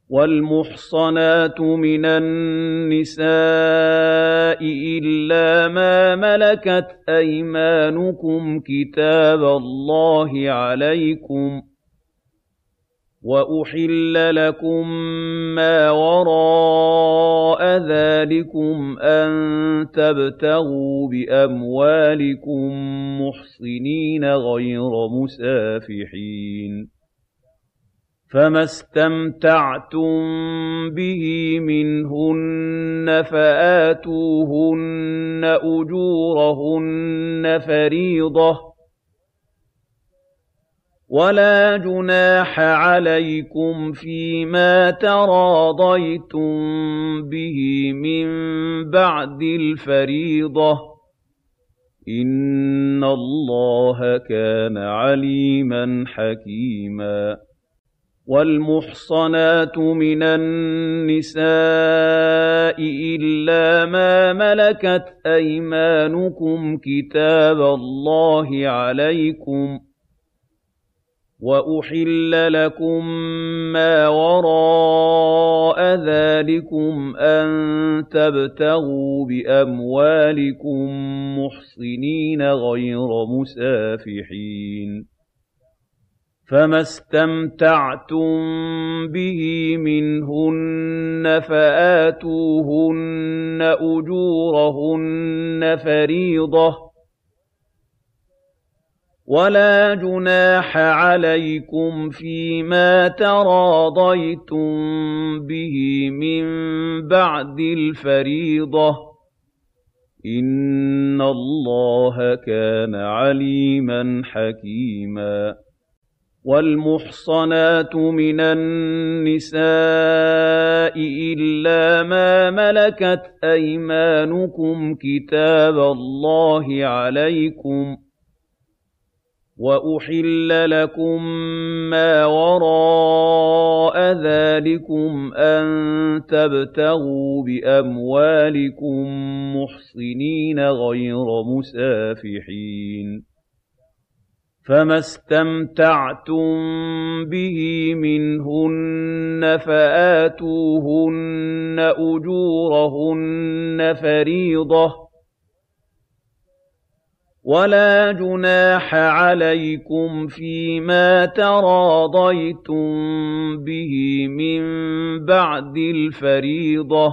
وَالْمُحْصَنَاتُ مِنَ النِّسَاءِ إِلَّا مَا مَلَكَتْ أَيْمَانُكُمْ كِتَابَ اللَّهِ عَلَيْكُمْ ۚ وَأُحِلَّ لَكُم مَّا وَرَاءَ ذَٰلِكُمْ أَن تَبْتَغُوا بِأَمْوَالِكُم مُّحْصِنِينَ غَيْرَ مُسَافِحِينَ ۚ فَمَا اسْتَمْتَعْتُم بِهِ مِنْهُنَّ فَآتُوهُنَّ أُجُورَهُنَّ فَرِيضَةً ۚ وَلَا جُنَاحَ عَلَيْكُمْ فِيمَا تَرَاضَيْتُم بِهِ مِن بَعْدِ الْفَرِيضَةِ ۚ إِنَّ اللَّهَ كَانَ عَلِيمًا حَكِيمًا. وَالْمُحْصَنَاتُ مِنَ النِّسَاءِ إِلَّا مَا مَلَكَتْ أَيْمَانُكُمْ كِتَابَ اللَّهِ عَلَيْكُمْ ۚ وَأُحِلَّ لَكُم مَّا وَرَاءَ ذَٰلِكُمْ أَن تَبْتَغُوا بِأَمْوَالِكُم مُّحْصِنِينَ غَيْرَ مُسَافِحِينَ ۚ فَمَا اسْتَمْتَعْتُم بِهِ مِنْهُنَّ فَآتُوهُنَّ أُجُورَهُنَّ فَرِيضَةً ۚ وَلَا جُنَاحَ عَلَيْكُمْ فِيمَا تَرَاضَيْتُم بِهِ مِن بَعْدِ الْفَرِيضَةِ ۚ إِنَّ اللَّهَ كَانَ عَلِيمًا حَكِيمًا. وَالْمُحْصَنَاتُ مِنَ النِّسَاءِ إِلَّا مَا مَلَكَتْ أَيْمَانُكُمْ كِتَابَ اللَّهِ عَلَيْكُمْ ۚ وَأُحِلَّ لَكُم مَّا وَرَاءَ ذَٰلِكُمْ أَن تَبْتَغُوا بِأَمْوَالِكُم مُّحْصِنِينَ غَيْرَ مُسَافِحِينَ ۚ فَمَا اسْتَمْتَعْتُم بِهِ مِنْهُنَّ فَآتُوهُنَّ أُجُورَهُنَّ فَرِيضَةً ۚ وَلَا جُنَاحَ عَلَيْكُمْ فِيمَا تَرَاضَيْتُم بِهِ مِن بَعْدِ الْفَرِيضَةِ ۚ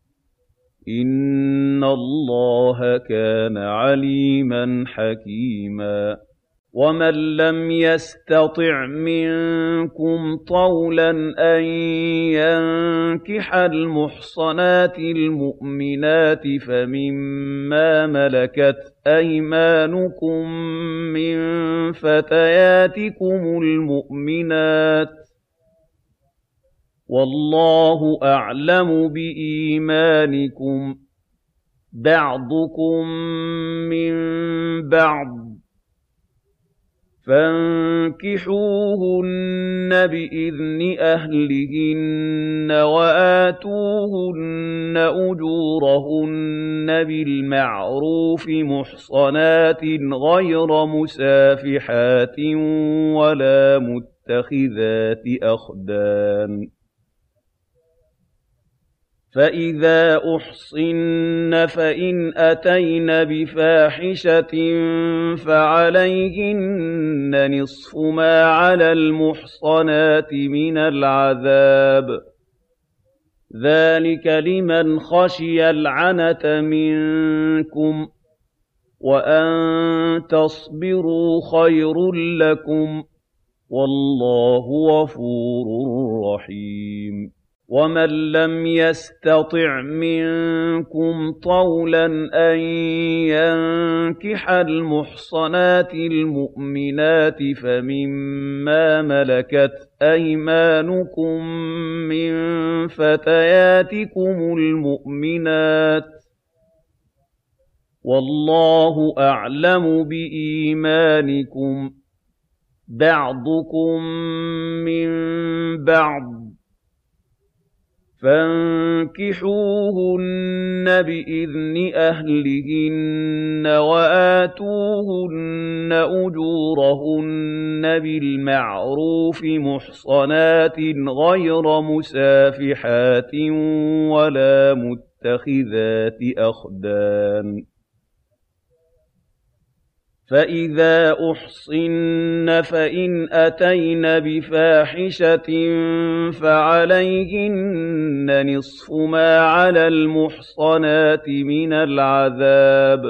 إِنَّ اللَّهَ كَانَ عَلِيمًا حَكِيمًا. وَمَن لَّمْ يَسْتَطِعْ مِنكُمْ طَوْلًا أَن يَنكِحَ الْمُحْصَنَاتِ الْمُؤْمِنَاتِ فَمِمَّا مَلَكَتْ أَيْمَانُكُم مِّن فَتَيَاتِكُمُ الْمُؤْمِنَاتِ ۚ وَاللَّهُ أَعْلَمُ بِإِيمَانِكُم ۚ بَعْضُكُم مِّن بَعْضٍ ۚ فَانكِحُوهُنَّ بِإِذْنِ أَهْلِهِنَّ وَآتُوهُنَّ أُجُورَهُنَّ بِالْمَعْرُوفِ مُحْصَنَاتٍ غَيْرَ مُسَافِحَاتٍ وَلَا مُتَّخِذَاتِ أَخْدَانٍ ۚ فَإِذَا أُحْصِنَّ فَإِنْ أَتَيْنَ بِفَاحِشَةٍ فَعَلَيْهِنَّ نِصْفُ مَا عَلَى الْمُحْصَنَاتِ مِنَ الْعَذَابِ ۚ ذَٰلِكَ لِمَنْ خَشِيَ الْعَنَتَ مِنكُمْ ۚ وَأَن تَصْبِرُوا خَيْرٌ لَّكُمْ ۗ وَاللَّهُ غَفُورٌ رَّحِيمٌ. وَمَن لَّمْ يَسْتَطِعْ مِنكُمْ طَوْلًا أَن يَنكِحَ الْمُحْصَنَاتِ الْمُؤْمِنَاتِ فَمِمَّا مَلَكَتْ أَيْمَانُكُم مِّن فَتَيَاتِكُمُ الْمُؤْمِنَاتِ ۚ وَاللَّهُ أَعْلَمُ بِإِيمَانِكُم ۚ بَعْضُكُم مِّن بَعْضٍ ۚ فانكحوهن بإذن أهلهن وآتوهن أجورهن بالمعروف محصنات غير مسافحات ولا متخذات أخدان فإذا أحصن فإن أتين بفاحشة فعليهن نصف ما على المحصنات من العذاب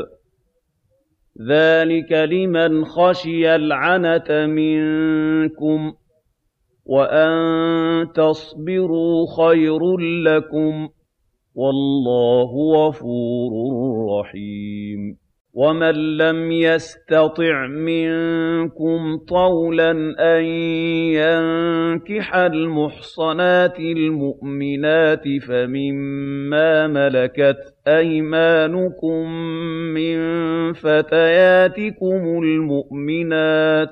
ذلك لمن خشي العنة منكم وأن تصبروا خير لكم والله غفور رحيم ومن لم يستطع منكم طولا أن ينكح المحصنات المؤمنات فمما ملكت أيمانكم من فتياتكم المؤمنات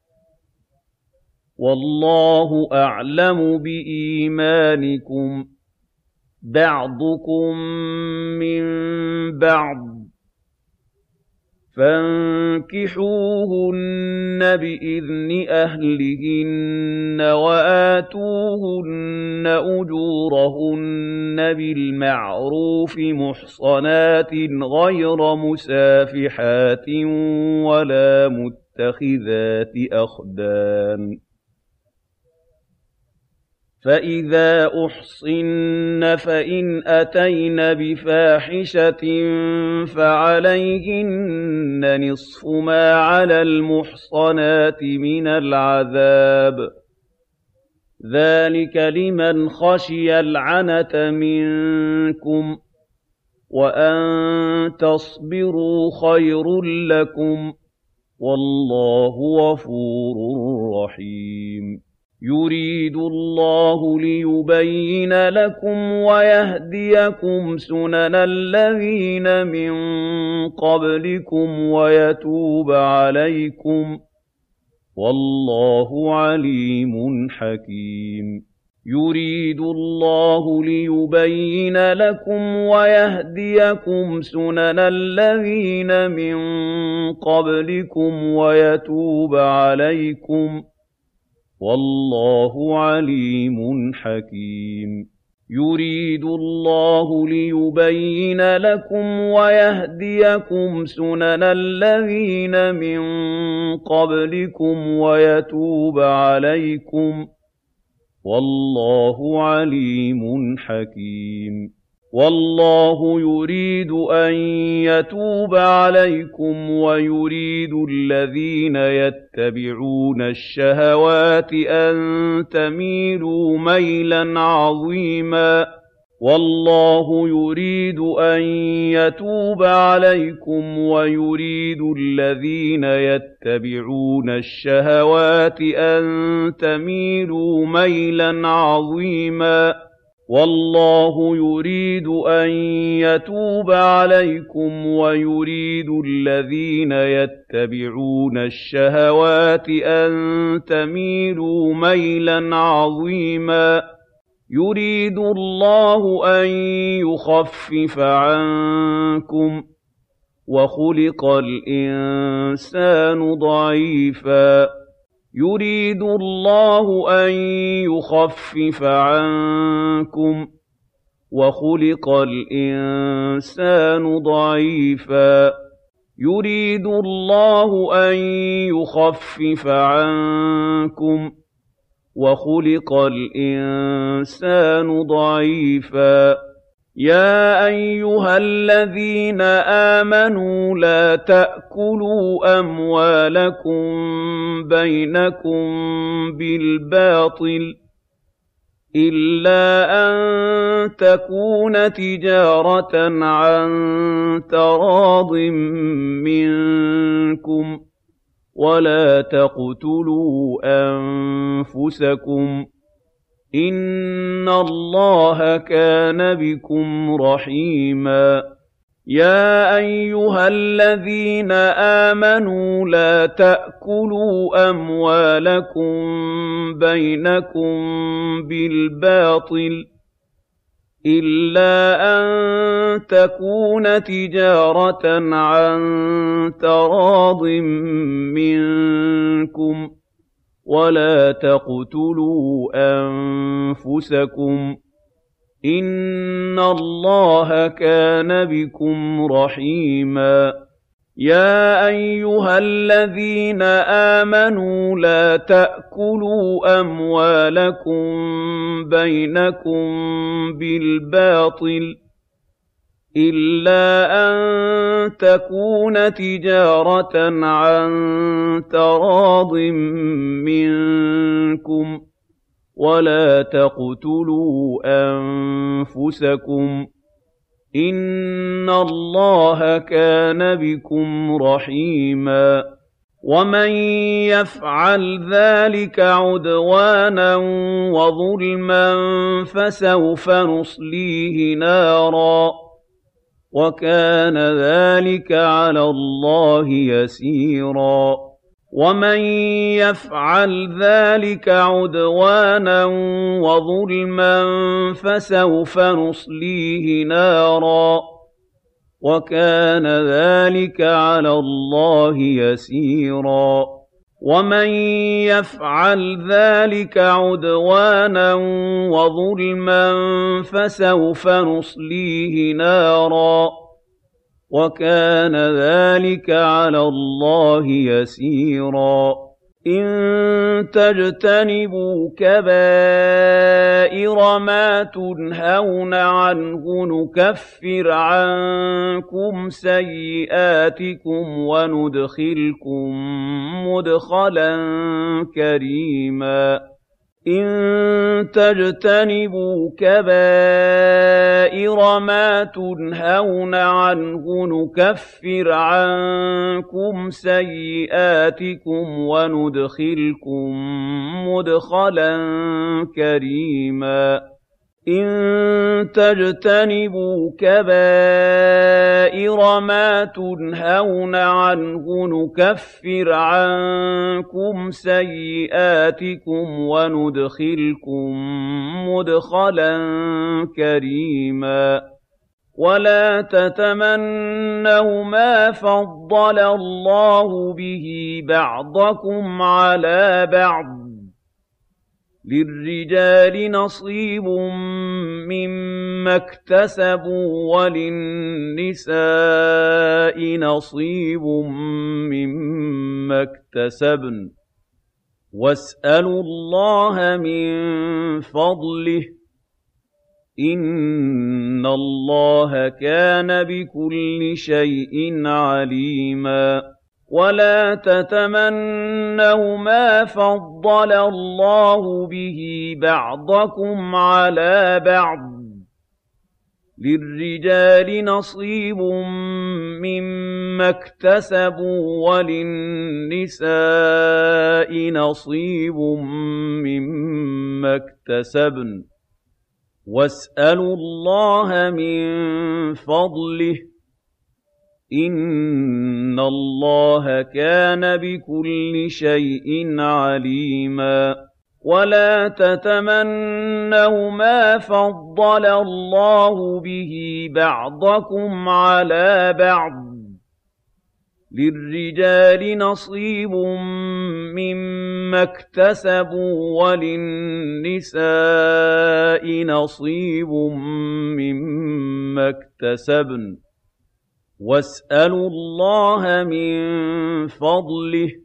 والله أعلم بإيمانكم بعضكم من بعض فانكحوهن بإذن أهلهن وآتوهن أجورهن بالمعروف محصنات غير مسافحات ولا متخذات أخدان فإذا أحصن فإن أتين بفاحشة فعليهن نصف ما على المحصنات من العذاب ذلك لمن خشي العنة منكم وأن تصبروا خير لكم والله غفور رحيم يريد الله ليبين لكم ويهديكم سنن الذين من قبلكم ويتوب عليكم والله عليم حكيم يريد الله ليبين لكم ويهديكم سنن الذين من قبلكم ويتوب عليكم والله عليم حكيم يريد الله ليبين لكم ويهديكم سنن الذين من قبلكم ويتوب عليكم والله عليم حكيم والله يريد أن يتوب عليكم ويريد الذين يتبعون الشهوات أن تميلوا ميلا عظيما والله يريد أن يتوب عليكم ويريد الذين يتبعون الشهوات أن تميلوا ميلا عظيما والله يريد أن يتوب عليكم ويريد الذين يتبعون الشهوات أن تميلوا ميلا عظيما يريد الله أن يخفف عنكم وخلق الإنسان ضعيفا يريد الله أن يخفف عنكم وخلق الإنسان ضعيفا يريد الله أن يخفف عنكم وخلق الإنسان ضعيفا يا أيها الذين آمنوا لا تأكلوا أموالكم بينكم بالباطل إلا أن تكون تجارة عن تراض منكم ولا تقتلوا أنفسكم إن الله كان بكم رحيما يا أيها الذين آمنوا لا تأكلوا أموالكم بينكم بالباطل إِلَّا أَن تَكُونَ تِجَارَةً عَن تَرَاضٍ مِّنكُمْ ۚ وَلَا تَقْتُلُوا أَنفُسَكُمْ ۚ إِنَّ اللَّهَ كَانَ بِكُمْ رَحِيمًا يَا أَيُّهَا الَّذِينَ آمَنُوا لَا تَأْكُلُوا أَمْوَالَكُم بَيْنَكُم بِالْبَاطِلِ إِلَّا أَن تَكُونَ تِجَارَةً عَن تَرَاضٍ مِّنكُمْ ۚ وَلَا تَقْتُلُوا أَنفُسَكُمْ ۚ إِنَّ اللَّهَ كَانَ بِكُمْ رَحِيمًا وَمَن يَفْعَلْ ذَٰلِكَ عُدْوَانًا وَظُلْمًا فَسَوْفَ نُصْلِيهِ نَارًا ۚ وَكَانَ ذَٰلِكَ عَلَى اللَّهِ يَسِيرًا وَمَن يَفْعَلْ ذَٰلِكَ عُدْوَانًا وَظُلْمًا فَسَوْفَ نُصْلِيهِ نَارًا ۚ وَكَانَ ذَٰلِكَ عَلَى اللَّهِ يَسِيرًا وَمَن يَفْعَلْ ذَٰلِكَ عُدْوَانًا وَظُلْمًا فَسَوْفَ نُصْلِيهِ نَارًا ۚ وَكَانَ ذَٰلِكَ عَلَى اللَّهِ يَسِيرًا إِن تَجْتَنِبُوا كَبَائِرَ مَا تُنْهَوْنَ عَنْهُ نُكَفِّرْ عَنكُمْ سَيِّئَاتِكُمْ وَنُدْخِلْكُم مُّدْخَلًا كَرِيمًا إِن تَجْتَنِبُوا كَبَائِرَ مَا تُنْهَوْنَ عَنْهُ نُكَفِّرْ عَنكُمْ سَيِّئَاتِكُمْ وَنُدْخِلْكُم مُّدْخَلًا كَرِيمًا إِن تَجْتَنِبُوا كَبَائِرَ مَا تُنْهَوْنَ عَنْهُ نُكَفِّرْ عَنكُمْ سَيِّئَاتِكُمْ وَنُدْخِلْكُم مُّدْخَلًا كَرِيمًا وَلَا تَتَمَنَّوْا مَا فَضَّلَ اللَّهُ بِهِ بَعْضَكُمْ عَلَىٰ بَعْضٍ ۚ لِّلرِّجَالِ نَصِيبٌ مِّمَّا اكْتَسَبُوا وَلِلنِّسَاءِ نَصِيبٌ مِّمَّا اكْتَسَبْنَ ۚ وَاسْأَلُوا اللَّهَ مِن فَضْلِهِ ۗ إِنَّ اللَّهَ كَانَ بِكُلِّ شَيْءٍ عَلِيمًا وَلَا تَتَمَنَّوْا مَا فَضَّلَ اللَّهُ بِهِ بَعْضَكُمْ عَلَىٰ بَعْضٍ ۚ لِّلرِّجَالِ نَصِيبٌ مِّمَّا اكْتَسَبُوا وَلِلنِّسَاءِ نَصِيبٌ مِّمَّا اكْتَسَبْنَ ۚ وَاسْأَلُوا اللَّهَ مِن فَضْلِهِ ۗ إِنَّ اللَّهَ كَانَ بِكُلِّ شَيْءٍ عَلِيمًا وَلَا تَتَمَنَّوْا مَا فَضَّلَ اللَّهُ بِهِ بَعْضَكُمْ عَلَىٰ بَعْضٍ ۚ لِّلرِّجَالِ نَصِيبٌ مِّمَّا اكْتَسَبُوا وَلِلنِّسَاءِ نَصِيبٌ مِّمَّا اكْتَسَبْنَ ۚ وَاسْأَلُوا اللَّهَ مِن فَضْلِهِ ۗ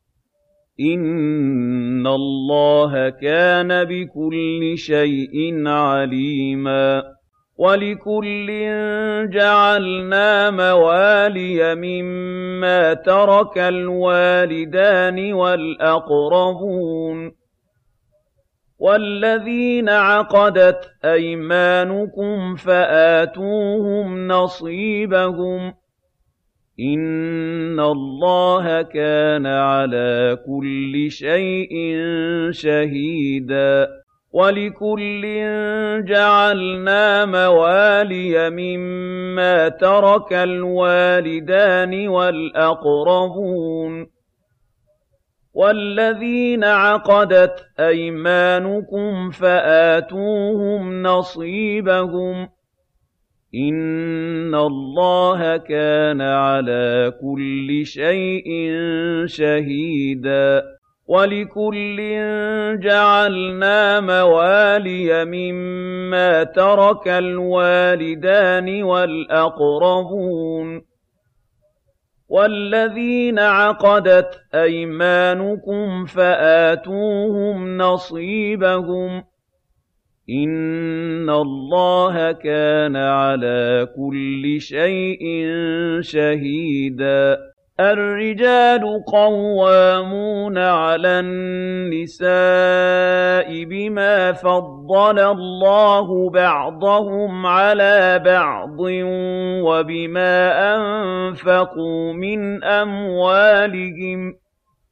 إِنَّ اللَّهَ كَانَ بِكُلِّ شَيْءٍ عَلِيمًا وَلِكُلٍّ جَعَلْنَا مَوَالِيَ مِمَّا تَرَكَ الْوَالِدَانِ وَالْأَقْرَبُونَ وَالَّذِينَ عَقَدَتْ أَيْمَانُكُمْ فَآتُوهُمْ نَصِيبَهُمْ ۖ إِنَّ اللَّهَ كَانَ عَلَىٰ كُلِّ شَيْءٍ شَهِيدًا وَلِكُلٍّ جَعَلْنَا مَوَالِيَ مِمَّا تَرَكَ الْوَالِدَانِ وَالْأَقْرَبُونَ وَالَّذِينَ عَقَدَتْ أَيْمَانُكُمْ فَآتُوهُمْ نَصِيبَهُمْ ۚ إِنَّ اللَّهَ كَانَ عَلَىٰ كُلِّ شَيْءٍ شَهِيدًا وَلِكُلٍّ جَعَلْنَا مَوَالِيَ مِمَّا تَرَكَ الْوَالِدَانِ وَالْأَقْرَبُونَ ۚ وَالَّذِينَ عَقَدَتْ أَيْمَانُكُمْ فَآتُوهُمْ نَصِيبَهُمْ ۚ إِنَّ اللَّهَ كَانَ عَلَىٰ كُلِّ شَيْءٍ شَهِيدًا الرِّجَالُ قَوَّامُونَ عَلَى النِّسَاءِ بِمَا فَضَّلَ اللَّهُ بَعْضَهُمْ عَلَىٰ بَعْضٍ وَبِمَا أَنفَقُوا مِنْ أَمْوَالِهِمْ ۚ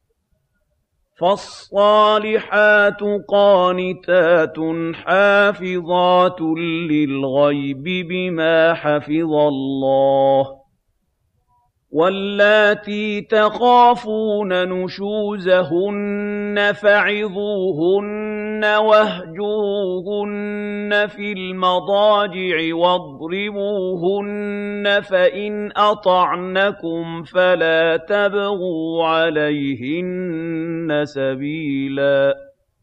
فَالصَّالِحَاتُ قَانِتَاتٌ حَافِظَاتٌ لِّلْغَيْبِ بِمَا حَفِظَ اللَّهُ ۚ وَاللَّاتِي تَخَافُونَ نُشُوزَهُنَّ فَعِظُوهُنَّ وَاهْجُرُوهُنَّ فِي الْمَضَاجِعِ وَاضْرِبُوهُنَّ ۖ فَإِنْ أَطَعْنَكُمْ فَلَا تَبْغُوا عَلَيْهِنَّ سَبِيلًا ۗ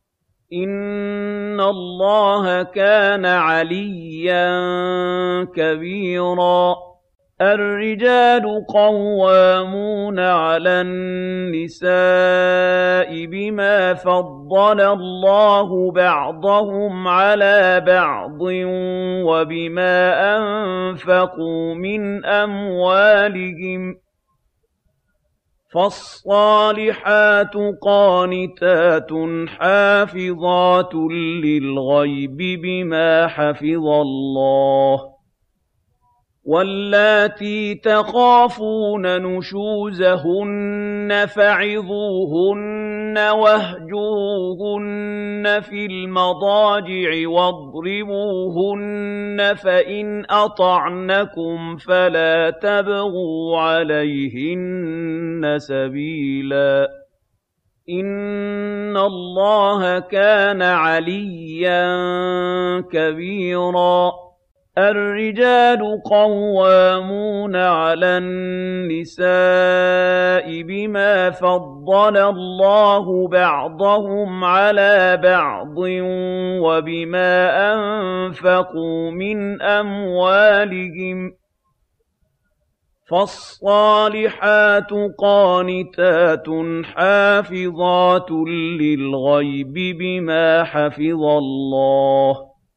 إِنَّ اللَّهَ كَانَ عَلِيًّا كَبِيرًا الرِّجَالُ قَوَّامُونَ عَلَى النِّسَاءِ بِمَا فَضَّلَ اللَّهُ بَعْضَهُمْ عَلَىٰ بَعْضٍ وَبِمَا أَنفَقُوا مِنْ أَمْوَالِهِمْ ۚ فَالصَّالِحَاتُ قَانِتَاتٌ حَافِظَاتٌ لِّلْغَيْبِ بِمَا حَفِظَ اللَّهُ ۚ وَاللَّاتِي تَخَافُونَ نُشُوزَهُنَّ فَعِظُوهُنَّ وَاهْجُرُوهُنَّ فِي الْمَضَاجِعِ وَاضْرِبُوهُنَّ ۖ فَإِنْ أَطَعْنَكُمْ فَلَا تَبْغُوا عَلَيْهِنَّ سَبِيلًا ۗ إِنَّ اللَّهَ كَانَ عَلِيًّا كَبِيرًا الرِّجَالُ قَوَّامُونَ عَلَى النِّسَاءِ بِمَا فَضَّلَ اللَّهُ بَعْضَهُمْ عَلَىٰ بَعْضٍ وَبِمَا أَنفَقُوا مِنْ أَمْوَالِهِمْ ۚ فَالصَّالِحَاتُ قَانِتَاتٌ حَافِظَاتٌ لِّلْغَيْبِ بِمَا حَفِظَ اللَّهُ ۚ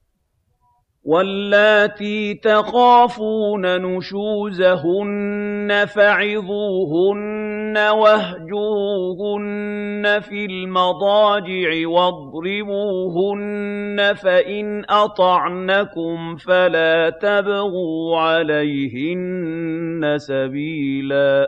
وَاللَّاتِي تَخَافُونَ نُشُوزَهُنَّ فَعِظُوهُنَّ وَاهْجُرُوهُنَّ فِي الْمَضَاجِعِ وَاضْرِبُوهُنَّ ۖ فَإِنْ أَطَعْنَكُمْ فَلَا تَبْغُوا عَلَيْهِنَّ سَبِيلًا ۗ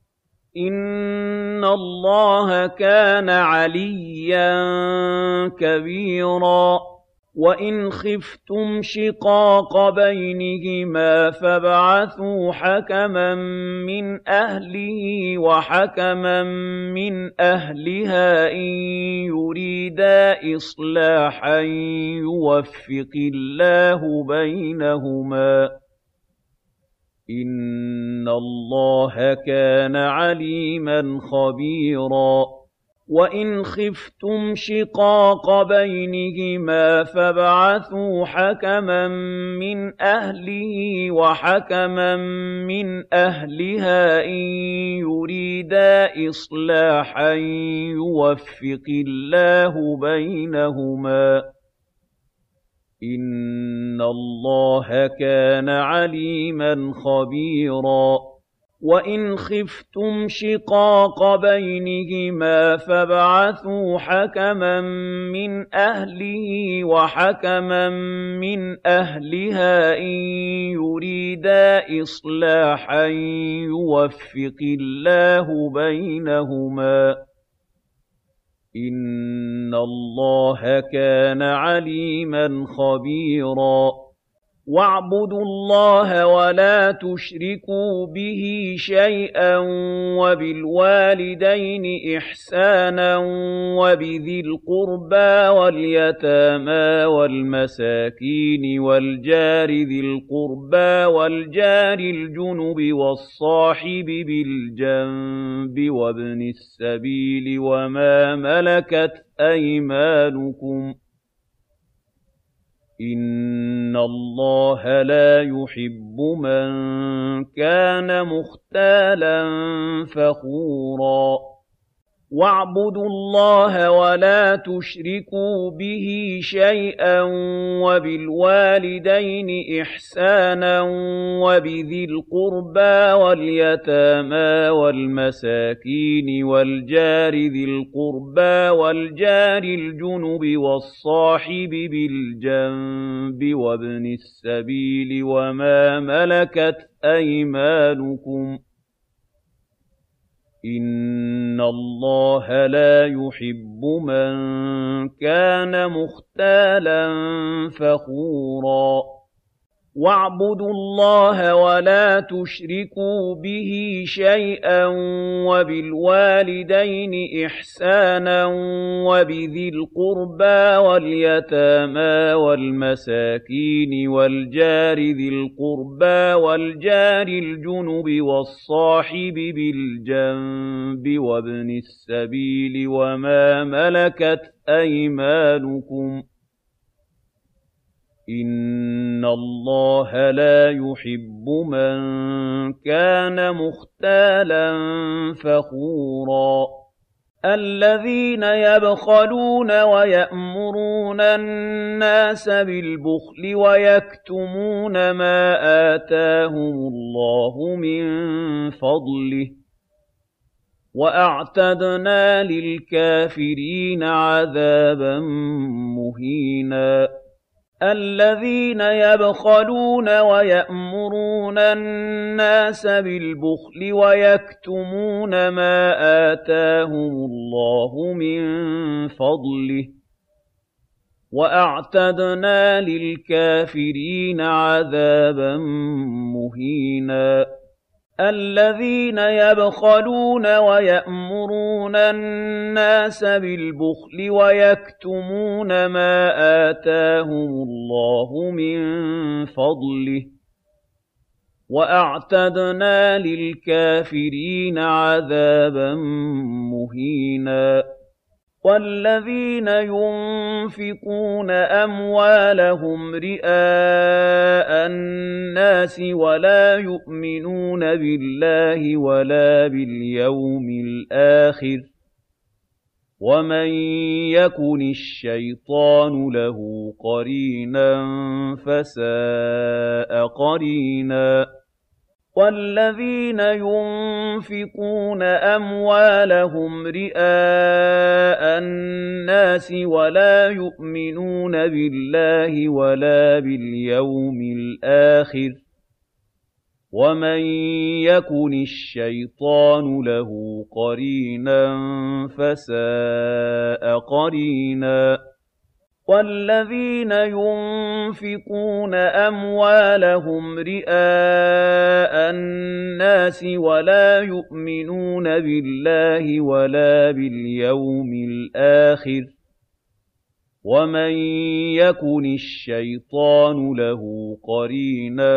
إِنَّ اللَّهَ كَانَ عَلِيًّا كَبِيرًا وَإِنْ خِفْتُمْ شِقَاقَ بَيْنِهِمَا فَابْعَثُوا حَكَمًا مِّنْ أَهْلِهِ وَحَكَمًا مِّنْ أَهْلِهَا إِن يُرِيدَا إِصْلَاحًا يُوَفِّقِ اللَّهُ بَيْنَهُمَا ۗ إِنَّ اللَّهَ كَانَ عَلِيمًا خَبِيرًا وَإِنْ خِفْتُمْ شِقَاقَ بَيْنِهِمَا فَابْعَثُوا حَكَمًا مِّنْ أَهْلِهِ وَحَكَمًا مِّنْ أَهْلِهَا إِن يُرِيدَا إِصْلَاحًا يُوَفِّقِ اللَّهُ بَيْنَهُمَا ۗ إِنَّ اللَّهَ كَانَ عَلِيمًا خَبِيرًا وَإِنْ خِفْتُمْ شِقَاقَ بَيْنِهِمَا فَابْعَثُوا حَكَمًا مِّنْ أَهْلِهِ وَحَكَمًا مِّنْ أَهْلِهَا إِن يُرِيدَا إِصْلَاحًا يُوَفِّقِ اللَّهُ بَيْنَهُمَا ۗ إِنَّ اللَّهَ كَانَ عَلِيمًا خَبِيرًا وَاعْبُدُوا اللَّهَ وَلَا تُشْرِكُوا بِهِ شَيْئًا وَبِالْوَالِدَيْنِ إِحْسَانًا وَبِذِي الْقُرْبَىٰ وَالْيَتَامَىٰ وَالْمَسَاكِينِ وَالْجَارِ ذِي الْقُرْبَىٰ وَالْجَارِ الْجُنُبِ وَالصَّاحِبِ بِالْجَنبِ وَابْنِ السَّبِيلِ وَمَا مَلَكَتْ أَيْمَانُكُمْ ۗ إِنَّ اللَّهَ لَا يُحِبُّ مَن كَانَ مُخْتَالًا فَخُورًا وَاعْبُدُوا اللَّهَ وَلَا تُشْرِكُوا بِهِ شَيْئًا وَبِالْوَالِدَيْنِ إِحْسَانًا وَبِذِي الْقُرْبَىٰ وَالْيَتَامَىٰ وَالْمَسَاكِينِ وَالْجَارِ ذِي الْقُرْبَىٰ وَالْجَارِ الْجُنُبِ وَالصَّاحِبِ بِالْجَنبِ وَابْنِ السَّبِيلِ وَمَا مَلَكَتْ أَيْمَانُكُمْ ۗ إِنَّ اللَّهَ لَا يُحِبُّ مَن كَانَ مُخْتَالًا فَخُورًا وَاعْبُدُوا اللَّهَ وَلَا تُشْرِكُوا بِهِ شَيْئًا وَبِالْوَالِدَيْنِ إِحْسَانًا وَبِذِي الْقُرْبَىٰ وَالْيَتَامَىٰ وَالْمَسَاكِينِ وَالْجَارِ ذِي الْقُرْبَىٰ وَالْجَارِ الْجُنُبِ وَالصَّاحِبِ بِالْجَنبِ وَابْنِ السَّبِيلِ وَمَا مَلَكَتْ أَيْمَانُكُمْ ۗ إِنَّ اللَّهَ لَا يُحِبُّ مَن كَانَ مُخْتَالًا فَخُورًا الَّذِينَ يَبْخَلُونَ وَيَأْمُرُونَ النَّاسَ بِالْبُخْلِ وَيَكْتُمُونَ مَا آتَاهُمُ اللَّهُ مِن فَضْلِهِ ۗ وَأَعْتَدْنَا لِلْكَافِرِينَ عَذَابًا مُّهِينًا الَّذِينَ يَبْخَلُونَ وَيَأْمُرُونَ النَّاسَ بِالْبُخْلِ وَيَكْتُمُونَ مَا آتَاهُمُ اللَّهُ مِن فَضْلِهِ ۗ وَأَعْتَدْنَا لِلْكَافِرِينَ عَذَابًا مُّهِينًا الَّذِينَ يَبْخَلُونَ وَيَأْمُرُونَ النَّاسَ بِالْبُخْلِ وَيَكْتُمُونَ مَا آتَاهُمُ اللَّهُ مِن فَضْلِهِ ۗ وَأَعْتَدْنَا لِلْكَافِرِينَ عَذَابًا مُّهِينًا وَالَّذِينَ يُنفِقُونَ أَمْوَالَهُمْ رِئَاءَ النَّاسِ وَلَا يُؤْمِنُونَ بِاللَّهِ وَلَا بِالْيَوْمِ الْآخِرِ ۗ وَمَن يَكُنِ الشَّيْطَانُ لَهُ قَرِينًا فَسَاءَ قَرِينًا وَالَّذِينَ يُنفِقُونَ أَمْوَالَهُمْ رِئَاءَ النَّاسِ وَلَا يُؤْمِنُونَ بِاللَّهِ وَلَا بِالْيَوْمِ الْآخِرِ ۗ وَمَن يَكُنِ الشَّيْطَانُ لَهُ قَرِينًا فَسَاءَ قَرِينًا وَالَّذِينَ يُنفِقُونَ أَمْوَالَهُمْ رِئَاءَ النَّاسِ وَلَا يُؤْمِنُونَ بِاللَّهِ وَلَا بِالْيَوْمِ الْآخِرِ ۗ وَمَن يَكُنِ الشَّيْطَانُ لَهُ قَرِينًا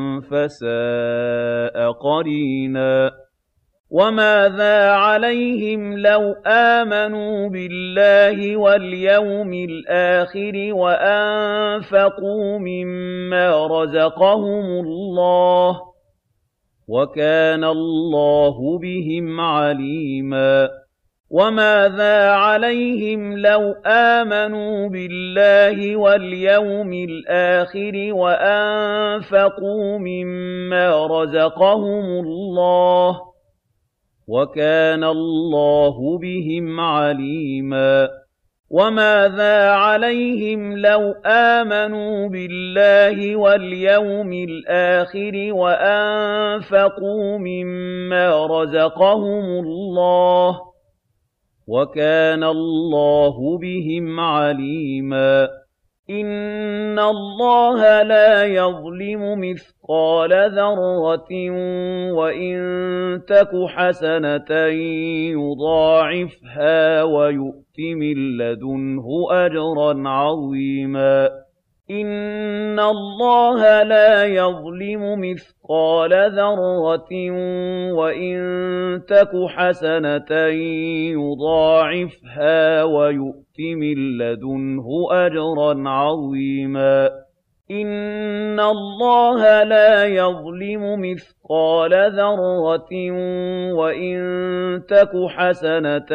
فَسَاءَ قَرِينًا وَمَاذَا عَلَيْهِمْ لَوْ آمَنُوا بِاللَّهِ وَالْيَوْمِ الْآخِرِ وَأَنفَقُوا مِمَّا رَزَقَهُمُ اللَّهُ ۚ وَكَانَ اللَّهُ بِهِمْ عَلِيمًا وَمَاذَا عَلَيْهِمْ لَوْ آمَنُوا بِاللَّهِ وَالْيَوْمِ الْآخِرِ وَأَنفَقُوا مِمَّا رَزَقَهُمُ اللَّهُ ۚ وَكَانَ اللَّهُ بِهِمْ عَلِيمًا وَمَاذَا عَلَيْهِمْ لَوْ آمَنُوا بِاللَّهِ وَالْيَوْمِ الْآخِرِ وَأَنفَقُوا مِمَّا رَزَقَهُمُ اللَّهُ ۚ وَكَانَ اللَّهُ بِهِمْ عَلِيمًا إِنَّ اللَّهَ لَا يَظْلِمُ مِثْقَالَ ذَرَّةٍ وَإِن تَكُ حَسَنَةً يُضَاعِفْهَا وَيُؤْتِ مِن لَّدُنْهُ أَجْرًا عَظِيمًا إِنَّ اللَّهَ لَا يَظْلِمُ مِثْقَالَ ذَرَّةٍ وَإِن تَكُ حَسَنَةً يُضَاعِفْهَا وَيُؤْتِ مِن لَّدُنْهُ أَجْرًا عَظِيمًا إِنَّ اللَّهَ لَا يَظْلِمُ مِثْقَالَ ذَرَّةٍ وَإِن تَكُ حَسَنَةً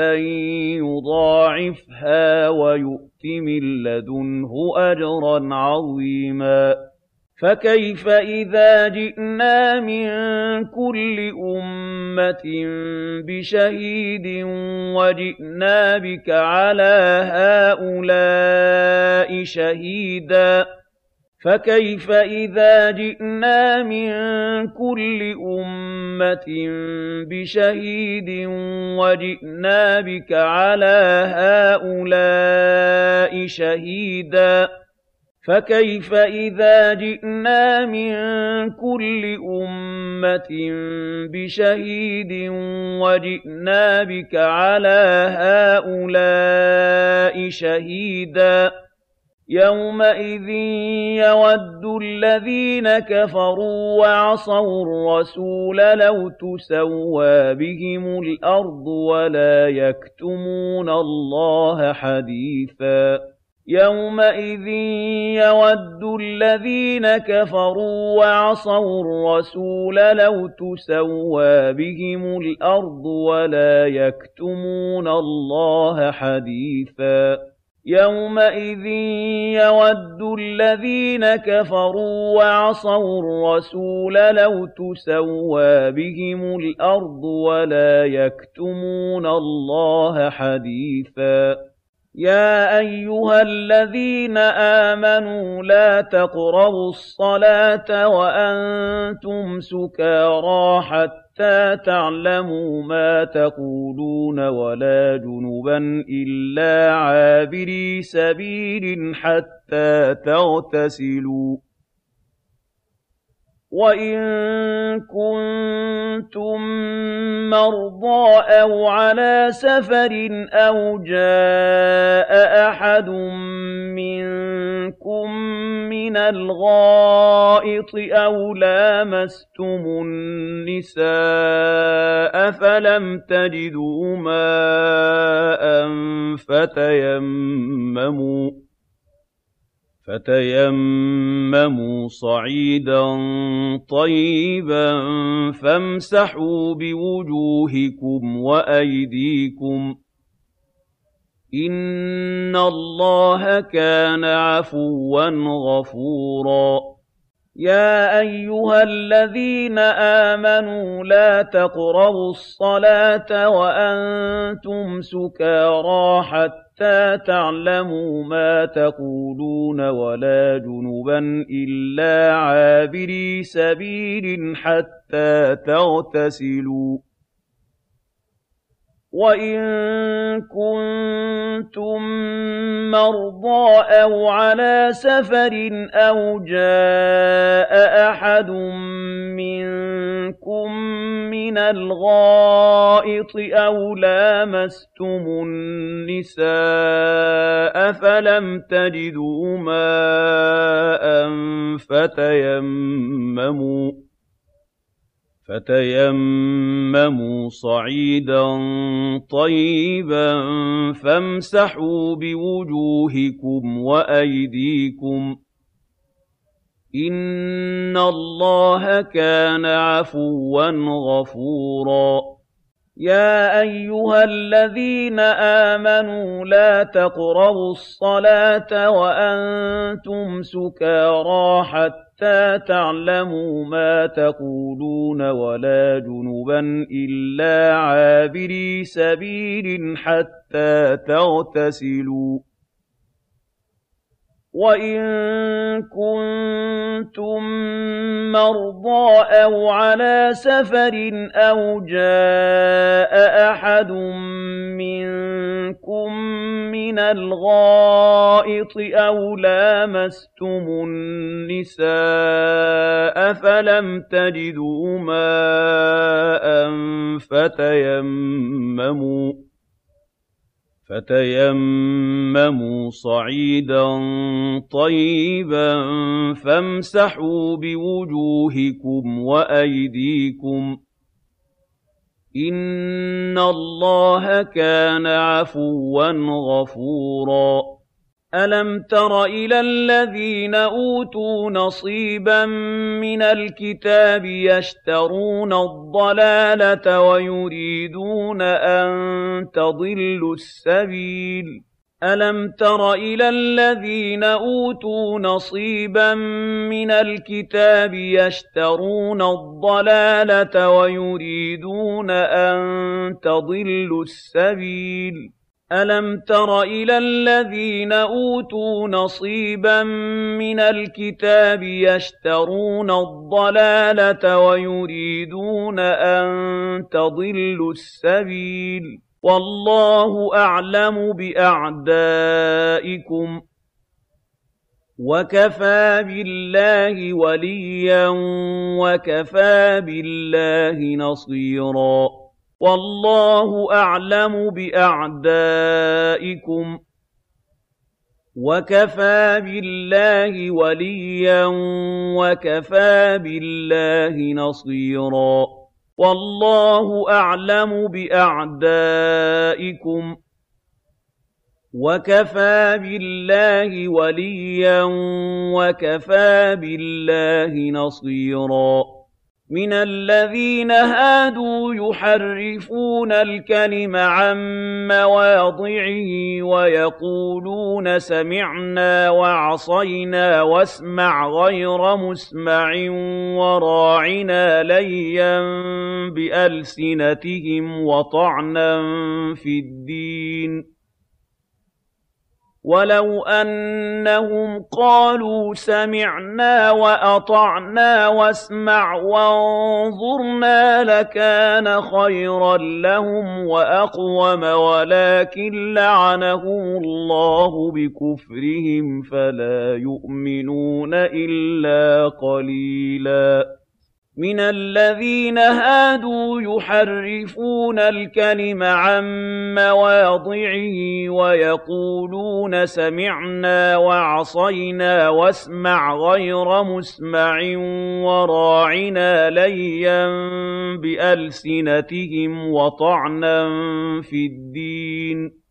يُضَاعِفْهَا وَيُؤْتِ مِن لَّدُنْهُ أَجْرًا عَظِيمًا فَكَيْفَ إِذَا جِئْنَا مِن كُلِّ أُمَّةٍ بِشَهِيدٍ وَجِئْنَا بِكَ عَلَىٰ هَٰؤُلَاءِ شَهِيدًا فَكَيْفَ إِذَا جِئْنَا مِن كُلِّ أُمَّةٍ بِشَهِيدٍ وَجِئْنَا بِكَ عَلَىٰ هَٰؤُلَاءِ شَهِيدًا فَكَيْفَ إِذَا جِئْنَا مِن كُلِّ أُمَّةٍ بِشَهِيدٍ وَجِئْنَا بِكَ عَلَىٰ هَٰؤُلَاءِ شَهِيدًا يَوْمَئِذٍ يَوَدُّ الَّذِينَ كَفَرُوا وَعَصَوُا الرَّسُولَ لَوْ تُسَوَّىٰ بِهِمُ الْأَرْضُ وَلَا يَكْتُمُونَ اللَّهَ حَدِيثًا يَوْمَئِذٍ يَوَدُّ الَّذِينَ كَفَرُوا وَعَصَوُا الرَّسُولَ لَوْ تُسَوَّىٰ بِهِمُ الْأَرْضُ وَلَا يَكْتُمُونَ اللَّهَ حَدِيثًا يَوْمَئِذٍ يَوَدُّ الَّذِينَ كَفَرُوا وَعَصَوُا الرَّسُولَ لَوْ تُسَوَّىٰ بِهِمُ الْأَرْضُ وَلَا يَكْتُمُونَ اللَّهَ حَدِيثًا يَا أَيُّهَا الَّذِينَ آمَنُوا لَا تَقْرَبُوا الصَّلَاةَ وَأَنتُمْ سُكَارَىٰ حَتَّىٰ تَعْلَمُوا مَا تَقُولُونَ وَلَا جُنُبًا إِلَّا عَابِرِي سَبِيلٍ حَتَّىٰ تَغْتَسِلُوا وَإِن كُنتُم مَّرْضَىٰ أَوْ عَلَىٰ سَفَرٍ أَوْ جَاءَ أَحَدٌ مِّنكُم مِّنَ الْغَائِطِ أَوْ لَامَسْتُمُ النِّسَاءَ فَلَمْ تَجِدُوا مَاءً فَتَيَمَّمُوا صَعِيدًا طَيِّبًا فَامْسَحُوا بِوُجُوهِكُمْ وَأَيْدِيكُمْ ۗ إِنَّ اللَّهَ كَانَ عَفُوًّا غَفُورًا يَا أَيُّهَا الَّذِينَ آمَنُوا لَا تَقْرَبُوا الصَّلَاةَ وَأَنتُمْ سُكَارَىٰ حَتَّىٰ تَعْلَمُوا مَا تَقُولُونَ وَلَا جُنُبًا إِلَّا عَابِرِي سَبِيلٍ حَتَّىٰ تَغْتَسِلُوا وَإِن كُنتُم مَّرْضَىٰ أَوْ عَلَىٰ سَفَرٍ أَوْ جَاءَ أَحَدٌ مِّنكُم مِّنَ الْغَائِطِ أَوْ لَامَسْتُمُ النِّسَاءَ فَلَمْ تَجِدُوا مَاءً فَتَيَمَّمُوا صَعِيدًا طَيِّبًا فَامْسَحُوا بِوُجُوهِكُمْ وَأَيْدِيكُمْ ۗ إِنَّ اللَّهَ كَانَ عَفُوًّا غَفُورًا يَا أَيُّهَا الَّذِينَ آمَنُوا لَا تَقْرَبُوا الصَّلَاةَ وَأَنتُمْ سُكَارَىٰ حَتَّىٰ تَعْلَمُوا مَا تَقُولُونَ وَلَا جُنُبًا إِلَّا عَابِرِي سَبِيلٍ حَتَّىٰ تَغْتَسِلُوا وَإِن كُنتُم مَّرْضَىٰ مرضى أو على سفر أو جاء أحد منكم من الغائط أو لامستم النساء فلم تجدوا ماء فتيمموا صعيدا طيبا فامسحوا بوجوهكم وأيديكم إن الله كان عفوا غفورا ألم تر إلى الذين أوتوا نصيبا من الكتاب يشترون الضلالة ويريدون أن تضلوا السبيل ألم تر إلى الذين أوتوا نصيبا من الكتاب يشترون الضلالة ويريدون أن تضلوا السبيل ألم تر إلى الذين أوتوا نصيبا من الكتاب يشترون الضلالة ويريدون أن تضلوا السبيل والله أعلم بأعدائكم وكفى بالله وليا وكفى بالله نصيرا والله أعلم بأعدائكم وكفى بالله وليا وكفى بالله نصيرا والله أعلم بأعدائكم وكفى بالله وليا وكفى بالله نصيرا من الذين هادوا يحرفون الكلم عن مواضعه ويقولون سمعنا وعصينا واسمع غير مسمع وراعنا ليا بألسنتهم وطعنا في الدين ولو أنهم قالوا سمعنا وأطعنا واسمع وانظرنا لكان خيرا لهم وأقوم ولكن لعنهم الله بكفرهم فلا يؤمنون إلا قليلا من الذين هادوا يحرفون الكلم عن مواضعه ويقولون سمعنا وعصينا واسمع غير مسمع وراعنا ليا بألسنتهم وطعنا في الدين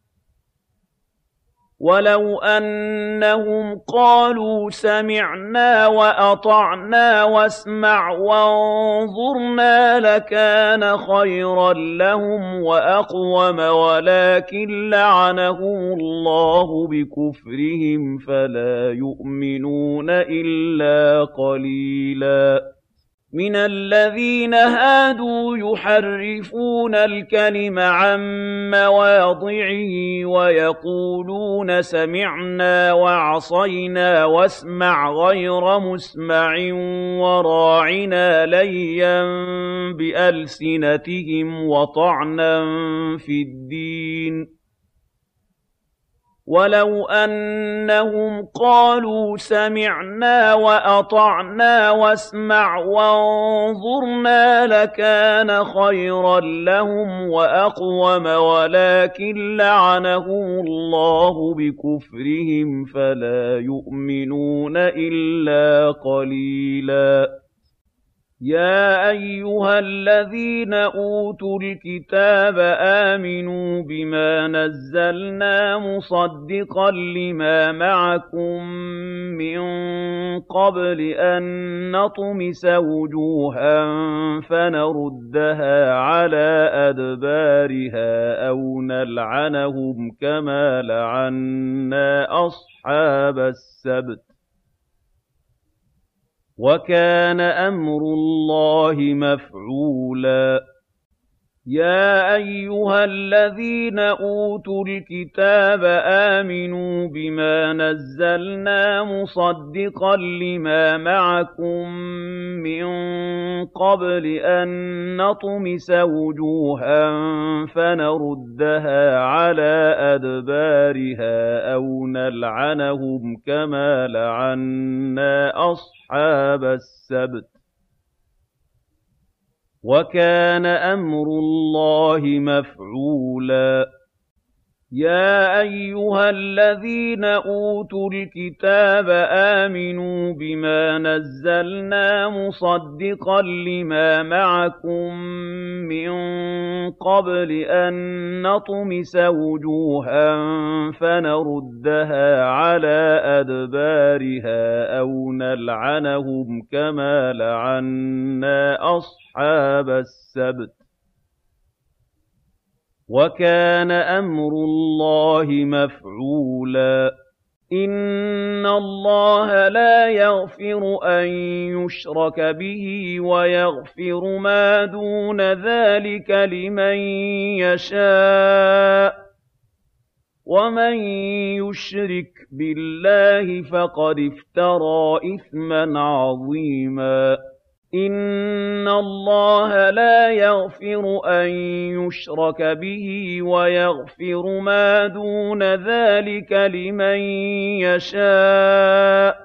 ولو أنهم قالوا سمعنا وأطعنا واسمع وانظرنا لكان خيرا لهم وأقوم ولكن لعنهم الله بكفرهم فلا يؤمنون إلا قليلا من الذين هادوا يحرفون الكلم عن مواضعه ويقولون سمعنا وعصينا واسمع غير مسمع وراعنا ليا بألسنتهم وطعنا في الدين ولو أنهم قالوا سمعنا وأطعنا واسمع وانظرنا لكان خيرا لهم وأقوم ولكن لعنهم الله بكفرهم فلا يؤمنون إلا قليلا يا أيها الذين أوتوا الكتاب آمنوا بما نزلنا مصدقا لما معكم من قبل أن نطمس وجوها فنردها على أدبارها أو نلعنهم كما لعنا أصحاب السبت وكان أمر الله مفعولا يَا أَيُّهَا الَّذِينَ أُوتُوا الْكِتَابَ آمِنُوا بِمَا نَزَّلْنَا مُصَدِّقًا لِّمَا مَعَكُم مِّن قَبْلِ أَن نَّطْمِسَ وُجُوهًا فَنَرُدَّهَا عَلَىٰ أَدْبَارِهَا أَوْ نَلْعَنَهُمْ كَمَا لَعَنَّا أَصْحَابَ السَّبْتِ ۚ وَكَانَ أَمْرُ اللَّهِ مَفْعُولًا يَا أَيُّهَا الَّذِينَ أُوتُوا الْكِتَابَ آمِنُوا بِمَا نَزَّلْنَا مُصَدِّقًا لِّمَا مَعَكُم مِّن قَبْلِ أَن نَّطْمِسَ وُجُوهًا فَنَرُدَّهَا عَلَىٰ أَدْبَارِهَا أَوْ نَلْعَنَهُمْ كَمَا لَعَنَّا أَصْحَابَ السَّبْتِ ۚ وَكَانَ أَمْرُ اللَّهِ مَفْعُولًا إِنَّ اللَّهَ لَا يَغْفِرُ أَن يُشْرَكَ بِهِ وَيَغْفِرُ مَا دُونَ ذَٰلِكَ لِمَن يَشَاءُ ۚ وَمَن يُشْرِكْ بِاللَّهِ فَقَدِ افْتَرَىٰ إِثْمًا عَظِيمًا إِنَّ اللَّهَ لَا يَغْفِرُ أَن يُشْرَكَ بِهِ وَيَغْفِرُ مَا دُونَ ذَٰلِكَ لِمَن يَشَاءُ ۚ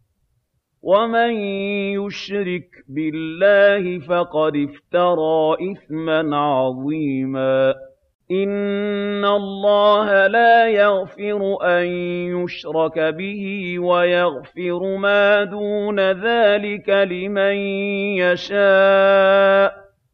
وَمَن يُشْرِكْ بِاللَّهِ فَقَدِ افْتَرَىٰ إِثْمًا عَظِيمًا إِنَّ اللَّهَ لَا يَغْفِرُ أَن يُشْرَكَ بِهِ وَيَغْفِرُ مَا دُونَ ذَٰلِكَ لِمَن يَشَاءُ ۚ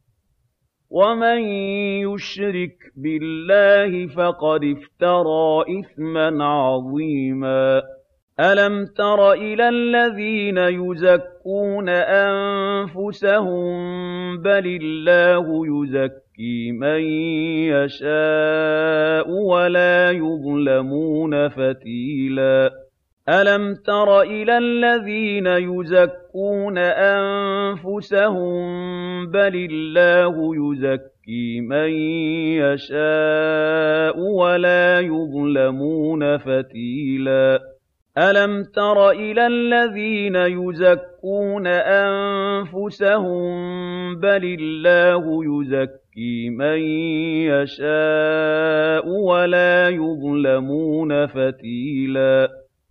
وَمَن يُشْرِكْ بِاللَّهِ فَقَدِ افْتَرَىٰ إِثْمًا عَظِيمًا أَلَمْ تَرَ إِلَى الَّذِينَ يُزَكُّونَ أَنفُسَهُم ۚ بَلِ اللَّهُ يُزَكِّي مَن يَشَاءُ وَلَا يُظْلَمُونَ فَتِيلًا أَلَمْ تَرَ إِلَى الَّذِينَ يُزَكُّونَ أَنفُسَهُم ۚ بَلِ اللَّهُ يُزَكِّي مَن يَشَاءُ وَلَا يُظْلَمُونَ فَتِيلًا أَلَمْ تَرَ إِلَى الَّذِينَ يُزَكُّونَ أَنفُسَهُم ۚ بَلِ اللَّهُ يُزَكِّي مَن يَشَاءُ وَلَا يُظْلَمُونَ فَتِيلًا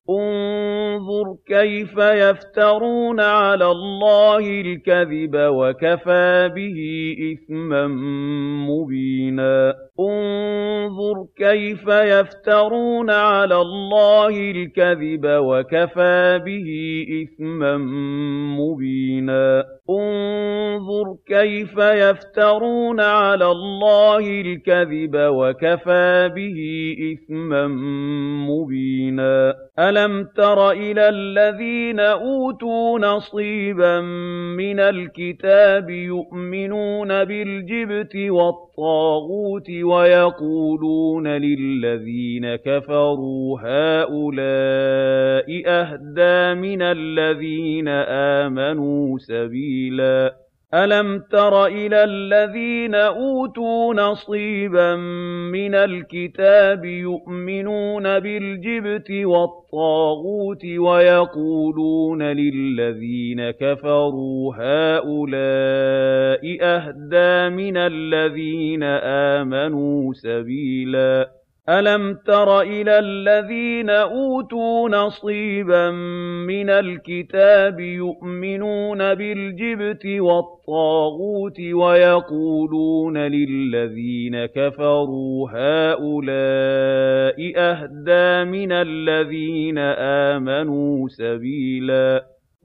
انظُرْ كَيْفَ يَفْتَرُونَ عَلَى اللَّهِ الْكَذِبَ وَكَفَىٰ بِهِ إِثْمًا مُّبِينًا انظُرْ كَيْفَ يَفْتَرُونَ عَلَى اللَّهِ الْكَذِبَ وَكَفَىٰ بِهِ إِثْمًا مُّبِينًا انظُرْ كَيْفَ يَفْتَرُونَ عَلَى اللَّهِ الْكَذِبَ وَكَفَىٰ بِهِ إِثْمًا مُّبِينًا أَلَمْ تَرَ إِلَى الَّذِينَ أُوتُوا نَصِيبًا مِّنَ الْكِتَابِ يُؤْمِنُونَ بِالْجِبْتِ وَالطَّاغُوتِ وَيَقُولُونَ لِلَّذِينَ كَفَرُوا هَٰؤُلَاءِ أَهْدَىٰ مِنَ الَّذِينَ آمَنُوا سَبِيلًا أَلَمْ تَرَ إِلَى الَّذِينَ أُوتُوا نَصِيبًا مِّنَ الْكِتَابِ يُؤْمِنُونَ بِالْجِبْتِ وَالطَّاغُوتِ وَيَقُولُونَ لِلَّذِينَ كَفَرُوا هَٰؤُلَاءِ أَهْدَىٰ مِنَ الَّذِينَ آمَنُوا سَبِيلًا أَلَمْ تَرَ إِلَى الَّذِينَ أُوتُوا نَصِيبًا مِّنَ الْكِتَابِ يُؤْمِنُونَ بِالْجِبْتِ وَالطَّاغُوتِ وَيَقُولُونَ لِلَّذِينَ كَفَرُوا هَٰؤُلَاءِ أَهْدَىٰ مِنَ الَّذِينَ آمَنُوا سَبِيلًا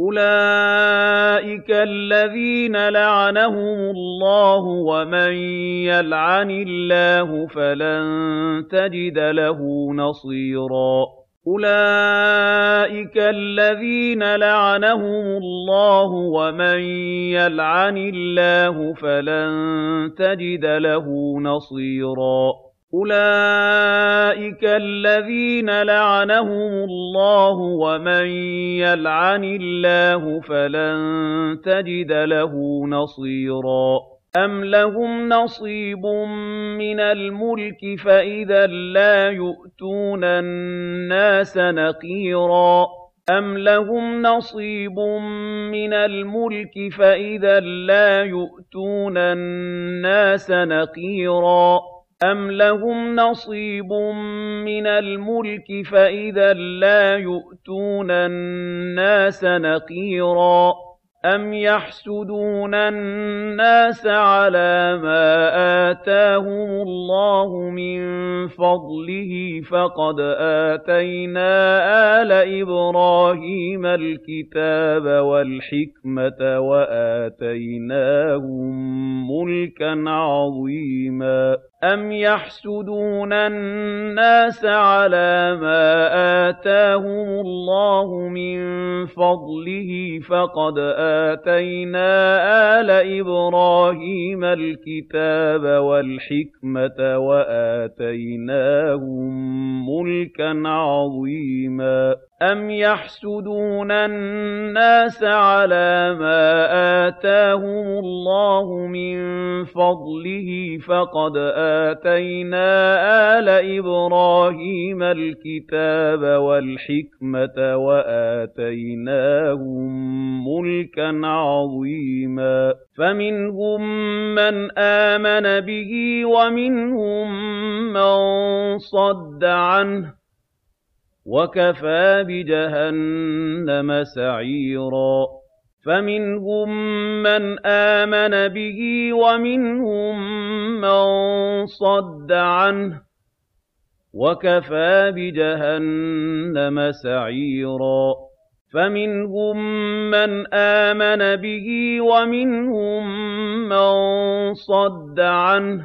أُولَٰئِكَ الَّذِينَ لَعَنَهُمُ اللَّهُ ۖ وَمَن يَلْعَنِ اللَّهُ فَلَن تَجِدَ لَهُ نَصِيرًا أُولَٰئِكَ الَّذِينَ لَعَنَهُمُ اللَّهُ ۖ وَمَن يَلْعَنِ اللَّهُ فَلَن تَجِدَ لَهُ نَصِيرًا أُولَٰئِكَ الَّذِينَ لَعَنَهُمُ اللَّهُ ۖ وَمَن يَلْعَنِ اللَّهُ فَلَن تَجِدَ لَهُ نَصِيرًا أَمْ لَهُمْ نَصِيبٌ مِّنَ الْمُلْكِ فَإِذًا لَّا يُؤْتُونَ النَّاسَ نَقِيرًا أَمْ لَهُمْ نَصِيبٌ مِّنَ الْمُلْكِ فَإِذًا لَّا يُؤْتُونَ النَّاسَ نَقِيرًا أَمْ لَهُمْ نَصِيبٌ مِّنَ الْمُلْكِ فَإِذًا لَّا يُؤْتُونَ النَّاسَ نَقِيرًا أَمْ يَحْسُدُونَ النَّاسَ عَلَىٰ مَا آتَاهُمُ اللَّهُ مِن فَضْلِهِ فَقَدْ آتَيْنَا آلَ إِبْرَاهِيمَ الْكِتَابَ وَالْحِكْمَةَ وَآتَيْنَاهُم مُّلْكًا عَظِيمًا أَمْ يَحْسُدُونَ النَّاسَ عَلَىٰ مَا آتَاهُمُ اللَّهُ مِن فَضْلِهِ فَقَدْ آتَيْنَا آلَ إِبْرَاهِيمَ الْكِتَابَ وَالْحِكْمَةَ وَآتَيْنَاهُم مُّلْكًا عَظِيمًا أَمْ يَحْسُدُونَ النَّاسَ عَلَىٰ مَا آتَاهُمُ اللَّهُ مِن فَضْلِهِ فَقَدْ آتَيْنَا آلَ إِبْرَاهِيمَ الْكِتَابَ وَالْحِكْمَةَ وَآتَيْنَاهُم مُّلْكًا عَظِيمًا فَمِنْهُم مَّنْ آمَنَ بِهِ وَمِنْهُم مَّن صَدَّ عَنْهُ وَكَفَىٰ بِجَهَنَّمَ سَعِيرًا فَمِنْهُم مَّنْ آمَنَ بِهِ وَمِنْهُم مَّن صَدَّ عَنْهُ وَكَفَىٰ بِجَهَنَّمَ سَعِيرًا فَمِنْهُم مَّنْ آمَنَ بِهِ وَمِنْهُم مَّن صَدَّ عَنْهُ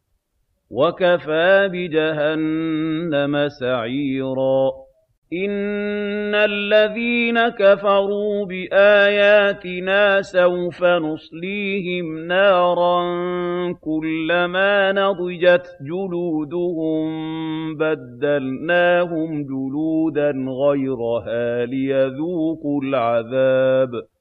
وَكَفَىٰ بِجَهَنَّمَ سَعِيرًا إِنَّ الَّذِينَ كَفَرُوا بِآيَاتِنَا سَوْفَ نُصْلِيهِمْ نَارًا كُلَّمَا نَضِجَتْ جُلُودُهُم بَدَّلْنَاهُمْ جُلُودًا غَيْرَهَا لِيَذُوقُوا الْعَذَابَ ۗ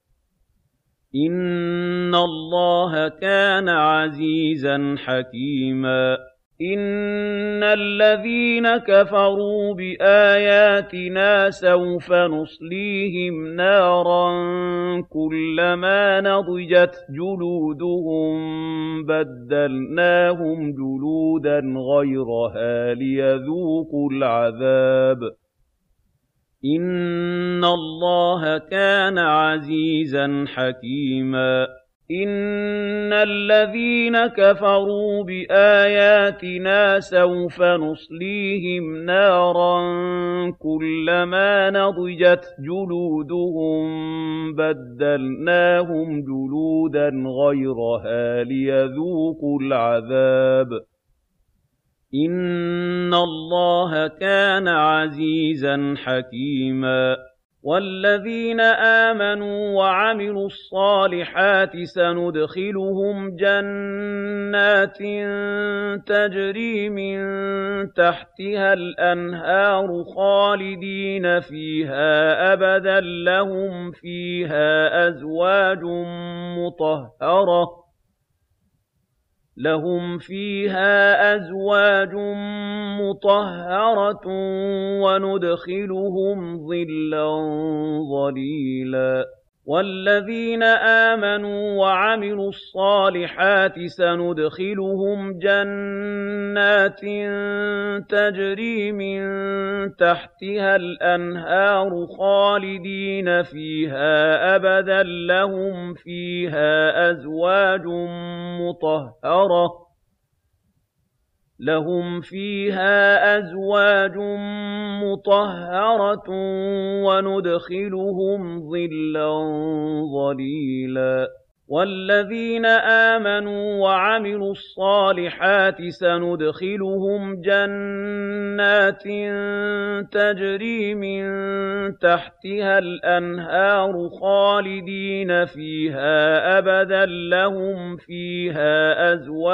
إِنَّ اللَّهَ كَانَ عَزِيزًا حَكِيمًا إِنَّ الَّذِينَ كَفَرُوا بِآيَاتِنَا سَوْفَ نُصْلِيهِمْ نَارًا كُلَّمَا نَضِجَتْ جُلُودُهُم بَدَّلْنَاهُمْ جُلُودًا غَيْرَهَا لِيَذُوقُوا الْعَذَابَ ۗ إِنَّ اللَّهَ كَانَ عَزِيزًا حَكِيمًا إِنَّ الَّذِينَ كَفَرُوا بِآيَاتِنَا سَوْفَ نُصْلِيهِمْ نَارًا كُلَّمَا نَضِجَتْ جُلُودُهُم بَدَّلْنَاهُمْ جُلُودًا غَيْرَهَا لِيَذُوقُوا الْعَذَابَ ۗ إِنَّ اللَّهَ كَانَ عَزِيزًا حَكِيمًا وَالَّذِينَ آمَنُوا وَعَمِلُوا الصَّالِحَاتِ سَنُدْخِلُهُمْ جَنَّاتٍ تَجْرِي مِن تَحْتِهَا الْأَنْهَارُ خَالِدِينَ فِيهَا أَبَدًا لَّهُمْ فِيهَا أَزْوَاجٌ مُّطَهَّرَةٌ وَنُدْخِلُهُمْ ظِلًّا ظَلِيلًا وَالَّذِينَ آمَنُوا وَعَمِلُوا الصَّالِحَاتِ سَنُدْخِلُهُمْ جَنَّاتٍ تَجْرِي مِن تَحْتِهَا الْأَنْهَارُ خَالِدِينَ فِيهَا أَبَدًا لَّهُمْ فِيهَا أَزْوَاجٌ مُّطَهَّرَةٌ وَنُدْخِلُهُمْ ظِلًّا ظَلِيلًا وَالَّذِينَ آمَنُوا وَعَمِلُوا الصَّالِحَاتِ سَنُدْخِلُهُمْ جَنَّاتٍ تَجْرِي مِن تَحْتِهَا الْأَنْهَارُ خَالِدِينَ فِيهَا أَبَدًا لَّهُمْ فِيهَا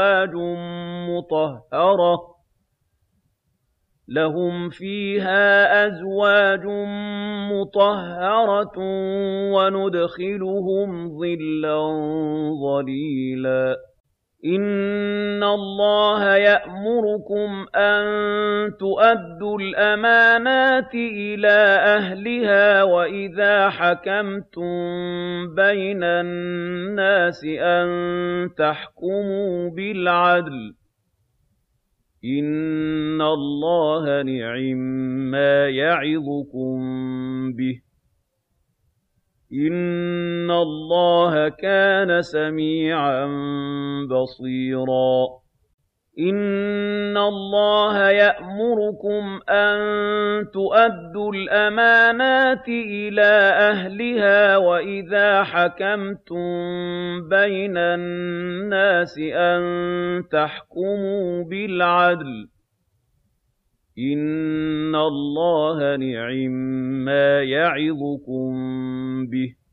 أَزْوَاجٌ مُّطَهَّرَةٌ وَنُدْخِلُهُمْ ظِلًّا ظَلِيلًا إِنَّ اللَّهَ يَأْمُرُكُمْ أَن تُؤَدُّوا الْأَمَانَاتِ إِلَىٰ أَهْلِهَا وَإِذَا حَكَمْتُم بَيْنَ النَّاسِ أَن تَحْكُمُوا بِالْعَدْلِ ۚ إِنَّ اللَّهَ نِعِمَّا يَعِظُكُم بِهِ ۗ إِنَّ اللَّهَ كَانَ سَمِيعًا بَصِيرًا إِنَّ اللَّهَ يَأْمُرُكُمْ أَن تُؤَدُّوا الْأَمَانَاتِ إِلَىٰ أَهْلِهَا وَإِذَا حَكَمْتُم بَيْنَ النَّاسِ أَن تَحْكُمُوا بِالْعَدْلِ ۚ إِنَّ اللَّهَ نِعِمَّا يَعِظُكُم بِهِ ۗ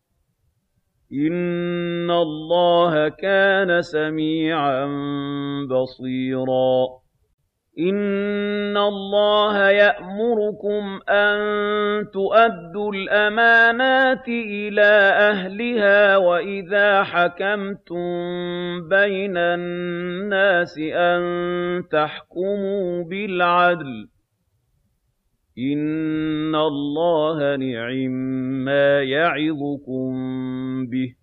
إِنَّ اللَّهَ كَانَ سَمِيعًا بَصِيرًا إِنَّ اللَّهَ يَأْمُرُكُمْ أَن تُؤَدُّوا الْأَمَانَاتِ إِلَىٰ أَهْلِهَا وَإِذَا حَكَمْتُم بَيْنَ النَّاسِ أَن تَحْكُمُوا بِالْعَدْلِ ۚ إِنَّ اللَّهَ نِعِمَّا يَعِظُكُم بِهِ ۗ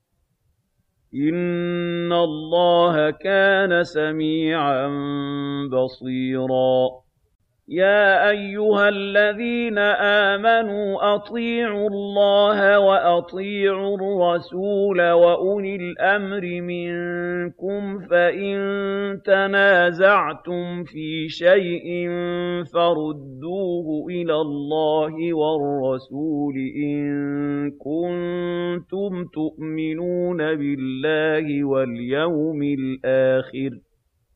إِنَّ اللَّهَ كَانَ سَمِيعًا بَصِيرًا يَا أَيُّهَا الَّذِينَ آمَنُوا أَطِيعُوا اللَّهَ وَأَطِيعُوا الرَّسُولَ وَأُولِي الْأَمْرِ مِنكُمْ ۖ فَإِن تَنَازَعْتُمْ فِي شَيْءٍ فَرُدُّوهُ إِلَى اللَّهِ وَالرَّسُولِ إِن كُنتُمْ تُؤْمِنُونَ بِاللَّهِ وَالْيَوْمِ الْآخِرِ ۚ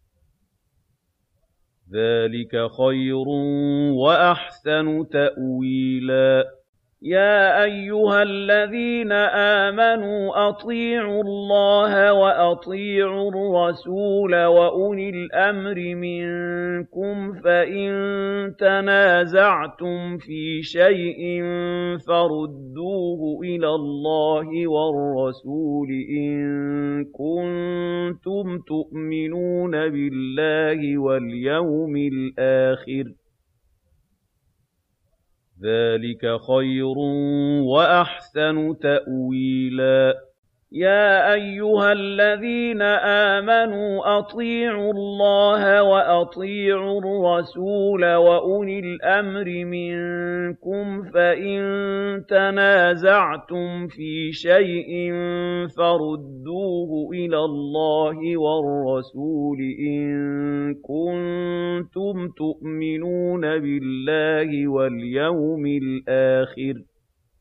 ذَٰلِكَ خَيْرٌ وَأَحْسَنُ تَأْوِيلًا يَا أَيُّهَا الَّذِينَ آمَنُوا أَطِيعُوا اللَّهَ وَأَطِيعُوا الرَّسُولَ وَأُولِي الْأَمْرِ مِنكُمْ ۖ فَإِن تَنَازَعْتُمْ فِي شَيْءٍ فَرُدُّوهُ إِلَى اللَّهِ وَالرَّسُولِ إِن كُنتُمْ تُؤْمِنُونَ بِاللَّهِ وَالْيَوْمِ الْآخِرِ ۚ ذَٰلِكَ خَيْرٌ وَأَحْسَنُ تَأْوِيلًا يَا أَيُّهَا الَّذِينَ آمَنُوا أَطِيعُوا اللَّهَ وَأَطِيعُوا الرَّسُولَ وَأُولِي الْأَمْرِ مِنكُمْ ۖ فَإِن تَنَازَعْتُمْ فِي شَيْءٍ فَرُدُّوهُ إِلَى اللَّهِ وَالرَّسُولِ إِن كُنتُمْ تُؤْمِنُونَ بِاللَّهِ وَالْيَوْمِ الْآخِرِ ۚ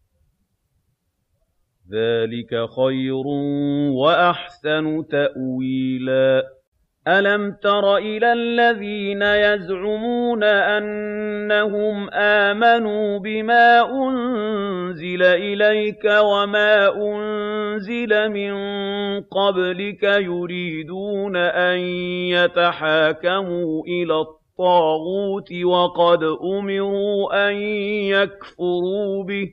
ذَٰلِكَ خَيْرٌ وَأَحْسَنُ تَأْوِيلًا أَلَمْ تَرَ إِلَى الَّذِينَ يَزْعُمُونَ أَنَّهُمْ آمَنُوا بِمَا أُنزِلَ إِلَيْكَ وَمَا أُنزِلَ مِن قَبْلِكَ يُرِيدُونَ أَن يَتَحَاكَمُوا إِلَى الطَّاغُوتِ وَقَدْ أُمِرُوا أَن يَكْفُرُوا بِهِ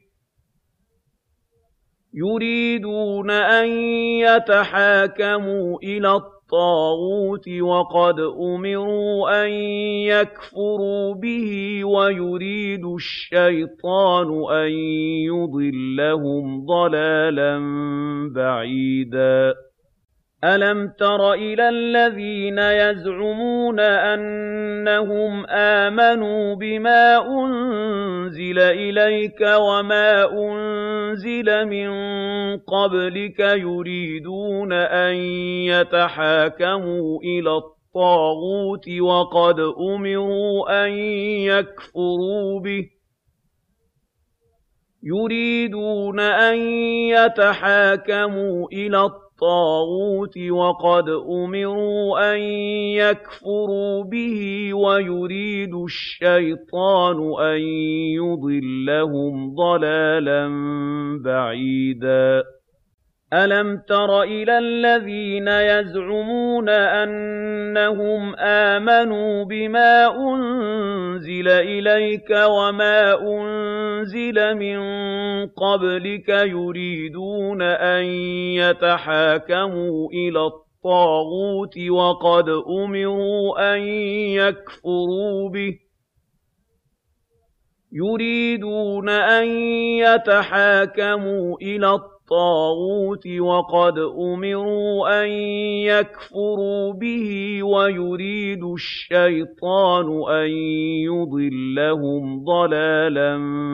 وَيُرِيدُ الشَّيْطَانُ أَن يُضِلَّهُمْ ضَلَالًا بَعِيدًا أَلَمْ تَرَ إِلَى الَّذِينَ يَزْعُمُونَ أَنَّهُمْ آمَنُوا بِمَا أُنزِلَ إِلَيْكَ وَمَا أُنزِلَ مِن قَبْلِكَ يُرِيدُونَ أَن يَتَحَاكَمُوا إِلَى الطَّاغُوتِ وَقَدْ أُمِرُوا أَن يَكْفُرُوا بِهِ وَيُرِيدُ الشَّيْطَانُ أَن يُضِلَّهُمْ ضَلَالًا بَعِيدًا أَلَمْ تَرَ إِلَى الَّذِينَ يَزْعُمُونَ أَنَّهُمْ آمَنُوا بِمَا أُنزِلَ إِلَيْكَ وَمَا أُنزِلَ مِن قَبْلِكَ يُرِيدُونَ أَن يَتَحَاكَمُوا إِلَى الطاغوت وقد أمروا أن يكفروا به يريدون أن يتحاكموا إلى الطاغوت وقد أمروا أن يكفروا به ويريد الشيطان أن يضلهم ضلالا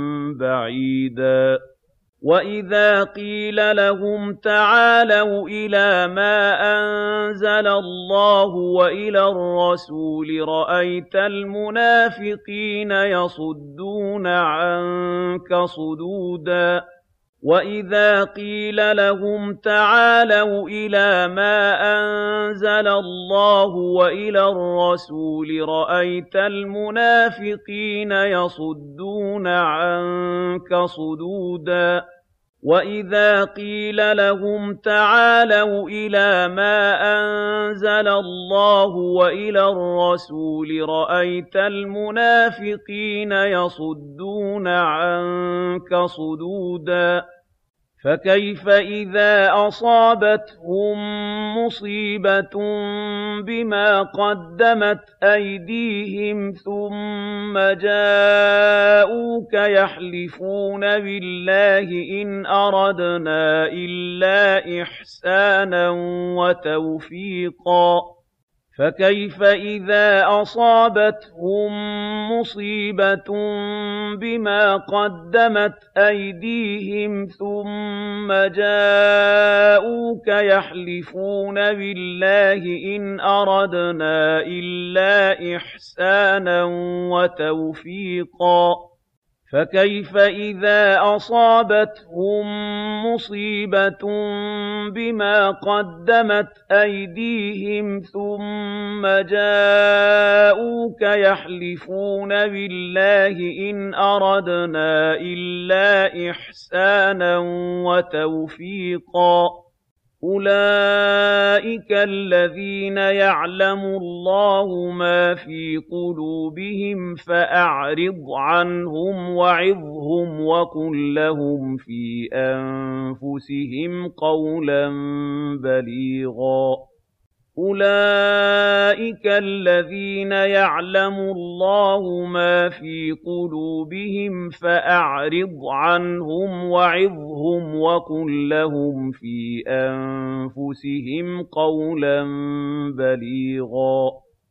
بعيدا وَإِذَا قِيلَ لَهُمْ تَعَالَوْا إِلَىٰ مَا أَنزَلَ اللَّهُ وَإِلَى الرَّسُولِ رَأَيْتَ الْمُنَافِقِينَ يَصُدُّونَ عَنكَ صُدُودًا وَإِذَا قِيلَ لَهُمْ تَعَالَوْا إِلَىٰ مَا أَنزَلَ اللَّهُ وَإِلَى الرَّسُولِ رَأَيْتَ الْمُنَافِقِينَ يَصُدُّونَ عَنكَ صُدُودًا وَإِذَا قِيلَ لَهُمْ تَعَالَوْا إِلَىٰ مَا أَنزَلَ اللَّهُ وَإِلَى الرَّسُولِ رَأَيْتَ الْمُنَافِقِينَ يَصُدُّونَ عَنكَ صُدُودًا فَكَيْفَ إِذَا أَصَابَتْهُم مُّصِيبَةٌ بِمَا قَدَّمَتْ أَيْدِيهِمْ ثُمَّ جَاءُوكَ يَحْلِفُونَ بِاللَّهِ إِنْ أَرَدْنَا إِلَّا إِحْسَانًا وَتَوْفِيقًا فَكَيْفَ إِذَا أَصَابَتْهُم مُّصِيبَةٌ بِمَا قَدَّمَتْ أَيْدِيهِمْ ثُمَّ جَاءُوكَ يَحْلِفُونَ بِاللَّهِ إِنْ أَرَدْنَا إِلَّا إِحْسَانًا وَتَوْفِيقًا فَكَيْفَ إِذَا أَصَابَتْهُم مُّصِيبَةٌ بِمَا قَدَّمَتْ أَيْدِيهِمْ ثُمَّ جَاءُوكَ يَحْلِفُونَ بِاللَّهِ إِنْ أَرَدْنَا إِلَّا إِحْسَانًا وَتَوْفِيقًا أُولَٰئِكَ الَّذِينَ يَعْلَمُ اللَّهُ مَا فِي قُلُوبِهِمْ فَأَعْرِضْ عَنْهُمْ وَعِظْهُمْ وَقُل لَّهُمْ فِي أَنفُسِهِمْ قَوْلًا بَلِيغًا أُولَٰئِكَ الَّذِينَ يَعْلَمُ اللَّهُ مَا فِي قُلُوبِهِمْ فَأَعْرِضْ عَنْهُمْ وَعِظْهُمْ وَقُل لَّهُمْ فِي أَنفُسِهِمْ قَوْلًا بَلِيغًا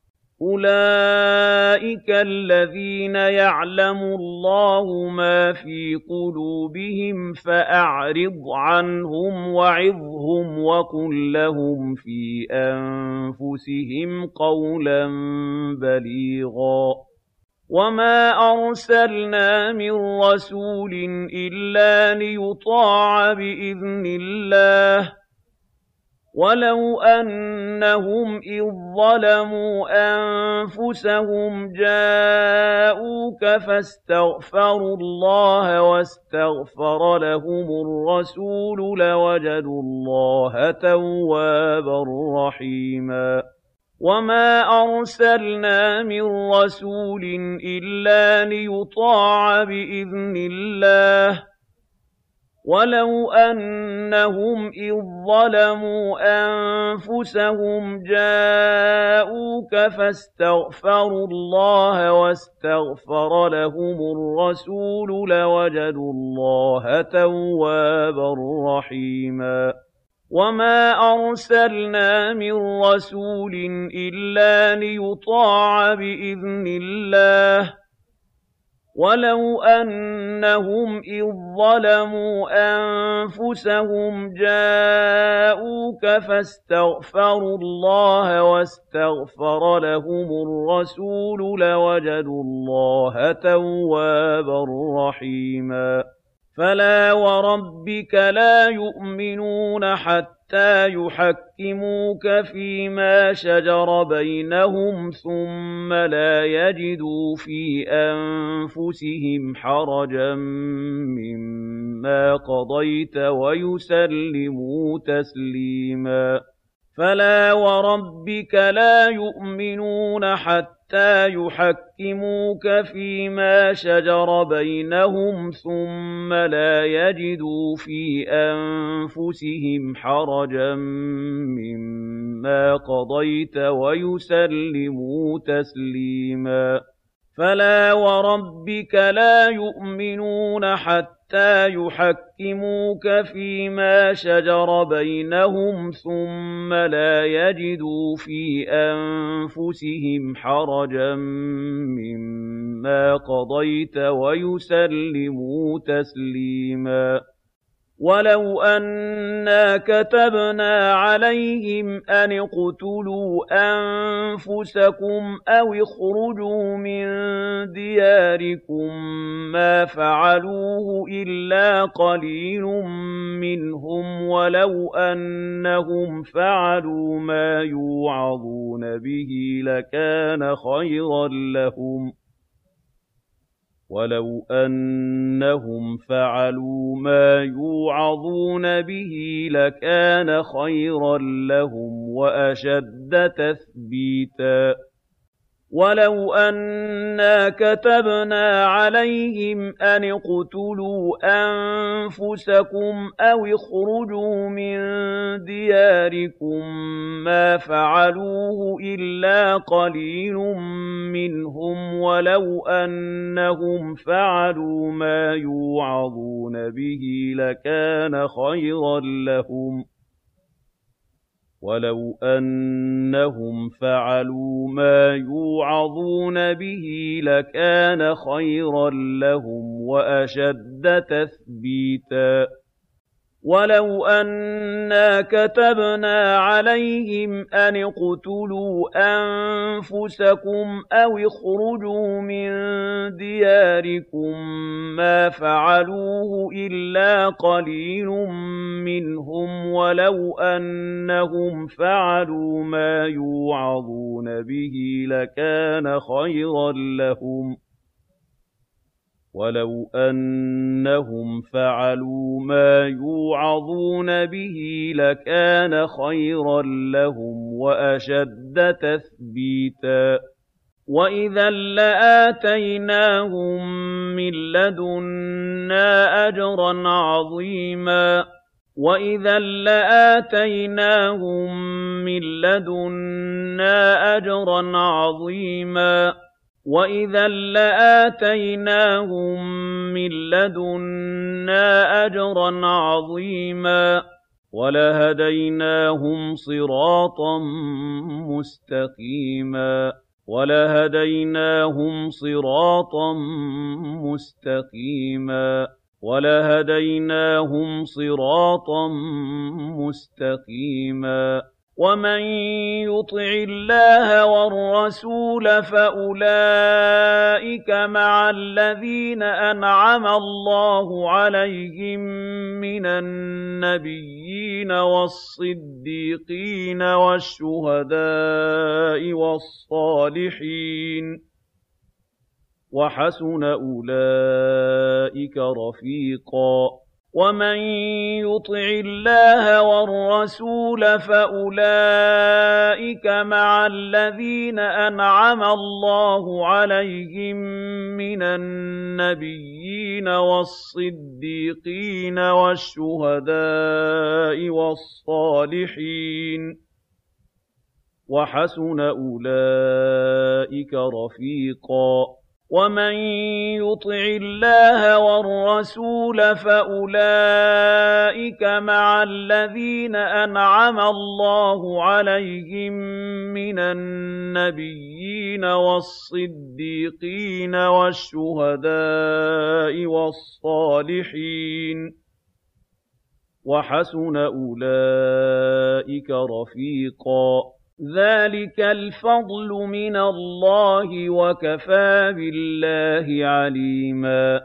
أُولَٰئِكَ الَّذِينَ يَعْلَمُ اللَّهُ مَا فِي قُلُوبِهِمْ فَأَعْرِضْ عَنْهُمْ وَعِظْهُمْ وَقُل لَّهُمْ فِي أَنفُسِهِمْ قَوْلًا بَلِيغًا وَمَا أَرْسَلْنَا مِن رَّسُولٍ إِلَّا لِيُطَاعَ بِإِذْنِ اللَّهِ وَلَوْ أَنَّهُمْ إِذ ظَّلَمُوا أَنفُسَهُمْ جَاءُوكَ فَاسْتَغْفَرُوا اللَّهَ وَاسْتَغْفَرَ لَهُمُ الرَّسُولُ لَوَجَدُوا اللَّهَ تَوَّابًا رَّحِيمًا وَمَا أَرْسَلْنَا مِن رَّسُولٍ إِلَّا لِيُطَاعَ بِإِذْنِ اللَّهِ وَلَوْ أَنَّهُمْ إِذ ظَّلَمُوا أَنفُسَهُمْ جَاءُوكَ فَاسْتَغْفَرُوا اللَّهَ وَاسْتَغْفَرَ لَهُمُ الرَّسُولُ لَوَجَدُوا اللَّهَ تَوَّابًا رَّحِيمًا وَمَا أَرْسَلْنَا مِن رَّسُولٍ إِلَّا لِيُطَاعَ بِإِذْنِ اللَّهِ وَلَوْ أَنَّهُمْ إِذ ظَّلَمُوا أَنفُسَهُمْ جَاءُوكَ فَاسْتَغْفَرُوا اللَّهَ وَاسْتَغْفَرَ لَهُمُ الرَّسُولُ لَوَجَدُوا اللَّهَ تَوَّابًا رَّحِيمًا فَلَا وَرَبِّكَ لَا يُؤْمِنُونَ حَتَّىٰ يُحَكِّمُوكَ فِيمَا شَجَرَ بَيْنَهُمْ ثُمَّ لَا يَجِدُوا فِي أَنفُسِهِمْ حَرَجًا مِّمَّا قَضَيْتَ وَيُسَلِّمُوا تَسْلِيمًا فَلَا وَرَبِّكَ لَا يُؤْمِنُونَ حَتَّىٰ يُحَكِّمُوكَ فِيمَا شَجَرَ بَيْنَهُمْ ثُمَّ لَا يَجِدُوا فِي أَنفُسِهِمْ حَرَجًا مِّمَّا قَضَيْتَ وَيُسَلِّمُوا تَسْلِيمًا فَلَا وَرَبِّكَ لَا يُؤْمِنُونَ حَتَّىٰ يُحَكِّمُوكَ فِيمَا شَجَرَ بَيْنَهُمْ ثُمَّ لَا يَجِدُوا فِي أَنفُسِهِمْ حَرَجًا مِّمَّا قَضَيْتَ وَيُسَلِّمُوا تَسْلِيمًا وَلَوْ أَنَّا كَتَبْنَا عَلَيْهِمْ أَنِ اقْتُلُوا أَنفُسَكُمْ أَوِ اخْرُجُوا مِن دِيَارِكُم مَّا فَعَلُوهُ إِلَّا قَلِيلٌ مِّنْهُمْ ۖ وَلَوْ أَنَّهُمْ فَعَلُوا مَا يُوعَظُونَ بِهِ لَكَانَ خَيْرًا لَّهُمْ وَأَشَدَّ تَثْبِيتًا وَلَوْ أَنَّا كَتَبْنَا عَلَيْهِمْ أَنِ اقْتُلُوا أَنفُسَكُمْ أَوِ اخْرُجُوا مِن دِيَارِكُم مَّا فَعَلُوهُ إِلَّا قَلِيلٌ مِّنْهُمْ ۖ وَلَوْ أَنَّهُمْ فَعَلُوا مَا يُوعَظُونَ بِهِ لَكَانَ خَيْرًا لَّهُمْ وَأَشَدَّ تَثْبِيتًا وَلَوْ أَنَّا كَتَبْنَا عَلَيْهِمْ أَنِ اقْتُلُوا أَنفُسَكُمْ أَوِ اخْرُجُوا مِن دِيَارِكُم مَّا فَعَلُوهُ إِلَّا قَلِيلٌ مِّنْهُمْ ۖ وَلَوْ أَنَّهُمْ فَعَلُوا مَا يُوعَظُونَ بِهِ لَكَانَ خَيْرًا لَّهُمْ وَأَشَدَّ تَثْبِيتًا وَإِذًا لَّآتَيْنَاهُم مِّن لَّدُنَّا أَجْرًا عَظِيمًا وَلَهَدَيْنَاهُمْ صِرَاطًا مُّسْتَقِيمًا وَمَن يُطِعِ اللَّهَ وَالرَّسُولَ فَأُولَٰئِكَ مَعَ الَّذِينَ أَنْعَمَ اللَّهُ عَلَيْهِم مِّنَ النَّبِيِّينَ وَالصِّدِّيقِينَ وَالشُّهَدَاءِ وَالصَّالِحِينَ ۚ وَحَسُنَ أُولَٰئِكَ رَفِيقًا وَمَن يُطِعِ اللَّهَ وَالرَّسُولَ فَأُولَٰئِكَ مَعَ الَّذِينَ أَنْعَمَ اللَّهُ عَلَيْهِم مِّنَ النَّبِيِّينَ وَالصِّدِّيقِينَ وَالشُّهَدَاءِ وَالصَّالِحِينَ ۚ وَحَسُنَ أُولَٰئِكَ رَفِيقًا وَمَن يُطِعِ اللَّهَ وَالرَّسُولَ فَأُولَٰئِكَ مَعَ الَّذِينَ أَنْعَمَ اللَّهُ عَلَيْهِم مِّنَ النَّبِيِّينَ وَالصِّدِّيقِينَ وَالشُّهَدَاءِ وَالصَّالِحِينَ ۚ وَحَسُنَ أُولَٰئِكَ رَفِيقًا ذَٰلِكَ الْفَضْلُ مِنَ اللَّهِ ۚ وَكَفَىٰ بِاللَّهِ عَلِيمًا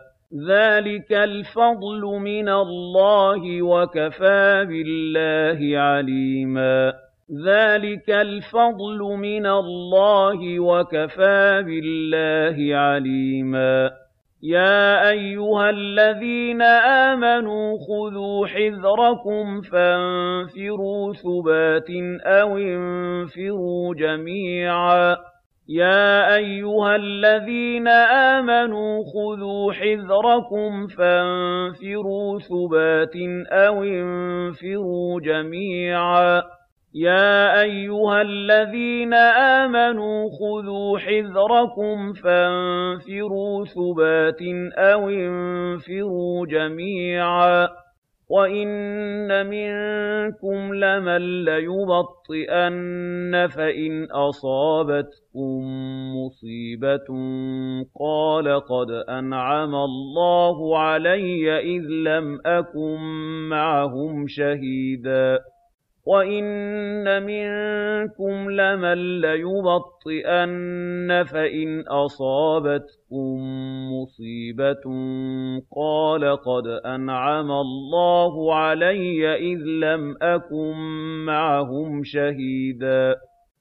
يَا أَيُّهَا الَّذِينَ آمَنُوا خُذُوا حِذْرَكُمْ فَانفِرُوا ثُبَاتٍ أَوِ انفِرُوا جَمِيعًا يَا أَيُّهَا الَّذِينَ آمَنُوا خُذُوا حِذْرَكُمْ فَانفِرُوا ثُبَاتٍ أَوِ انفِرُوا جَمِيعًا يَا أَيُّهَا الَّذِينَ آمَنُوا خُذُوا حِذْرَكُمْ فَانفِرُوا ثُبَاتٍ أَوِ انفِرُوا جَمِيعًا وَإِنَّ مِنكُمْ لَمَن لَّيُبَطِّئَنَّ فَإِنْ أَصَابَتْكُم مُّصِيبَةٌ قَالَ قَدْ أَنْعَمَ اللَّهُ عَلَيَّ إِذْ لَمْ أَكُن مَّعَهُمْ شَهِيدًا وَإِنَّ مِنكُمْ لَمَن لَّيُبَطِّئَنَّ فَإِنْ أَصَابَتْكُم مُّصِيبَةٌ قَالَ قَدْ أَنْعَمَ اللَّهُ عَلَيَّ إِذْ لَمْ أَكُن مَّعَهُمْ شَهِيدًا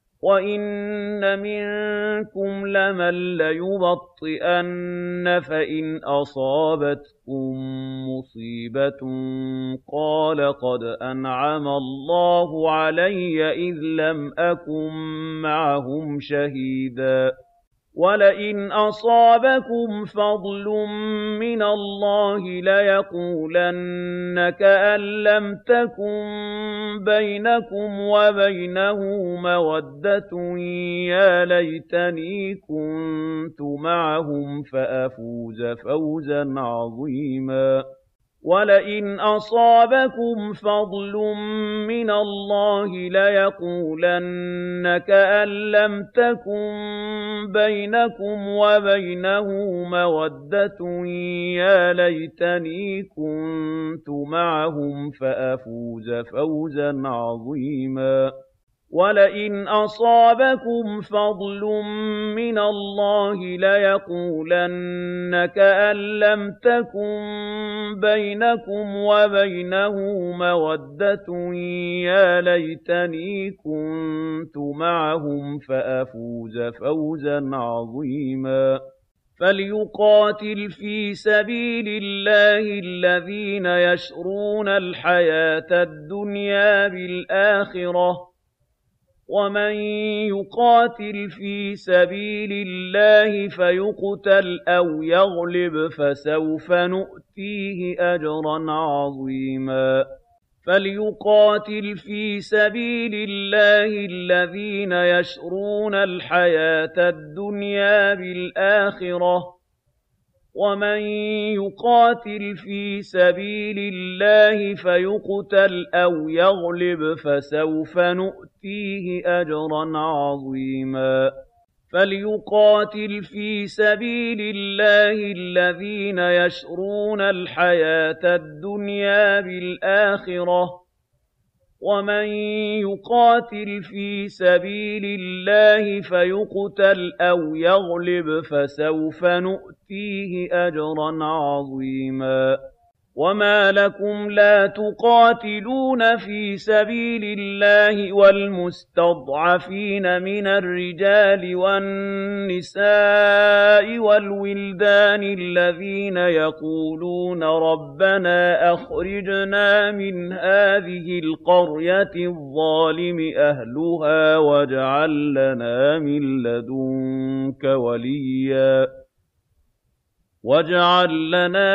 وَإِنَّ مِنكُمْ لَمَن لَّيُبَطِّئَنَّ فَإِنْ أَصَابَتْكُم مُّصِيبَةٌ قَالَ قَدْ أَنْعَمَ اللَّهُ عَلَيَّ إِذْ لَمْ أَكُن مَّعَهُمْ شَهِيدًا وَلَئِنْ أَصَابَكُمْ فَضْلٌ مِّنَ اللَّهِ لَيَقُولَنَّ كَأَن لَّمْ تَكُن بَيْنَكُمْ وَبَيْنَهُ مَوَدَّةٌ يَا لَيْتَنِي كُنتُ مَعَهُمْ فَأَفُوزَ فَوْزًا عَظِيمًا وَلَئِنْ أَصَابَكُمْ فَضْلٌ مِّنَ اللَّهِ لَيَقُولَنَّ كَأَن لَّمْ تَكُن بَيْنَكُمْ وَبَيْنَهُ مَوَدَّةٌ يَا لَيْتَنِي كُنتُ مَعَهُمْ فَأَفُوزَ فَوْزًا عَظِيمًا وَلَئِنْ أَصَابَكُمْ فَضْلٌ مِّنَ اللَّهِ لَيَقُولَنَّ كَأَن لَّمْ تَكُن بَيْنَكُمْ وَبَيْنَهُ مَوَدَّةٌ يَا لَيْتَنِي كُنتُ مَعَهُمْ فَأَفُوزَ فَوْزًا عَظِيمًا فَلْيُقَاتِلْ فِي سَبِيلِ اللَّهِ الَّذِينَ يَشْرُونَ الْحَيَاةَ الدُّنْيَا بِالْآخِرَةِ ۖ وَمَن يُقَاتِلْ فِي سَبِيلِ اللَّهِ فَيُقْتَلْ أَوْ يَغْلِبْ فَسَوْفَ نُؤْتِيهِ أَجْرًا عَظِيمًا فَلْيُقَاتِلْ فِي سَبِيلِ اللَّهِ الَّذِينَ يَشْرُونَ الْحَيَاةَ الدُّنْيَا بِالْآخِرَةِ ۖ وَمَن يُقَاتِلْ فِي سَبِيلِ اللَّهِ فَيُقْتَلْ أَوْ يَغْلِبْ فَسَوْفَ نُؤْتِيهِ أَجْرًا عَظِيمًا فَلْيُقَاتِلْ فِي سَبِيلِ اللَّهِ الَّذِينَ يَشْرُونَ الْحَيَاةَ الدُّنْيَا بِالْآخِرَةِ ۖ وَمَن يُقَاتِلْ فِي سَبِيلِ اللَّهِ فَيُقْتَلْ أَوْ يَغْلِبْ فَسَوْفَ نُؤْتِيهِ أَجْرًا عَظِيمًا وَمَا لَكُمْ لَا تُقَاتِلُونَ فِي سَبِيلِ اللَّهِ وَالْمُسْتَضْعَفِينَ مِنَ الرِّجَالِ وَالنِّسَاءِ وَالْوِلْدَانِ الَّذِينَ يَقُولُونَ رَبَّنَا أَخْرِجْنَا مِنْ هَٰذِهِ الْقَرْيَةِ الظَّالِمِ أَهْلُهَا وَاجْعَل لَّنَا مِن لَّدُنكَ وَلِيًّا وَاجْعَل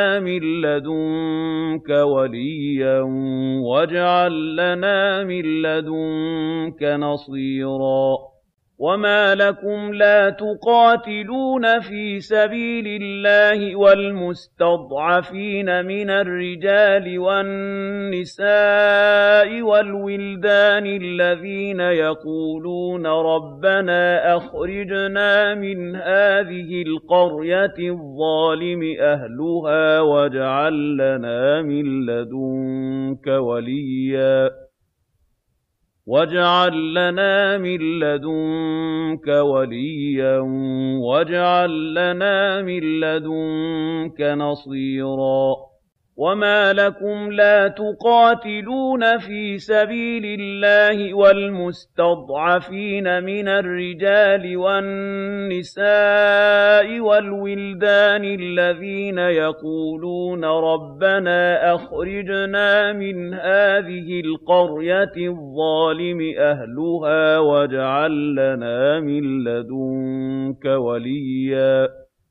لَّنَا مِن لَّدُنكَ نَصِيرًا وَمَا لَكُمْ لَا تُقَاتِلُونَ فِي سَبِيلِ اللَّهِ وَالْمُسْتَضْعَفِينَ مِنَ الرِّجَالِ وَالنِّسَاءِ وَالْوِلْدَانِ الَّذِينَ يَقُولُونَ رَبَّنَا أَخْرِجْنَا مِنْ هَٰذِهِ الْقَرْيَةِ الظَّالِمِ أَهْلُهَا وَاجْعَل لَّنَا مِن لَّدُنكَ وَلِيًّا وَاجْعَل لَّنَا مِن لَّدُنكَ نَصِيرًا وَمَا لَكُمْ لَا تُقَاتِلُونَ فِي سَبِيلِ اللَّهِ وَالْمُسْتَضْعَفِينَ مِنَ الرِّجَالِ وَالنِّسَاءِ وَالْوِلْدَانِ الَّذِينَ يَقُولُونَ رَبَّنَا أَخْرِجْنَا مِنْ هَٰذِهِ الْقَرْيَةِ الظَّالِمِ أَهْلُهَا وَاجْعَل لَّنَا مِن لَّدُنكَ وَلِيًّا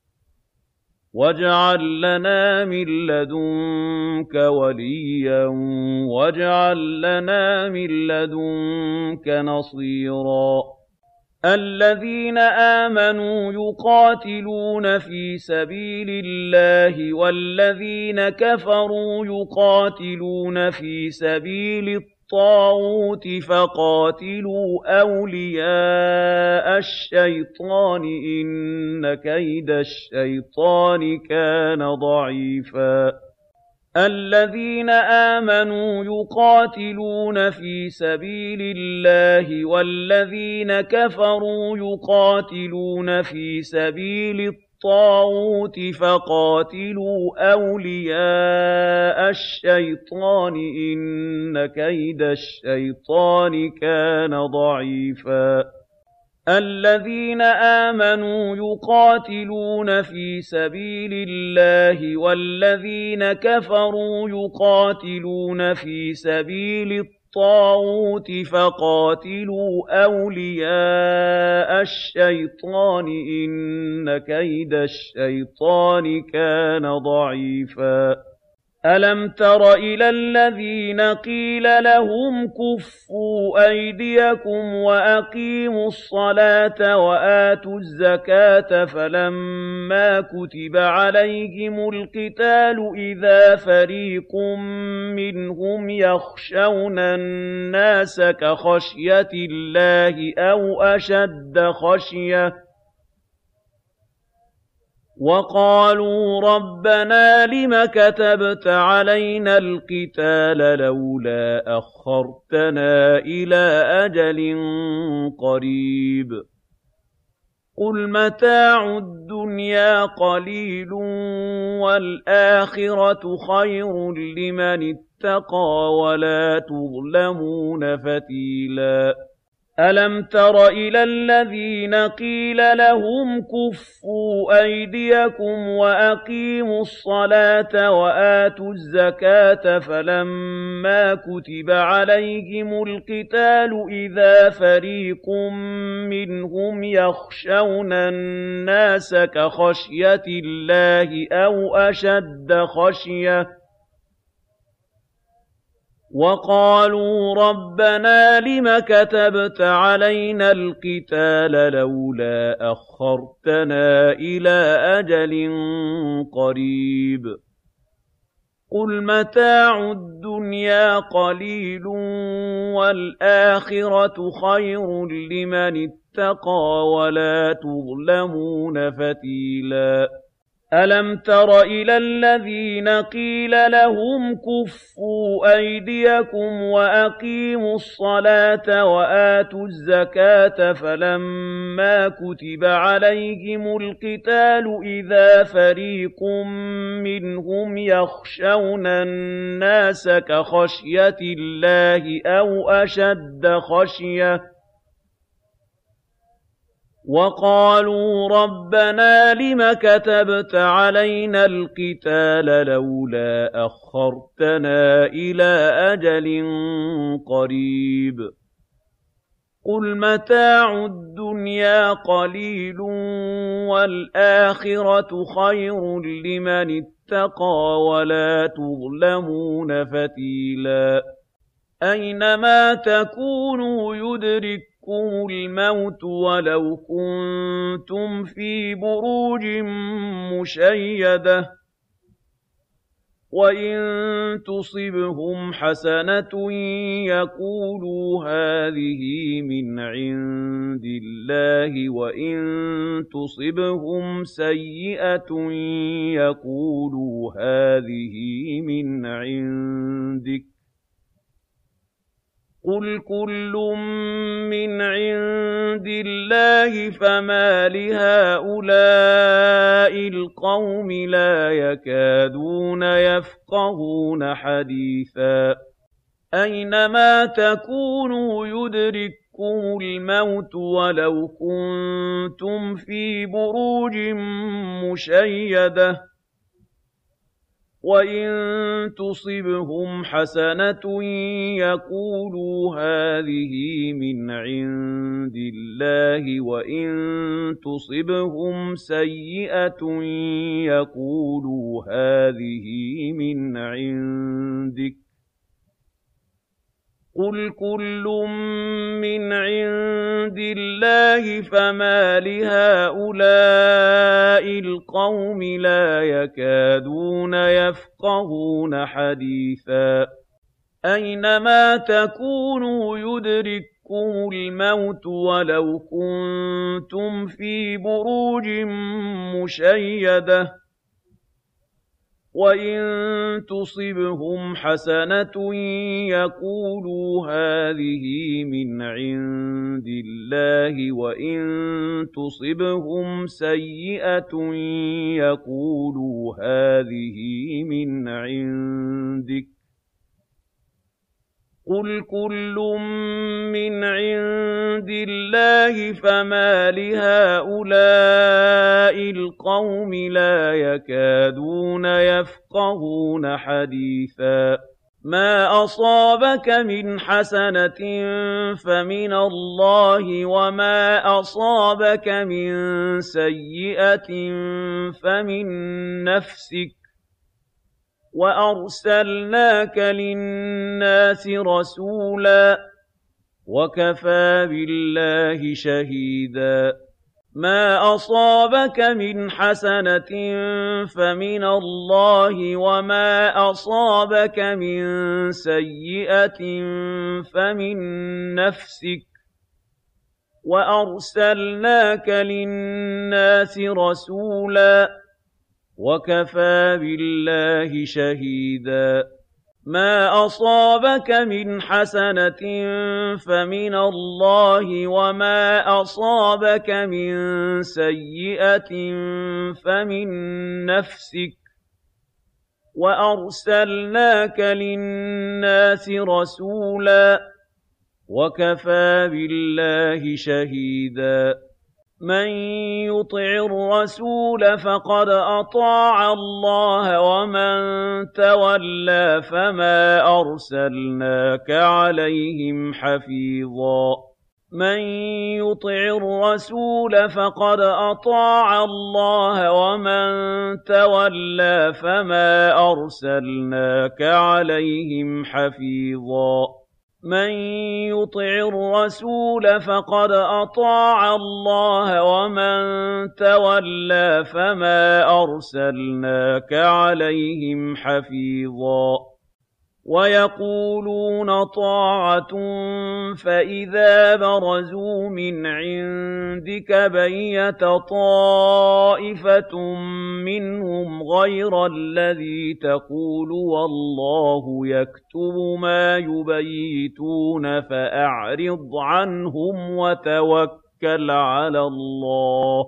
وَاجْعَل لَّنَا مِن لَّدُنكَ نَصِيرًا الَّذِينَ آمَنُوا يُقَاتِلُونَ فِي سَبِيلِ اللَّهِ وَالَّذِينَ كَفَرُوا يُقَاتِلُونَ فِي سَبِيلِ الطَّاغُوتِ فَقَاتِلُوا أَوْلِيَاءَ الشَّيْطَانِ ۖ إِنَّ كَيْدَ الشَّيْطَانِ كَانَ ضَعِيفًا الَّذِينَ آمَنُوا يُقَاتِلُونَ فِي سَبِيلِ اللَّهِ وَالَّذِينَ كَفَرُوا يُقَاتِلُونَ فِي سَبِيلِ الطَّاغُوتِ فَقَاتِلُوا أَوْلِيَاءَ الشَّيْطَانِ ۖ إِنَّ كَيْدَ الشَّيْطَانِ كَانَ ضَعِيفًا الَّذِينَ آمَنُوا يُقَاتِلُونَ فِي سَبِيلِ اللَّهِ وَالَّذِينَ كَفَرُوا يُقَاتِلُونَ فِي سَبِيلِ الطَّاغُوتِ فَقَاتِلُوا أَوْلِيَاءَ الشَّيْطَانِ ۖ إِنَّ كَيْدَ الشَّيْطَانِ كَانَ ضَعِيفًا أَلَمْ تَرَ إِلَى الَّذِينَ قِيلَ لَهُمْ كُفُّوا أَيْدِيَكُمْ وَأَقِيمُوا الصَّلَاةَ وَآتُوا الزَّكَاةَ فَلَمَّا كُتِبَ عَلَيْهِمُ الْقِتَالُ إِذَا فَرِيقٌ مِّنْهُمْ يَخْشَوْنَ النَّاسَ كَخَشْيَةِ اللَّهِ أَوْ أَشَدَّ خَشْيَةً وَقَالُوا رَبَّنَا لِمَ كَتَبْتَ عَلَيْنَا الْقِتَالَ لَوْلَا أَخَّرْتَنَا إِلَىٰ أَجَلٍ قَرِيبٍ قُلْ مَتَاعُ الدُّنْيَا قَلِيلٌ وَالْآخِرَةُ خَيْرٌ لِّمَنِ اتَّقَىٰ وَلَا تُظْلَمُونَ فَتِيلًا أَلَمْ تَرَ إِلَى الَّذِينَ قِيلَ لَهُمْ كُفُّوا أَيْدِيَكُمْ وَأَقِيمُوا الصَّلَاةَ وَآتُوا الزَّكَاةَ فَلَمَّا كُتِبَ عَلَيْهِمُ الْقِتَالُ إِذَا فَرِيقٌ مِّنْهُمْ يَخْشَوْنَ النَّاسَ كَخَشْيَةِ اللَّهِ أَوْ أَشَدَّ خَشْيَةً وَقَالُوا رَبَّنَا لِمَ كَتَبْتَ عَلَيْنَا الْقِتَالَ لَوْلَا أَخَّرْتَنَا إِلَىٰ أَجَلٍ قَرِيبٍ قُلْ مَتَاعُ الدُّنْيَا قَلِيلٌ وَالْآخِرَةُ خَيْرٌ لِّمَنِ اتَّقَىٰ وَلَا تُظْلَمُونَ فَتِيلًا أَلَمْ تَرَ إِلَى الَّذِينَ قِيلَ لَهُمْ كُفُّوا أَيْدِيَكُمْ وَأَقِيمُوا الصَّلَاةَ وَآتُوا الزَّكَاةَ فَلَمَّا كُتِبَ عَلَيْهِمُ الْقِتَالُ إِذَا فَرِيقٌ مِّنْهُمْ يَخْشَوْنَ النَّاسَ كَخَشْيَةِ اللَّهِ أَوْ أَشَدَّ خَشْيَةً وَقَالُوا رَبَّنَا لِمَ كَتَبْتَ عَلَيْنَا الْقِتَالَ لَوْلَا أَخَّرْتَنَا إِلَىٰ أَجَلٍ قَرِيبٍ قُلْ مَتَاعُ الدُّنْيَا قَلِيلٌ وَالْآخِرَةُ خَيْرٌ لِّمَنِ اتَّقَىٰ وَلَا تُظْلَمُونَ فَتِيلًا أَيْنَمَا تَكُونُوا يُدْرِككُّمُ الْمَوْتُ وَلَوْ كُنتُمْ فِي بُرُوجٍ مُّشَيَّدَةٍ وَإِن تُصِبْهُمْ حَسَنَةٌ يَقُولُوا هَٰذِهِ مِنْ عِندِ اللَّهِ وَإِن تُصِبْهُمْ سَيِّئَةٌ يَقُولُوا هَٰذِهِ مِنْ عِندِكَ قُلْ كُلٌّ مِّنْ عِندِ اللَّهِ فَمَالِ هَٰؤُلَاءِ الْقَوْمِ لَا يَكَادُونَ يَفْقَهُونَ حَدِيثًا أَيْنَمَا تَكُونُوا يُدْرِككُّمُ الْمَوْتُ وَلَوْ كُنتُمْ فِي بُرُوجٍ مُّشَيَّدَةٍ وَإِن تُصِبْهُمْ حَسَنَةٌ يَقُولُوا هَٰذِهِ مِنْ عِندِ اللَّهِ وَإِن تُصِبْهُمْ سَيِّئَةٌ يَقُولُوا هَٰذِهِ مِنْ عِندِكَ ۚ قُلْ كُلٌّ مِّنْ عِندِ اللَّهِ فَمَالِ هَٰؤُلَاءِ الْقَوْمِ لَا يَكَادُونَ يَفْقَهُونَ حَدِيثًا أَيْنَمَا تَكُونُوا يُدْرِككُّمُ الْمَوْتُ وَلَوْ كُنتُمْ فِي بُرُوجٍ مُّشَيَّدَةٍ وَإِن تُصِبْهُمْ حَسَنَةٌ يَقُولُوا هَٰذِهِ مِنْ عِندِ اللَّهِ وَإِن تُصِبْهُمْ سَيِّئَةٌ يَقُولُوا هَٰذِهِ مِنْ عِندِكَ ۚ قُلْ كُلٌّ مِّنْ عِندِ اللَّهِ فَمَالِ هَٰؤُلَاءِ الْقَوْمِ لَا يَكَادُونَ يَفْقَهُونَ حَدِيثًا مَا أَصَابَكَ مِنْ حَسَنَةٍ فَمِنَ اللَّهِ وَمَا أَصَابَكَ مِن سَيِّئَةٍ فَمِن نَّفْسِكَ ۚ وَأَرْسَلْنَاكَ لِلنَّاسِ رَسُولًا ۚ وَكَفَىٰ بِاللَّهِ شَهِيدًا مَا أَصَابَكَ مِنْ حَسَنَةٍ فَمِنَ اللَّهِ وَمَا أَصَابَكَ مِن سَيِّئَةٍ فَمِن نَّفْسِكَ ۚ وَأَرْسَلْنَاكَ لِلنَّاسِ رَسُولًا ۚ وَكَفَىٰ بِاللَّهِ شَهِيدًا مَا أَصَابَكَ مِنْ حَسَنَةٍ فَمِنَ اللَّهِ وَمَا أَصَابَكَ مِن سَيِّئَةٍ فَمِن نَّفْسِكَ ۚ وَأَرْسَلْنَاكَ لِلنَّاسِ رَسُولًا ۚ وَكَفَىٰ بِاللَّهِ شَهِيدًا مَّن يُطِعِ الرَّسُولَ فَقَدْ أَطَاعَ اللَّهَ ۖ وَمَن تَوَلَّىٰ فَمَا أَرْسَلْنَاكَ عَلَيْهِمْ حَفِيظًا مَّن يُطِعِ الرَّسُولَ فَقَدْ أَطَاعَ اللَّهَ ۖ وَمَن تَوَلَّىٰ فَمَا أَرْسَلْنَاكَ عَلَيْهِمْ حَفِيظًا مَّن يُطِعِ الرَّسُولَ فَقَدْ أَطَاعَ اللَّهَ ۖ وَمَن تَوَلَّىٰ فَمَا أَرْسَلْنَاكَ عَلَيْهِمْ حَفِيظًا وَيَقُولُونَ طَاعَةٌ فَإِذَا بَرَزُوا مِنْ عِندِكَ بَيَّتَ طَائِفَةٌ مِّنْهُمْ غَيْرَ الَّذِي تَقُولُ وَاللَّهُ يَكْتُبُ مَا يُبَيِّتُونَ فَأَعْرِضْ عَنْهُمْ وَتَوَكَّلْ عَلَى اللَّهِ ۚ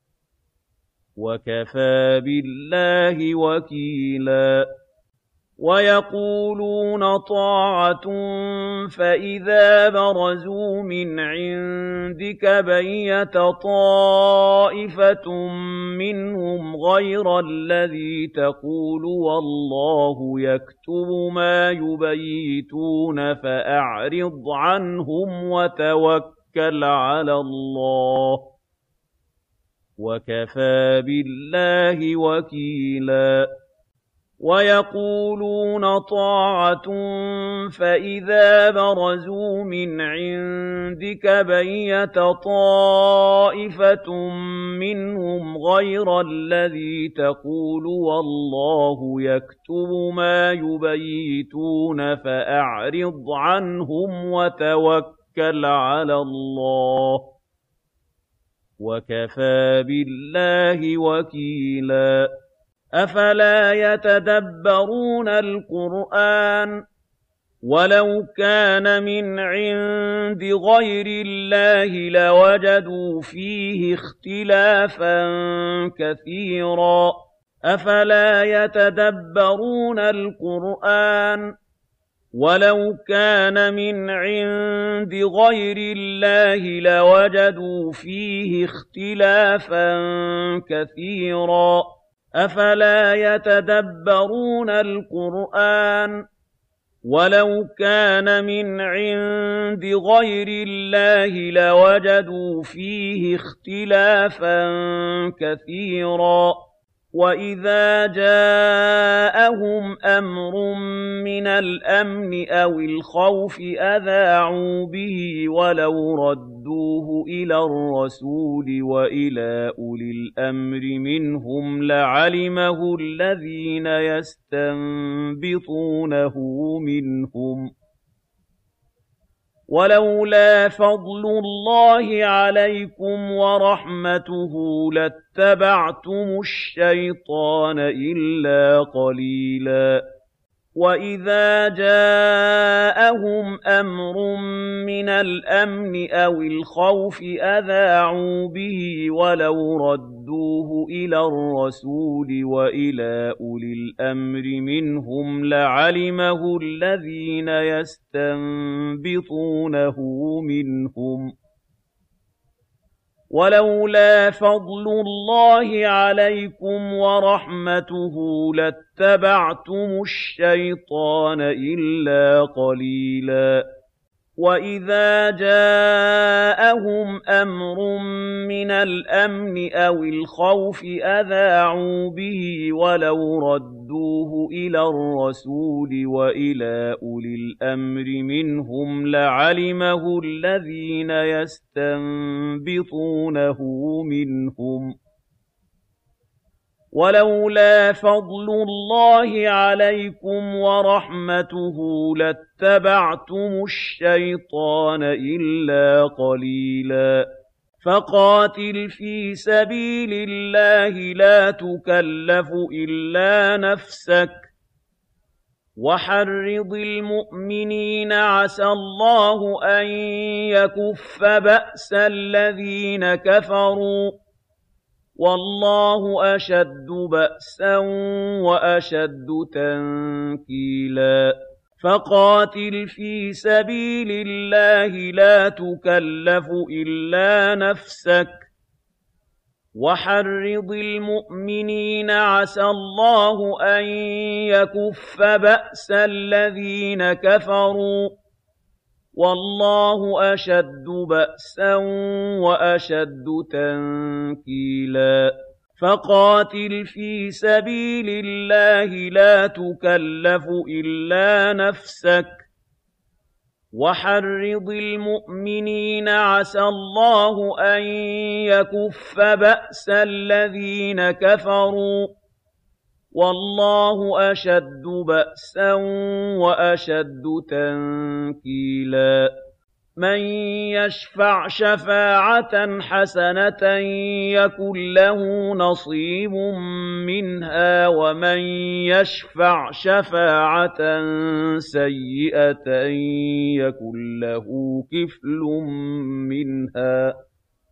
وَكَفَىٰ بِاللَّهِ وَكِيلًا وَيَقُولُونَ طَاعَةٌ فَإِذَا بَرَزُوا مِنْ عِندِكَ بَيَّتَ طَائِفَةٌ مِّنْهُمْ غَيْرَ الَّذِي تَقُولُ وَاللَّهُ يَكْتُبُ مَا يُبَيِّتُونَ فَأَعْرِضْ عَنْهُمْ وَتَوَكَّلْ عَلَى اللَّهِ ۚ وَكَفَىٰ بِاللَّهِ وَكِيلًا وَيَقُولُونَ طَاعَةٌ فَإِذَا بَرَزُوا مِنْ عِندِكَ بَيَّتَ طَائِفَةٌ مِّنْهُمْ غَيْرَ الَّذِي تَقُولُ وَاللَّهُ يَكْتُبُ مَا يُبَيِّتُونَ فَأَعْرِضْ عَنْهُمْ وَتَوَكَّلْ عَلَى اللَّهِ ۚ وَكَفَىٰ بِاللَّهِ وَكِيلًا أَفَلَا يَتَدَبَّرُونَ الْقُرْآنَ وَلَوْ كَانَ مِنْ عِندِ غَيْرِ اللَّهِ لَوَجَدُوا فِيهِ اخْتِلَافًا كَثِيرًا ۚ أَفَلَا يَتَدَبَّرُونَ الْقُرْآنَ ۚ وَلَوْ كَانَ مِنْ عِندِ غَيْرِ اللَّهِ لَوَجَدُوا فِيهِ اخْتِلَافًا كَثِيرًا ۚ أَفَلَا يَتَدَبَّرُونَ الْقُرْآنَ ۚ وَلَوْ كَانَ مِنْ عِندِ غَيْرِ اللَّهِ لَوَجَدُوا فِيهِ اخْتِلَافًا كَثِيرًا ۚ وَإِذَا جَاءَهُمْ أَمْرٌ مِّنَ الْأَمْنِ أَوِ الْخَوْفِ أَذَاعُوا بِهِ وَلَوْ رَدُّوهُ إِلَى الرَّسُولِ وَإِلَىٰ أُولِي الْأَمْرِ مِنْهُمْ لَعَلِمَهُ الَّذِينَ يَسْتَنبِطُونَهُ مِنْهُمْ ۗ وَلَوْلَا فَضْلُ اللَّهِ عَلَيْكُمْ وَرَحْمَتُهُ لَاتَّبَعْتُمُ الشَّيْطَانَ إِلَّا قَلِيلًا وَإِذَا جَاءَهُمْ أَمْرٌ مِّنَ الْأَمْنِ أَوِ الْخَوْفِ أَذَاعُوا بِهِ وَلَوْ رَدُّوهُ إِلَى الرَّسُولِ وَإِلَىٰ أُولِي الْأَمْرِ مِنْهُمْ لَعَلِمَهُ الَّذِينَ يَسْتَنبِطُونَهُ مِنْهُمْ ۗ وَلَوْلَا فَضْلُ اللَّهِ عَلَيْكُمْ وَرَحْمَتُهُ لَاتَّبَعْتُمُ الشَّيْطَانَ إِلَّا قَلِيلًا وَإِذَا جَاءَهُمْ أَمْرٌ مِّنَ الْأَمْنِ أَوِ الْخَوْفِ أَذَاعُوا بِهِ وَلَوْ رَدُّوهُ إِلَى الرَّسُولِ وَإِلَىٰ أُولِي الْأَمْرِ مِنْهُمْ لَعَلِمَهُ الَّذِينَ يَسْتَنبِطُونَهُ مِنْهُمْ ۗ وَلَوْلَا فَضْلُ اللَّهِ عَلَيْكُمْ وَرَحْمَتُهُ لَاتَّبَعْتُمُ الشَّيْطَانَ إِلَّا قَلِيلًا فَقَاتِلْ فِي سَبِيلِ اللَّهِ لَا تُكَلَّفُ إِلَّا نَفْسَكَ ۚ وَحَرِّضِ الْمُؤْمِنِينَ عَسَى اللَّهُ أَن يَكُفَّ بَأْسَ الَّذِينَ كَفَرُوا ۚ وَاللَّهُ أَشَدُّ بَأْسًا وَأَشَدُّ تَنكِيلًا فَقَاتِلْ فِي سَبِيلِ اللَّهِ لَا تُكَلَّفُ إِلَّا نَفْسَكَ ۚ وَحَرِّضِ الْمُؤْمِنِينَ عَسَى اللَّهُ أَن يَكُفَّ بَأْسَ الَّذِينَ كَفَرُوا ۚ وَاللَّهُ أَشَدُّ بَأْسًا وَأَشَدُّ تَنكِيلًا فَقَاتِلْ فِي سَبِيلِ اللَّهِ لَا تُكَلَّفُ إِلَّا نَفْسَكَ ۚ وَحَرِّضِ الْمُؤْمِنِينَ عَسَى اللَّهُ أَن يَكُفَّ بَأْسَ الَّذِينَ كَفَرُوا ۚ وَاللَّهُ أَشَدُّ بَأْسًا وَأَشَدُّ تَنكِيلًا مَّن يَشْفَعْ شَفَاعَةً حَسَنَةً يَكُن لَّهُ نَصِيبٌ مِّنْهَا وَمَن يَشْفَعْ شَفَاعَةً سَيِّئَةً يَكُن لَّهُ كِفْلٌ مِّنْهَا ۗ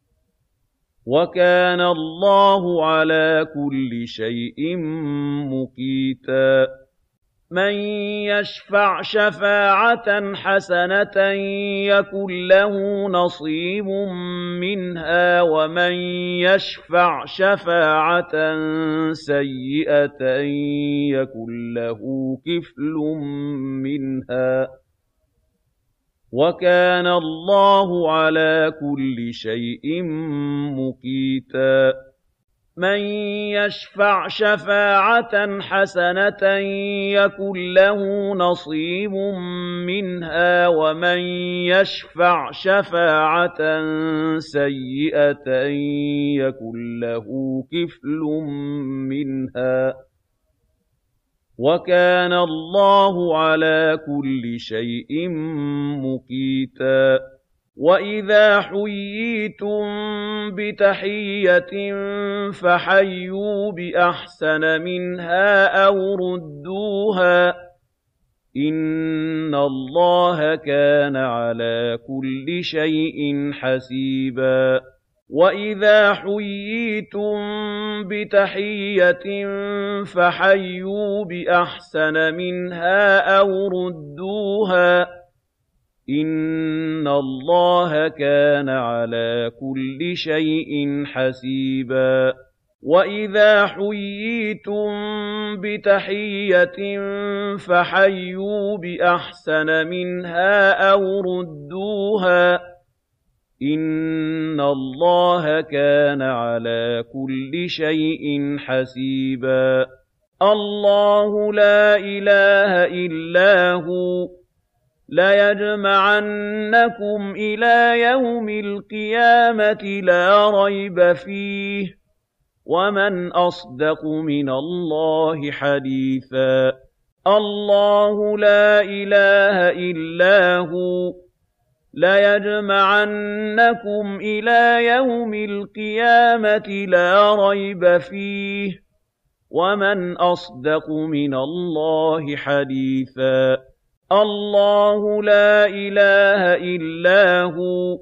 وَكَانَ اللَّهُ عَلَىٰ كُلِّ شَيْءٍ مُّقِيتًا مَّن يَشْفَعْ شَفَاعَةً حَسَنَةً يَكُن لَّهُ نَصِيبٌ مِّنْهَا وَمَن يَشْفَعْ شَفَاعَةً سَيِّئَةً يَكُن لَّهُ كِفْلٌ مِّنْهَا ۗ وَكَانَ اللَّهُ عَلَىٰ كُلِّ شَيْءٍ مُّقِيتًا مَّن يَشْفَعْ شَفَاعَةً حَسَنَةً يَكُن لَّهُ نَصِيبٌ مِّنْهَا وَمَن يَشْفَعْ شَفَاعَةً سَيِّئَةً يَكُن لَّهُ كِفْلٌ مِّنْهَا ۗ وَكَانَ اللَّهُ عَلَىٰ كُلِّ شَيْءٍ مُّقِيتًا وَإِذَا حُيِّيتُم بِتَحِيَّةٍ فَحَيُّوا بِأَحْسَنَ مِنْهَا أَوْ رُدُّوهَا ۗ إِنَّ اللَّهَ كَانَ عَلَىٰ كُلِّ شَيْءٍ حَسِيبًا وَإِذَا حُيِّيتُم بِتَحِيَّةٍ فَحَيُّوا بِأَحْسَنَ مِنْهَا أَوْ رُدُّوهَا ۗ إِنَّ اللَّهَ كَانَ عَلَىٰ كُلِّ شَيْءٍ حَسِيبًا وَإِذَا حُيِّيتُم بِتَحِيَّةٍ فَحَيُّوا بِأَحْسَنَ مِنْهَا أَوْ رُدُّوهَا ۗ إِنَّ اللَّهَ كَانَ عَلَىٰ كُلِّ شَيْءٍ حَسِيبًا اللَّهُ لا إِلَٰهَ إِلَّا هُوَ لَيَجْمَعَنَّكُمْ إِلَىٰ يَوْمِ الْقِيَامَةِ لَا رَيْبَ فِيهِ ۗ وَمَنْ أَصْدَقُ مِنَ اللَّهِ حَدِيثًا اللَّهُ لا إِلَٰهَ إِلَّا هُوَ لَيَجْمَعَنَّكُمْ إِلَىٰ يَوْمِ الْقِيَامَةِ لَا رَيْبَ فِيهِ ۗ وَمَنْ أَصْدَقُ مِنَ اللَّهِ حَدِيثًا اللَّهُ لا إِلَٰهَ إِلَّا هُوَ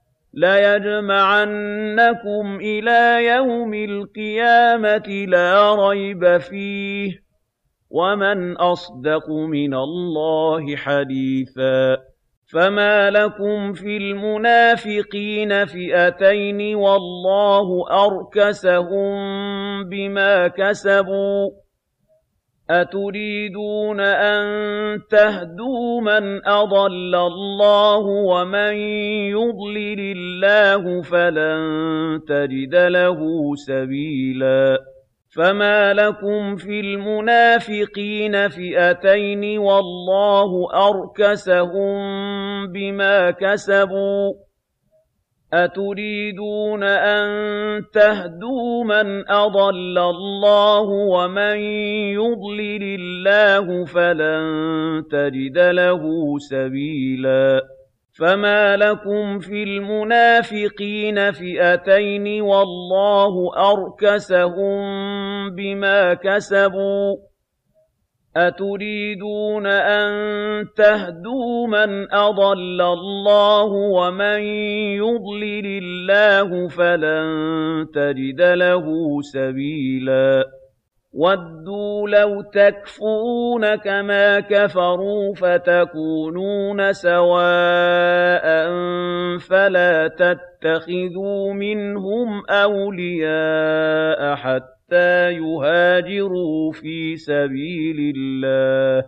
لَيَجْمَعَنَّكُمْ إِلَىٰ يَوْمِ الْقِيَامَةِ لَا رَيْبَ فِيهِ ۗ وَمَنْ أَصْدَقُ مِنَ اللَّهِ حَدِيثًا فَمَا لَكُمْ فِي الْمُنَافِقِينَ فِئَتَيْنِ وَاللَّهُ أَرْكَسَهُم بِمَا كَسَبُوا ۚ أَتُرِيدُونَ أَن تَهْدُوا مَنْ أَضَلَّ اللَّهُ ۖ وَمَن يُضْلِلِ اللَّهُ فَلَن تَجِدَ لَهُ سَبِيلًا فَمَا لَكُمْ فِي الْمُنَافِقِينَ فِئَتَيْنِ وَاللَّهُ أَرْكَسَهُم بِمَا كَسَبُوا ۚ أَتُرِيدُونَ أَن تَهْدُوا مَنْ أَضَلَّ اللَّهُ ۖ وَمَن يُضْلِلِ اللَّهُ فَلَن تَجِدَ لَهُ سَبِيلًا فَمَا لَكُمْ فِي الْمُنَافِقِينَ فِئَتَيْنِ وَاللَّهُ أَرْكَسَهُم بِمَا كَسَبُوا ۚ أَتُرِيدُونَ أَن تَهْدُوا مَنْ أَضَلَّ اللَّهُ ۖ وَمَن يُضْلِلِ اللَّهُ فَلَن تَجِدَ لَهُ سَبِيلًا وَدُّوا لَوْ تَكْفُرُونَ كَمَا كَفَرُوا فَتَكُونُونَ سَوَاءً فَلَا تَتَّخِذُوا مِنْهُمْ أَوْلِيَاءَ حَتَّىٰ يُهَاجِرُوا فِي سَبِيلِ اللَّهِ ۚ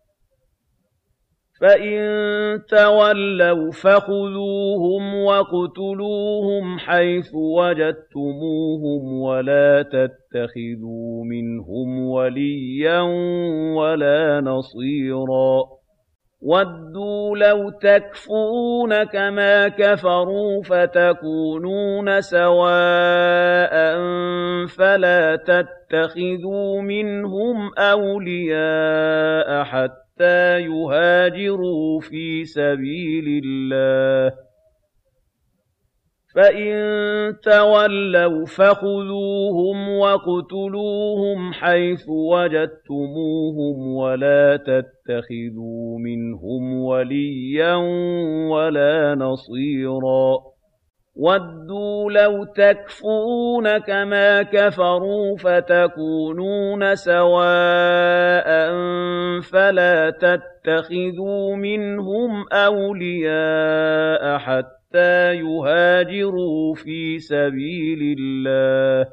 فَإِن تَوَلَّوْا فَخُذُوهُمْ وَاقْتُلُوهُمْ حَيْثُ وَجَدتُّمُوهُمْ وَلَا تَتَّخِذُوا مِنْهُمْ وَلِيًّا وَلَا نَصِيرًا وَدُّوا لَوْ تَكْفُرُونَ كَمَا كَفَرُوا فَتَكُونُونَ سَوَاءً فَلَا تَتَّخِذُوا مِنْهُمْ أَوْلِيَاءَ حَتَّىٰ يُهَاجِرُوا فِي سَبِيلِ اللَّهِ ۚ فَإِن تَوَلَّوْا فَخُذُوهُمْ وَاقْتُلُوهُمْ حَيْثُ وَجَدتُّمُوهُمْ وَلَا تَتَّخِذُوا مِنْهُمْ وَلِيًّا وَلَا نَصِيرًا وَدُّوا لَوْ تَكْفُرُونَ كَمَا كَفَرُوا فَتَكُونُونَ سَوَاءً فَلَا تَتَّخِذُوا مِنْهُمْ أَوْلِيَاءَ حَتَّىٰ يُهَاجِرُوا فِي سَبِيلِ اللَّهِ ۚ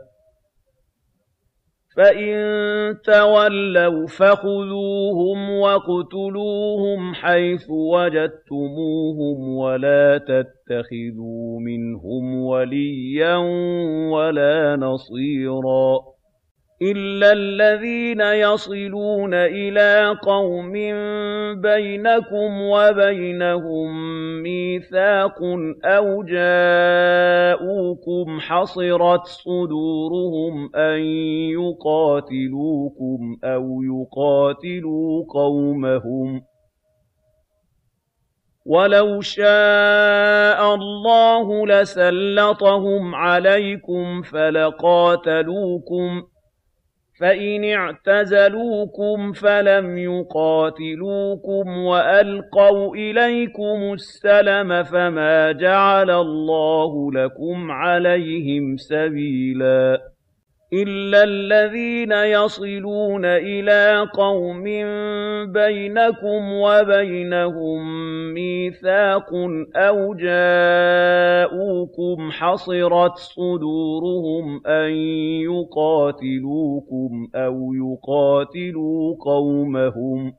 فَإِن تَوَلَّوْا فَخُذُوهُمْ وَاقْتُلُوهُمْ حَيْثُ وَجَدتُّمُوهُمْ وَلَا تَتَّخِذُوا مِنْهُمْ وَلِيًّا وَلَا نَصِيرًا إِلَّا الَّذِينَ يَصِلُونَ إِلَىٰ قَوْمٍ بَيْنَكُمْ وَبَيْنَهُم مِّيثَاقٌ أَوْ جَاءُوكُمْ حَصِرَتْ صُدُورُهُمْ أَن يُقَاتِلُوكُمْ أَوْ يُقَاتِلُوا قَوْمَهُمْ ۚ وَلَوْ شَاءَ اللَّهُ لَسَلَّطَهُمْ عَلَيْكُمْ فَلَقَاتَلُوكُمْ ۚ فإن اعتزلوكم فلم يقاتلوكم وألقوا إليكم السلم فما جعل الله لكم عليهم سبيلا إلا الذين يصلون إلى قوم بينكم وبينهم ميثاق أو جاءوكم حصرت صدورهم أن يقاتلوكم أو يقاتلوا قومهم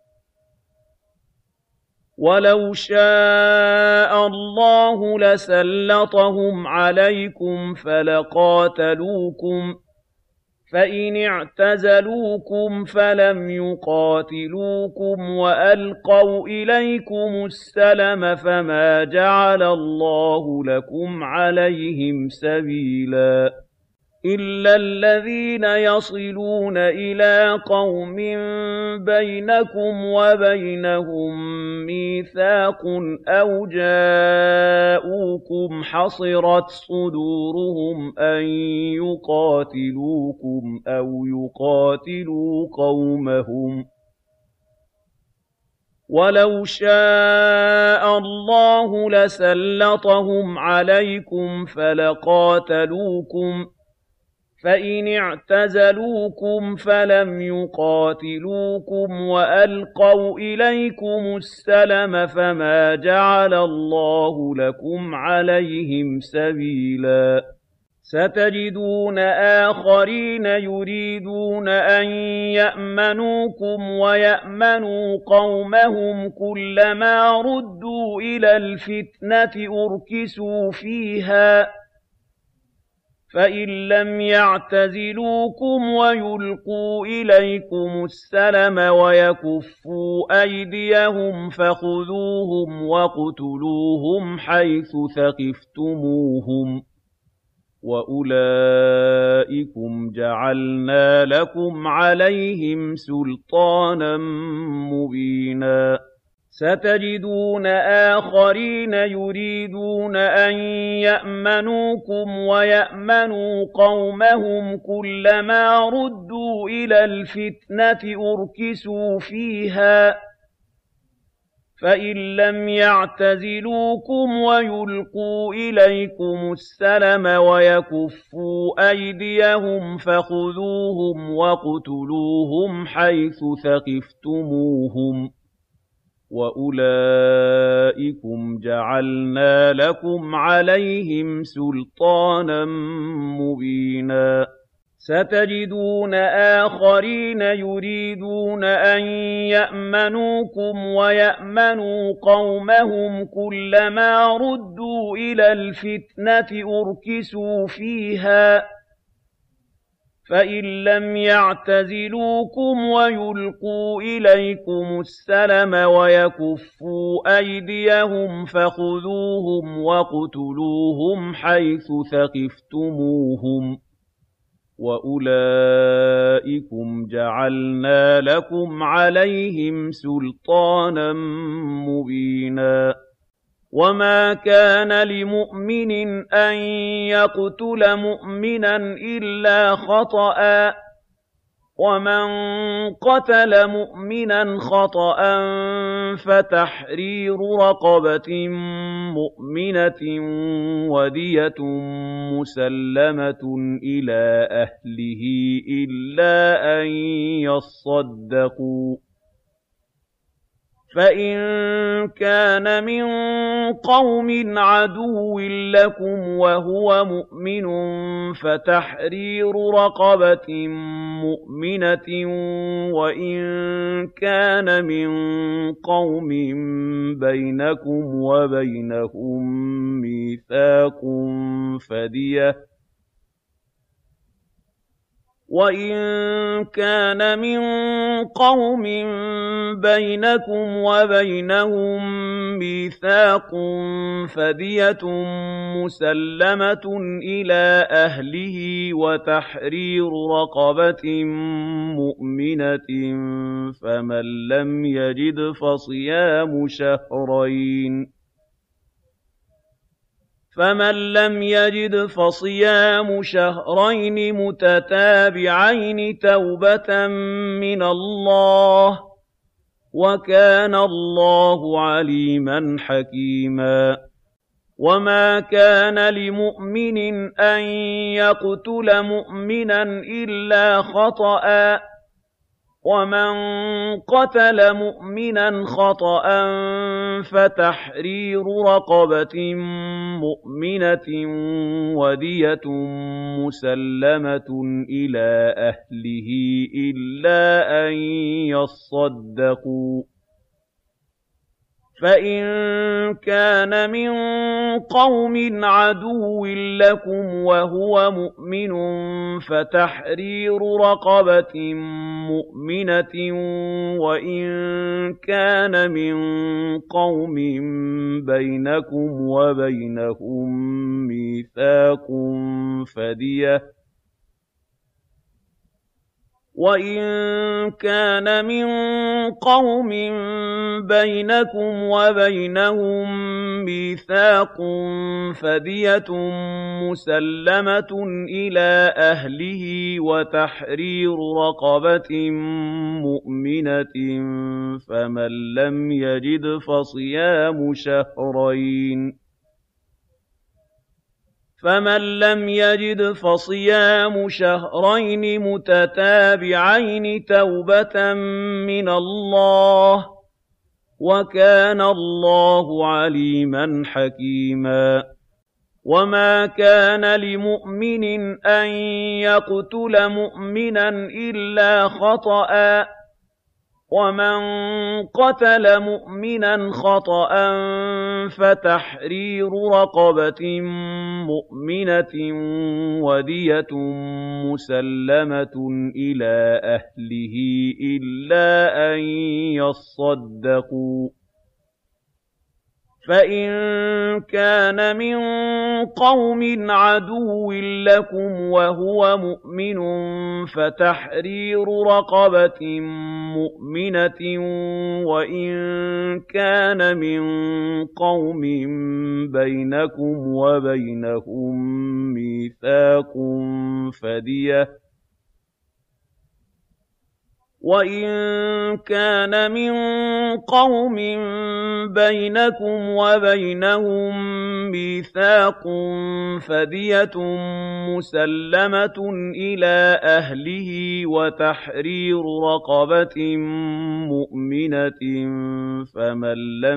ولو شاء الله لسلطهم عليكم فلقاتلوكم فإن اعتزلوكم فلم يقاتلوكم وألقوا إليكم السلم فما جعل الله لكم عليهم سبيلا إلا الذين يصلون إلى قوم بينكم وبينهم ميثاق أو جاءوكم حصرت صدورهم أن يقاتلوكم أو يقاتلوا قومهم ولو شاء الله لسلطهم عليكم فلقاتلوكم فإن اعتزلوكم فلم يقاتلوكم وألقوا إليكم السلم فما جعل الله لكم عليهم سبيلا ستجدون آخرين يريدون أن يأمنوكم ويأمنوا قومهم كلما ردوا إلى الفتنة أركسوا فيها فإن لم يعتزلوكم ويلقوا إليكم السلم ويكفوا أيديهم فخذوهم واقتلوهم حيث ثقفتموهم وأولئكم جعلنا لكم عليهم سلطانا مبينا ستجدون آخرين يريدون أن يأمنوكم ويأمنوا قومهم كلما ردوا إلى الفتنة أركسوا فيها فإن لم يعتزلوكم ويلقوا إليكم السلم ويكفوا أيديهم فخذوهم واقتلوهم حيث ثقفتموهم وأولئكم جعلنا لكم عليهم سلطانا مبينا ستجدون آخرين يريدون أن يأمنوكم ويأمنوا قومهم كلما ردوا إلى الفتنة أركسوا فيها فإن لم يعتزلوكم ويلقوا إليكم السلم ويكفوا أيديهم فخذوهم واقتلوهم حيث ثقفتموهم وأولئكم جعلنا لكم عليهم سلطانا مبينا وما كان لمؤمن أن يقتل مؤمنا إلا خطأ ومن قتل مؤمنا خطأ فتحرير رقبة مؤمنة ودية مسلمة إلى أهله إلا أن يصدقوا فإن كان من قوم عدو لكم وهو مؤمن فتحرير رقبة مؤمنة وإن كان من قوم بينكم وبينهم ميثاق وإن كان من قوم بينكم وبينهم ميثاق فدية مسلمة إلى أهله وتحرير رقبة مؤمنة فمن لم يجد فمن لم يجد فصيام شهرين متتابعين توبة من الله وكان الله عليما حكيما وما كان لمؤمن أن يقتل مؤمنا إلا خطأ ومن قتل مؤمنا خطأ فتحرير رقبة مؤمنة ودية مسلمة إلى أهله إلا أن يصدقوا فإن كان من قوم عدو لكم وهو مؤمن فتحرير رقبة مؤمنة وإن كان من قوم بينكم وبينهم ميثاق فدية وَإِن كَانَ مِن قَوْمٍ بَيْنَكُمْ وَبَيْنَهُم مِّيثَاقٌ فَدِيَةٌ مُّسَلَّمَةٌ إِلَىٰ أَهْلِهِ وَتَحْرِيرُ رَقَبَةٍ مُّؤْمِنَةٍ فَمَن لَّمْ يَجِدْ فَصِيَامُ شَهْرَيْنِ مُتَتَابِعَيْنِ تَوْبَةً مِّنَ اللَّهِ وَكَانَ اللَّهُ عَلِيمًا حَكِيمًا وَمَا كَانَ لِمُؤْمِنٍ أَن يَقْتُلَ مُؤْمِنًا إِلَّا خَطَأً وَمَن قَتَلَ مُؤْمِنًا خَطَأً فَتَحْرِيرُ رَقَبَةٍ مُّؤْمِنَةٍ وَدِيَةٌ مُّسَلَّمَةٌ إِلَىٰ أَهْلِهِ إِلَّا أَن يَصَّدَّقُوا فَإِن كَانَ مِن قَوْمٍ عَدُوٍّ لَّكُمْ وَهُوَ مُؤْمِنٌ فَتَحْرِيرُ رَقَبَةٍ مُّؤْمِنَةٍ وَإِن كَانَ مِن قَوْمٍ بَيْنَكُمْ وَبَيْنَهُم مِّيثَاقٌ فَدِيَةٌ مُّسَلَّمَةٌ إِلَىٰ أَهْلِهِ وَتَحْرِيرُ رَقَبَةٍ مُّؤْمِنَةٍ فَمَن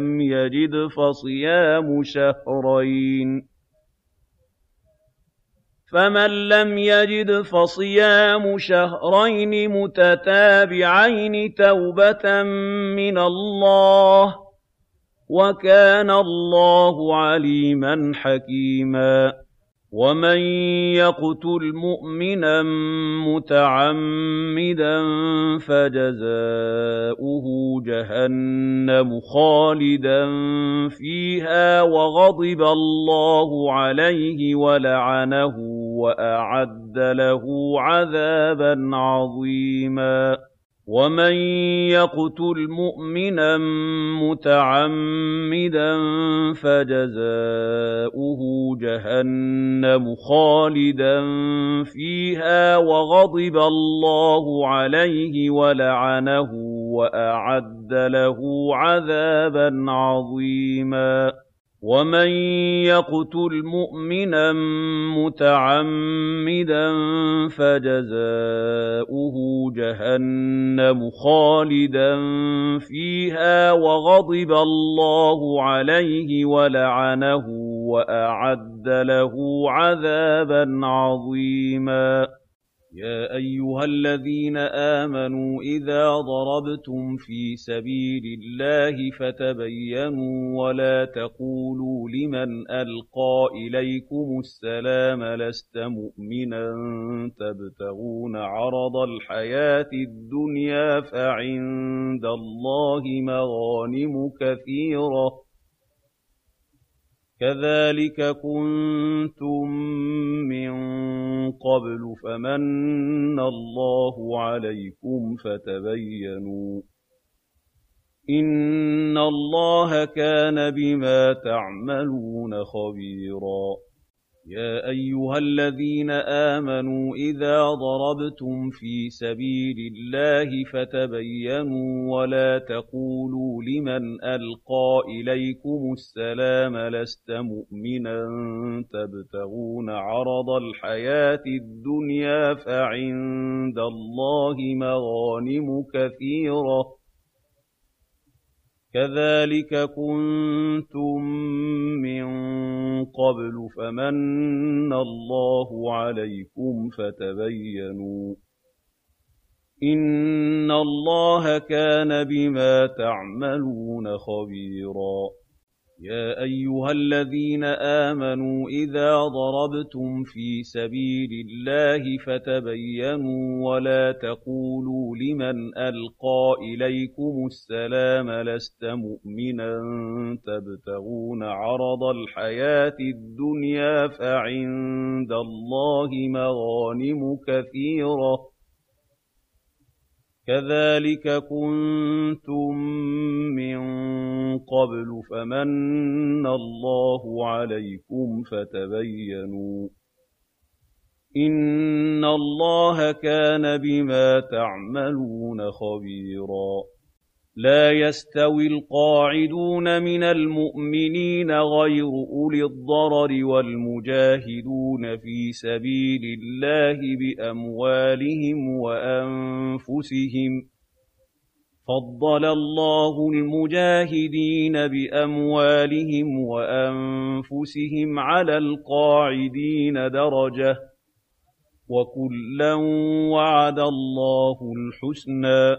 لَّمْ يَجِدْ فَصِيَامُ شَهْرَيْنِ مُتَتَابِعَيْنِ تَوْبَةً مِّنَ اللَّهِ وَكَانَ اللَّهُ عَلِيمًا حَكِيمًا وَمَن يَقْتُلْ مُؤْمِنًا مُّتَعَمِّدًا فَجَزَاؤُهُ جَهَنَّمُ خَالِدًا فِيهَا وَغَضِبَ اللَّهُ عَلَيْهِ وَلَعَنَهُ وَأَعَدَّ لَهُ عَذَابًا عَظِيمًا وَمَن يَقْتُلْ مُؤْمِنًا مُّتَعَمِّدًا فَجَزَاؤُهُ جَهَنَّمُ خَالِدًا فِيهَا وَغَضِبَ اللَّهُ عَلَيْهِ وَلَعَنَهُ وَأَعَدَّ لَهُ عَذَابًا عَظِيمًا وَمَن يَقْتُلْ مُؤْمِنًا مُّتَعَمِّدًا فَجَزَاؤُهُ جَهَنَّمُ خَالِدًا فِيهَا وَغَضِبَ اللَّهُ عَلَيْهِ وَلَعَنَهُ وَأَعَدَّ لَهُ عَذَابًا عَظِيمًا يَا أَيُّهَا الَّذِينَ آمَنُوا إِذَا ضَرَبْتُمْ فِي سَبِيلِ اللَّهِ فَتَبَيَّنُوا وَلَا تَقُولُوا لِمَنْ أَلْقَىٰ إِلَيْكُمُ السَّلَامَ لَسْتَ مُؤْمِنًا تَبْتَغُونَ عَرَضَ الْحَيَاةِ الدُّنْيَا فَعِندَ اللَّهِ مَغَانِمُ كَثِيرَةٌ ۚ كَذَٰلِكَ كُنتُم مِّن قَبْلُ فَمَنَّ اللَّهُ عَلَيْكُمْ فَتَبَيَّنُوا ۚ إِنَّ اللَّهَ كَانَ بِمَا تَعْمَلُونَ خَبِيرًا يَا أَيُّهَا الَّذِينَ آمَنُوا إِذَا ضَرَبْتُمْ فِي سَبِيلِ اللَّهِ فَتَبَيَّنُوا وَلَا تَقُولُوا لِمَنْ أَلْقَىٰ إِلَيْكُمُ السَّلَامَ لَسْتَ مُؤْمِنًا تَبْتَغُونَ عَرَضَ الْحَيَاةِ الدُّنْيَا فَعِندَ اللَّهِ مَغَانِمُ كَثِيرَةٌ ۚ كَذَٰلِكَ كُنتُم مِّن قَبْلُ فَمَنَّ اللَّهُ عَلَيْكُمْ فَتَبَيَّنُوا ۚ إِنَّ اللَّهَ كَانَ بِمَا تَعْمَلُونَ خَبِيرًا يَا أَيُّهَا الَّذِينَ آمَنُوا إِذَا ضَرَبْتُمْ فِي سَبِيلِ اللَّهِ فَتَبَيَّنُوا وَلَا تَقُولُوا لِمَنْ أَلْقَىٰ إِلَيْكُمُ السَّلَامَ لَسْتَ مُؤْمِنًا تَبْتَغُونَ عَرَضَ الْحَيَاةِ الدُّنْيَا فَعِندَ اللَّهِ مَغَانِمُ كَثِيرَةٌ ۚ كَذَٰلِكَ كُنتُم مِّن قَبْلُ فَمَنَّ اللَّهُ عَلَيْكُمْ فَتَبَيَّنُوا ۚ إِنَّ اللَّهَ كَانَ بِمَا تَعْمَلُونَ خَبِيرًا لَا يَسْتَوِي الْقَاعِدُونَ مِنَ الْمُؤْمِنِينَ غَيْرُ أُولِي الضَّرَرِ وَالْمُجَاهِدُونَ فِي سَبِيلِ اللَّهِ بِأَمْوَالِهِمْ وَأَنفُسِهِمْ ۚ فَضَّلَ اللَّهُ الْمُجَاهِدِينَ بِأَمْوَالِهِمْ وَأَنفُسِهِمْ عَلَى الْقَاعِدِينَ دَرَجَةً ۚ وَكُلًّا وَعَدَ اللَّهُ الْحُسْنَىٰ ۚ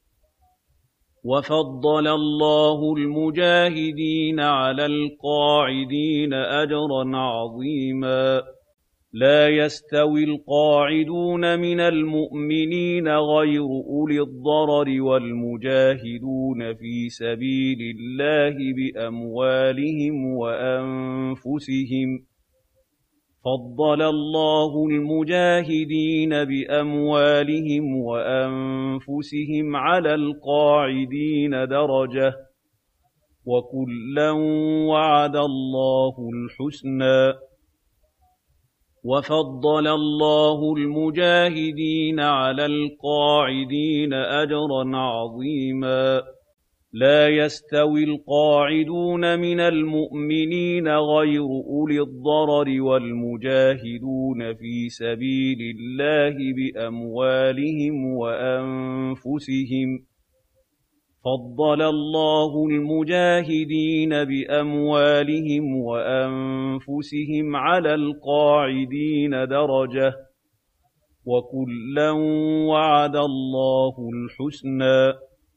وَفَضَّلَ اللَّهُ الْمُجَاهِدِينَ عَلَى الْقَاعِدِينَ أَجْرًا عَظِيمًا لَا يَسْتَوِي الْقَاعِدُونَ مِنَ الْمُؤْمِنِينَ غَيْرُ أُولِي الضَّرَرِ وَالْمُجَاهِدُونَ فِي سَبِيلِ اللَّهِ بِأَمْوَالِهِمْ وَأَنفُسِهِمْ ۚ فَضَّلَ اللَّهُ الْمُجَاهِدِينَ بِأَمْوَالِهِمْ وَأَنفُسِهِمْ عَلَى الْقَاعِدِينَ دَرَجَةً ۚ وَكُلًّا وَعَدَ اللَّهُ الْحُسْنَىٰ ۚ وَفَضَّلَ اللَّهُ الْمُجَاهِدِينَ عَلَى الْقَاعِدِينَ أَجْرًا عَظِيمًا لَا يَسْتَوِي الْقَاعِدُونَ مِنَ الْمُؤْمِنِينَ غَيْرُ أُولِي الضَّرَرِ وَالْمُجَاهِدُونَ فِي سَبِيلِ اللَّهِ بِأَمْوَالِهِمْ وَأَنفُسِهِمْ ۚ فَضَّلَ اللَّهُ الْمُجَاهِدِينَ بِأَمْوَالِهِمْ وَأَنفُسِهِمْ عَلَى الْقَاعِدِينَ دَرَجَةً ۚ وَكُلًّا وَعَدَ اللَّهُ الْحُسْنَىٰ ۚ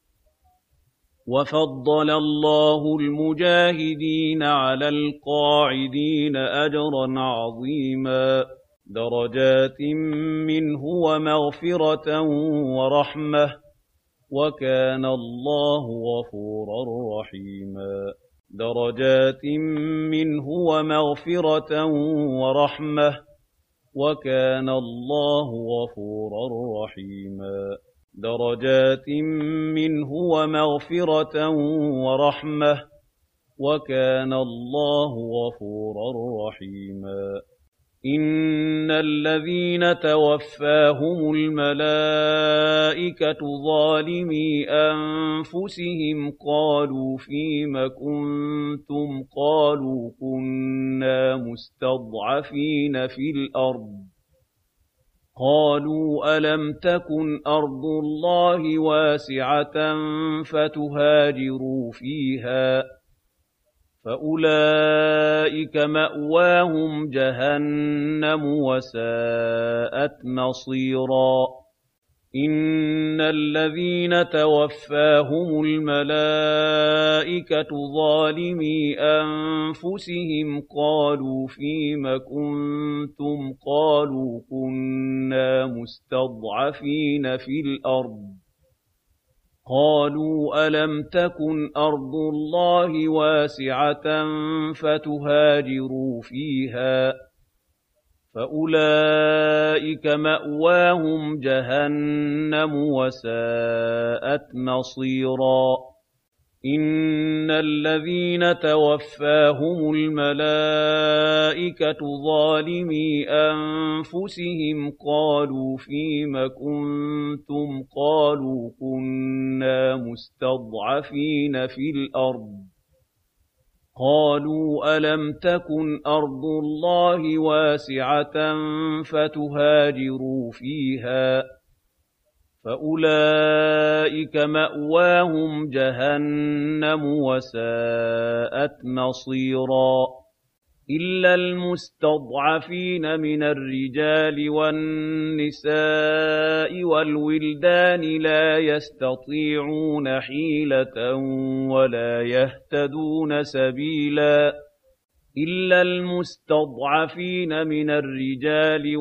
وَفَضَّلَ اللَّهُ الْمُجَاهِدِينَ عَلَى الْقَاعِدِينَ أَجْرًا عَظِيمًا دَرَجَاتٍ مِّنْهُ وَمَغْفِرَةً وَرَحْمَةً ۚ وَكَانَ اللَّهُ غَفُورًا رَّحِيمًا دَرَجَاتٍ مِّنْهُ وَمَغْفِرَةً وَرَحْمَةً ۚ وَكَانَ اللَّهُ غَفُورًا رَّحِيمًا دَرَجَاتٍ مِّنْهُ وَمَغْفِرَةً وَرَحْمَةً ۚ وَكَانَ اللَّهُ غَفُورًا رَّحِيمًا إِنَّ الَّذِينَ تَوَفَّاهُمُ الْمَلَائِكَةُ ظَالِمِي أَنفُسِهِمْ قَالُوا فِيمَ كُنتُمْ ۖ قَالُوا كُنَّا مُسْتَضْعَفِينَ فِي الْأَرْضِ ۚ قَالُوا أَلَمْ تَكُنْ أَرْضُ اللَّهِ وَاسِعَةً فَتُهَاجِرُوا فِيهَا ۚ فَأُولَٰئِكَ مَأْوَاهُمْ جَهَنَّمُ ۖ وَسَاءَتْ مَصِيرًا إِنَّ الَّذِينَ تَوَفَّاهُمُ الْمَلَائِكَةُ ظَالِمِي أَنفُسِهِمْ قَالُوا فِيمَ كُنتُمْ ۖ قَالُوا كُنَّا مُسْتَضْعَفِينَ فِي الْأَرْضِ ۚ قَالُوا أَلَمْ تَكُنْ أَرْضُ اللَّهِ وَاسِعَةً فَتُهَاجِرُوا فِيهَا ۚ فَأُولَٰئِكَ مَأْوَاهُمْ جَهَنَّمُ ۖ وَسَاءَتْ مَصِيرًا إِنَّ الَّذِينَ تَوَفَّاهُمُ الْمَلَائِكَةُ ظَالِمِي أَنفُسِهِمْ قَالُوا فِيمَ كُنتُمْ قَالُوا كُنَّا مُسْتَضْعَفِينَ فِي الْأَرْضِ قَالُوا أَلَمْ تَكُنْ أَرْضُ اللَّهِ وَاسِعَةً فَتُهَاجِرُوا فِيهَا فَأُولَٰئِكَ مَأْوَاهُمْ جَهَنَّمُ وَسَاءَتْ مَصِيرًا إِلَّا الْمُسْتَضْعَفِينَ مِنَ الرِّجَالِ وَالنِّسَاءِ وَالْوِلْدَانِ لَا يَسْتَطِيعُونَ حِيلَةً وَلَا يَهْتَدُونَ سَبِيلًا إِلَّا الْمُسْتَضْعَفِينَ مِنَ الرِّجَالِ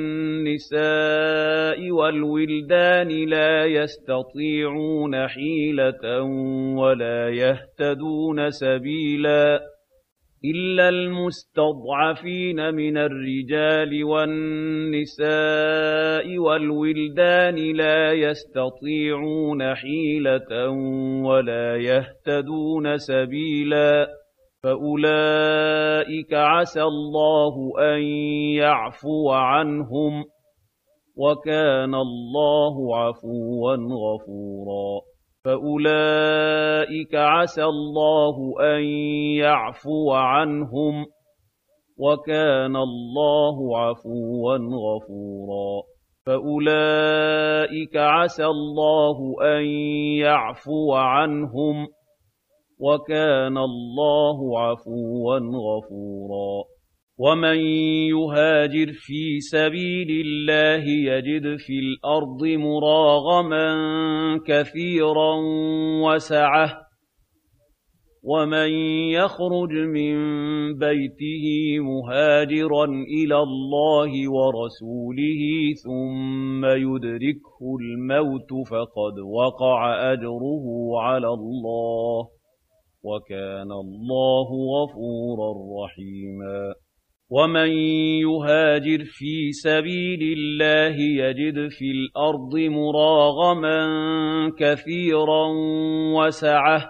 وَالنِّسَاءِ وَالْوِلْدَانِ لَا يَسْتَطِيعُونَ حِيلَةً وَلَا يَهْتَدُونَ سَبِيلًا إِلَّا الْمُسْتَضْعَفِينَ مِنَ الرِّجَالِ وَالنِّسَاءِ وَالْوِلْدَانِ لَا يَسْتَطِيعُونَ حِيلَةً وَلَا يَهْتَدُونَ سَبِيلًا فَأُولَٰئِكَ عَسَى اللَّهُ أَن يَعْفُوَ عَنْهُمْ ۚ وَكَانَ اللَّهُ عَفُوًّا غَفُورًا فَأُولَٰئِكَ عَسَى اللَّهُ أَن يَعْفُوَ عَنْهُمْ ۚ وَكَانَ اللَّهُ عَفُوًّا غَفُورًا فَأُولَٰئِكَ عَسَى اللَّهُ أَن يَعْفُوَ عَنْهُمْ ۚ وَكَانَ اللَّهُ عَفُوًّا غَفُورًا وَمَن يُهَاجِرْ فِي سَبِيلِ اللَّهِ يَجِدْ فِي الْأَرْضِ مُرَاغَمًا كَثِيرًا وَسَعَةً وَمَن يَخْرُجْ مِن بَيْتِهِ مُهَاجِرًا إِلَى اللَّهِ وَرَسُولِهِ ثُمَّ يُدْرِكْهُ الْمَوْتُ فَقَدْ وَقَعَ أَجْرُهُ عَلَى اللَّهِ ۚ وَكَانَ اللَّهُ غَفُورًا رَّحِيمًا وَمَن يُهَاجِرْ فِي سَبِيلِ اللَّهِ يَجِدْ فِي الْأَرْضِ مُرَاغَمًا كَثِيرًا وَسَعَةً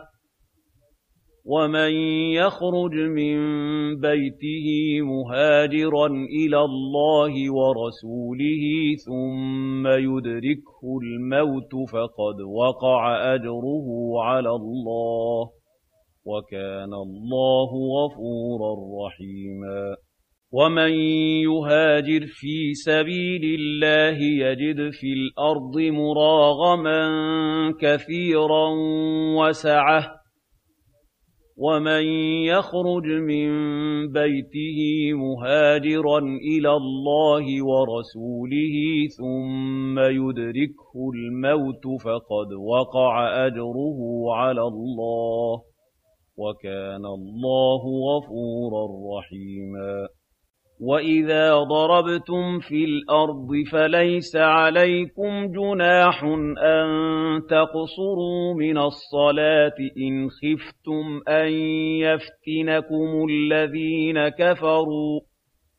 وَمَن يَخْرُجْ مِن بَيْتِهِ مُهَاجِرًا إِلَى اللَّهِ وَرَسُولِهِ ثُمَّ يُدْرِكْهُ الْمَوْتُ فَقَدْ وَقَعَ أَجْرُهُ عَلَى اللَّهِ ۚ وَكَانَ اللَّهُ غَفُورًا رَّحِيمًا وَمَن يُهَاجِرْ فِي سَبِيلِ اللَّهِ يَجِدْ فِي الْأَرْضِ مُرَاغَمًا كَثِيرًا وَسَعَةً وَمَن يَخْرُجْ مِن بَيْتِهِ مُهَاجِرًا إِلَى اللَّهِ وَرَسُولِهِ ثُمَّ يُدْرِكْهُ الْمَوْتُ فَقَدْ وَقَعَ أَجْرُهُ عَلَى اللَّهِ ۚ وَكَانَ اللَّهُ غَفُورًا رَّحِيمًا وَإِذَا ضَرَبْتُمْ فِي الْأَرْضِ فَلَيْسَ عَلَيْكُمْ جُنَاحٌ أَن تَقْصُرُوا مِنَ الصَّلَاةِ إِنْ خِفْتُمْ أَن يَفْتِنَكُمُ الَّذِينَ كَفَرُوا ۚ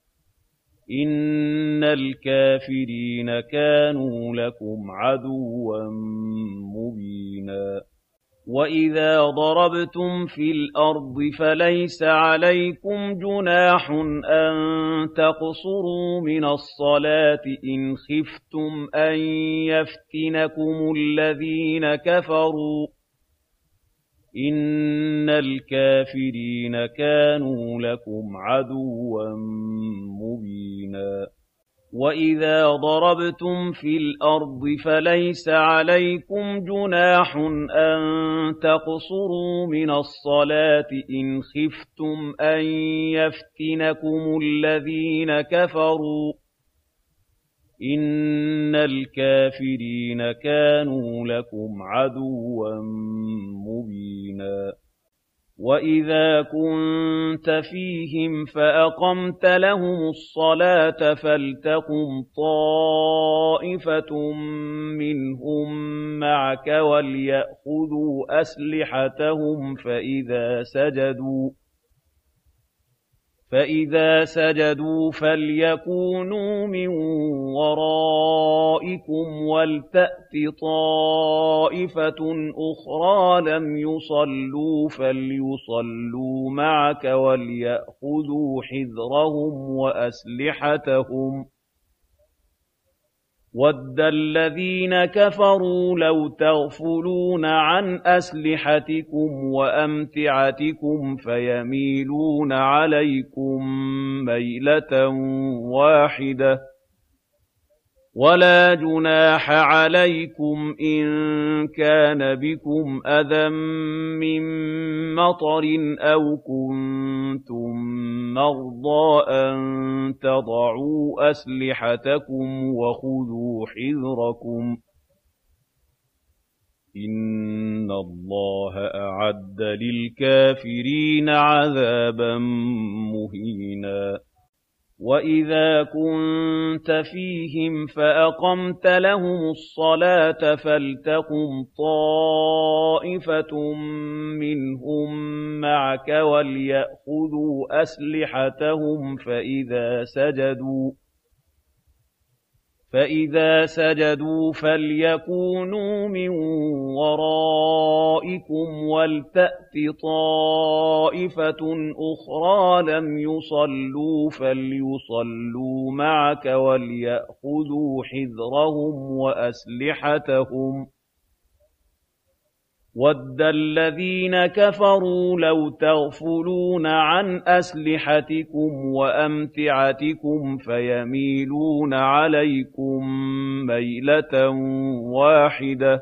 إِنَّ الْكَافِرِينَ كَانُوا لَكُمْ عَدُوًّا مُّبِينًا وَإِذَا ضَرَبْتُمْ فِي الْأَرْضِ فَلَيْسَ عَلَيْكُمْ جُنَاحٌ أَن تَقْصُرُوا مِنَ الصَّلَاةِ إِنْ خِفْتُمْ أَن يَفْتِنَكُمُ الَّذِينَ كَفَرُوا ۚ إِنَّ الْكَافِرِينَ كَانُوا لَكُمْ عَدُوًّا مُّبِينًا وَإِذَا ضَرَبْتُمْ فِي الْأَرْضِ فَلَيْسَ عَلَيْكُمْ جُنَاحٌ أَن تَقْصُرُوا مِنَ الصَّلَاةِ إِنْ خِفْتُمْ أَن يَفْتِنَكُمُ الَّذِينَ كَفَرُوا ۚ إِنَّ الْكَافِرِينَ كَانُوا لَكُمْ عَدُوًّا مُّبِينًا وَإِذَا كُنتَ فِيهِمْ فَأَقَمْتَ لَهُمُ الصَّلَاةَ فَلْتَقُمْ طَائِفَةٌ مِّنْهُم مَّعَكَ وَلْيَأْخُذُوا أَسْلِحَتَهُمْ فإذا سجدوا فليكونوا من ورائكم ولتأت طائفة أخرى لم يصلوا فليصلوا معك وليأخذوا حذرهم وأسلحتهم وَدَّ الَّذِينَ كَفَرُوا لَوْ تَغْفُلُونَ عَنْ أَسْلِحَتِكُمْ وَأَمْتِعَتِكُمْ فَيَمِيلُونَ عَلَيْكُم مَّيْلَةً وَاحِدَةً وَلَا جُنَاحَ عَلَيْكُمْ إِن كَانَ بِكُمْ أَذًى مِّن مَّطَرٍ أَوْ كُنتُم مَّرْضَىٰ أَن تَضَعُوا أَسْلِحَتَكُمْ وَخُذُوا حِذْرَكُمْ ۗ إِنَّ اللَّهَ أَعَدَّ لِلْكَافِرِينَ عَذَابًا مُّهِينًا وَإِذَا كُنتَ فِيهِمْ فَأَقَمْتَ لَهُمُ الصَّلَاةَ فَلْتَقُمْ طَائِفَةٌ مِّنْهُم مَّعَكَ وَلْيَأْخُذُوا أَسْلِحَتَهُمْ فَإِذَا سَجَدُوا فَلْيَكُونُوا مِن وَرَائِكُمْ وَلْتَأْتِ طَائِفَةٌ أُخْرَىٰ لَمْ يُصَلُّوا فَلْيُصَلُّوا مَعَكَ وَلْيَأْخُذُوا حِذْرَهُمْ وَأَسْلِحَتَهُمْ ۗ وَدَّ الَّذِينَ كَفَرُوا لَوْ تَغْفُلُونَ عَنْ أَسْلِحَتِكُمْ وَأَمْتِعَتِكُمْ فَيَمِيلُونَ عَلَيْكُم مَّيْلَةً وَاحِدَةً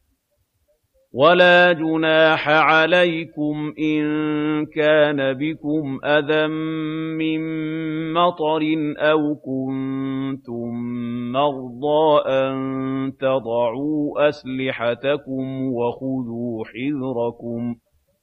وَلَا جُنَاحَ عَلَيْكُمْ إِن كَانَ بِكُمْ أَذًى مِّن مَّطَرٍ أَوْ كُنتُم مَّرْضَىٰ أَن تَضَعُوا أَسْلِحَتَكُمْ وَخُذُوا حِذْرَكُمْ ۗ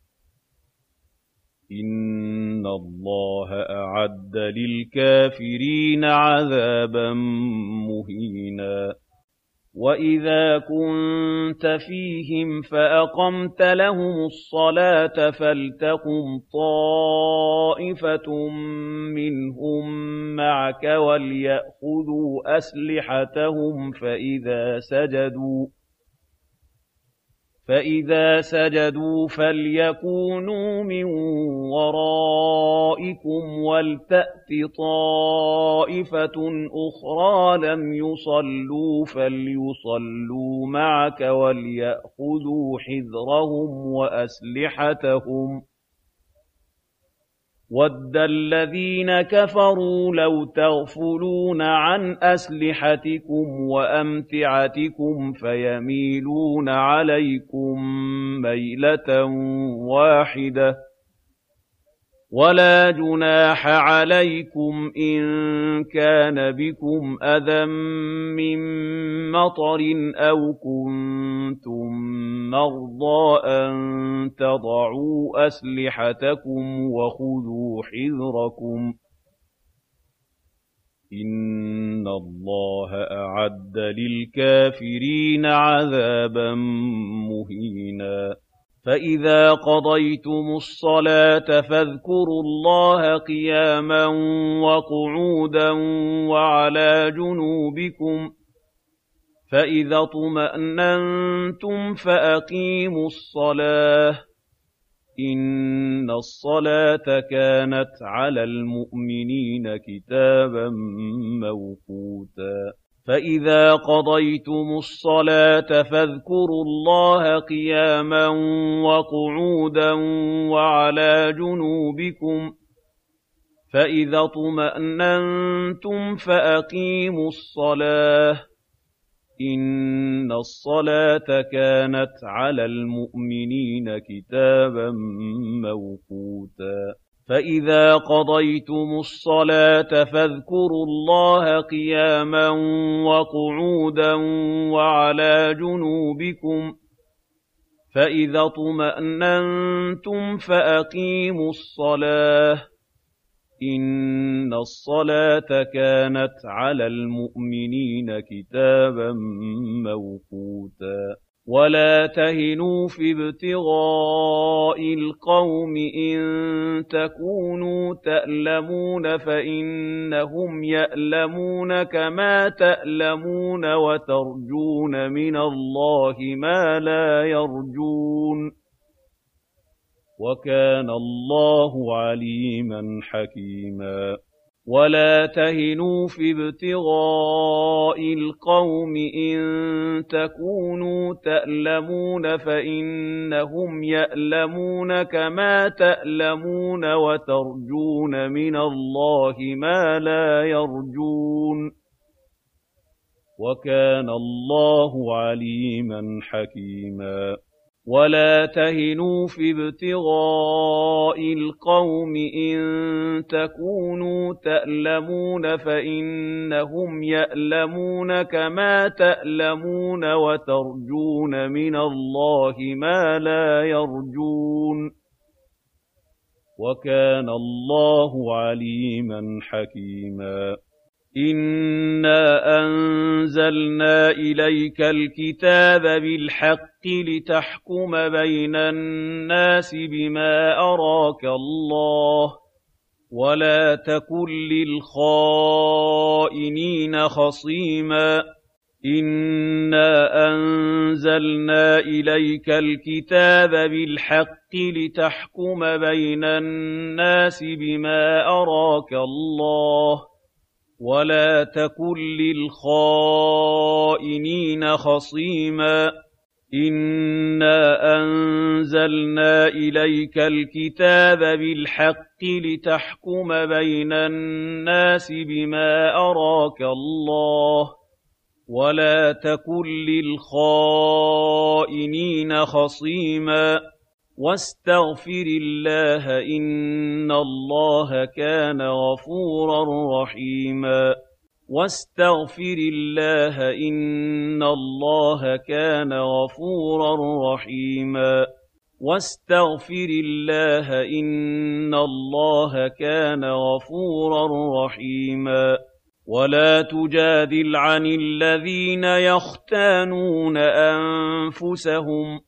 إِنَّ اللَّهَ أَعَدَّ لِلْكَافِرِينَ عَذَابًا مُّهِينًا وَإِذَا كُنتَ فِيهِمْ فَأَقَمْتَ لَهُمُ الصَّلَاةَ فَلْتَقُمْ طَائِفَةٌ مِّنْهُم مَّعَكَ وَلْيَأْخُذُوا أَسْلِحَتَهُمْ فَإِذَا سَجَدُوا فَلْيَكُونُوا مِن وَرَائِكُمْ وَلْتَأْتِ طَائِفَةٌ أُخْرَىٰ لَمْ يُصَلُّوا فَلْيُصَلُّوا مَعَكَ وَلْيَأْخُذُوا حِذْرَهُمْ وَأَسْلِحَتَهُمْ ۗ وَدَّ الَّذِينَ كَفَرُوا لَوْ تَغْفُلُونَ عَنْ أَسْلِحَتِكُمْ وَأَمْتِعَتِكُمْ فَيَمِيلُونَ عَلَيْكُم مَّيْلَةً وَاحِدَةً وَلَا جُنَاحَ عَلَيْكُمْ إِن كَانَ بِكُمْ أَذًى مِّن مَّطَرٍ أَوْ كُنتُم مَّرْضَىٰ أَن تَضَعُوا أَسْلِحَتَكُمْ وَخُذُوا حِذْرَكُمْ ۗ إِنَّ اللَّهَ أَعَدَّ لِلْكَافِرِينَ عَذَابًا مُّهِينًا فَإِذَا قَضَيْتُمُ الصَّلَاةَ فَاذْكُرُوا اللَّهَ قِيَامًا وَقُعُودًا وَعَلَىٰ جُنُوبِكُمْ ۚ فَإِذَا اطْمَأْنَنتُمْ فَأَقِيمُوا الصَّلَاةَ ۚ إِنَّ الصَّلَاةَ كَانَتْ عَلَى الْمُؤْمِنِينَ كِتَابًا مَّوْقُوتًا فَإِذَا قَضَيْتُمُ الصَّلَاةَ فَاذْكُرُوا اللَّهَ قِيَامًا وَقُعُودًا وَعَلَىٰ جُنُوبِكُمْ ۚ فَإِذَا اطْمَأْنَنتُمْ فَأَقِيمُوا الصَّلَاةَ ۚ إِنَّ الصَّلَاةَ كَانَتْ عَلَى الْمُؤْمِنِينَ كِتَابًا مَّوْقُوتًا فَإِذَا قَضَيْتُمُ الصَّلَاةَ فَاذْكُرُوا اللَّهَ قِيَامًا وَقُعُودًا وَعَلَىٰ جُنُوبِكُمْ ۚ فَإِذَا اطْمَأْنَنتُمْ فَأَقِيمُوا الصَّلَاةَ ۚ إِنَّ الصَّلَاةَ كَانَتْ عَلَى الْمُؤْمِنِينَ كِتَابًا مَّوْقُوتًا وَلَا تَهِنُوا فِي ابْتِغَاءِ الْقَوْمِ إِن تَكُونُوا تَأْلَمُونَ فَإِنَّهُمْ يَأْلَمُونَ كَمَا تَأْلَمُونَ وَتَرْجُونَ مِنَ اللَّهِ مَا لَا يَرْجُونَ ۗ وَكَانَ اللَّهُ عَلِيمًا حَكِيمًا وَلَا تَهِنُوا فِي ابْتِغَاءِ الْقَوْمِ إِن تَكُونُوا تَأْلَمُونَ فَإِنَّهُمْ يَأْلَمُونَ كَمَا تَأْلَمُونَ وَتَرْجُونَ مِنَ اللَّهِ مَا لَا يَرْجُونَ ۗ وَكَانَ اللَّهُ عَلِيمًا حَكِيمًا وَلَا تَهِنُوا فِي ابْتِغَاءِ الْقَوْمِ إِن تَكُونُوا تَأْلَمُونَ فَإِنَّهُمْ يَأْلَمُونَ كَمَا تَأْلَمُونَ وَتَرْجُونَ مِنَ اللَّهِ مَا لَا يَرْجُونَ ۗ وَكَانَ اللَّهُ عَلِيمًا حَكِيمًا إِنَّا أَنزَلْنَا إِلَيْكَ الْكِتَابَ بِالْحَقِّ لِتَحْكُمَ بَيْنَ النَّاسِ بِمَا أَرَاكَ اللَّهُ ۚ وَلَا تَكُن لِّلْخَائِنِينَ خَصِيمًا إِنَّا أَنزَلْنَا إِلَيْكَ الْكِتَابَ بِالْحَقِّ لِتَحْكُمَ بَيْنَ النَّاسِ بِمَا أَرَاكَ اللَّهُ ۚ وَلَا تَكُن لِّلْخَائِنِينَ خَصِيمًا إِنَّا أَنزَلْنَا إِلَيْكَ الْكِتَابَ بِالْحَقِّ لِتَحْكُمَ بَيْنَ النَّاسِ بِمَا أَرَاكَ اللَّهُ ۚ وَلَا تَكُن لِّلْخَائِنِينَ خَصِيمًا وَاسْتَغْفِرِ اللَّهَ ۖ إِنَّ اللَّهَ كَانَ غَفُورًا رَّحِيمًا وَاسْتَغْفِرِ اللَّهَ ۖ إِنَّ اللَّهَ كَانَ غَفُورًا رَّحِيمًا وَاسْتَغْفِرِ اللَّهَ ۖ إِنَّ اللَّهَ كَانَ غَفُورًا رَّحِيمًا وَلَا تُجَادِلْ عَنِ الَّذِينَ يَخْتَانُونَ أَنفُسَهُمْ ۚ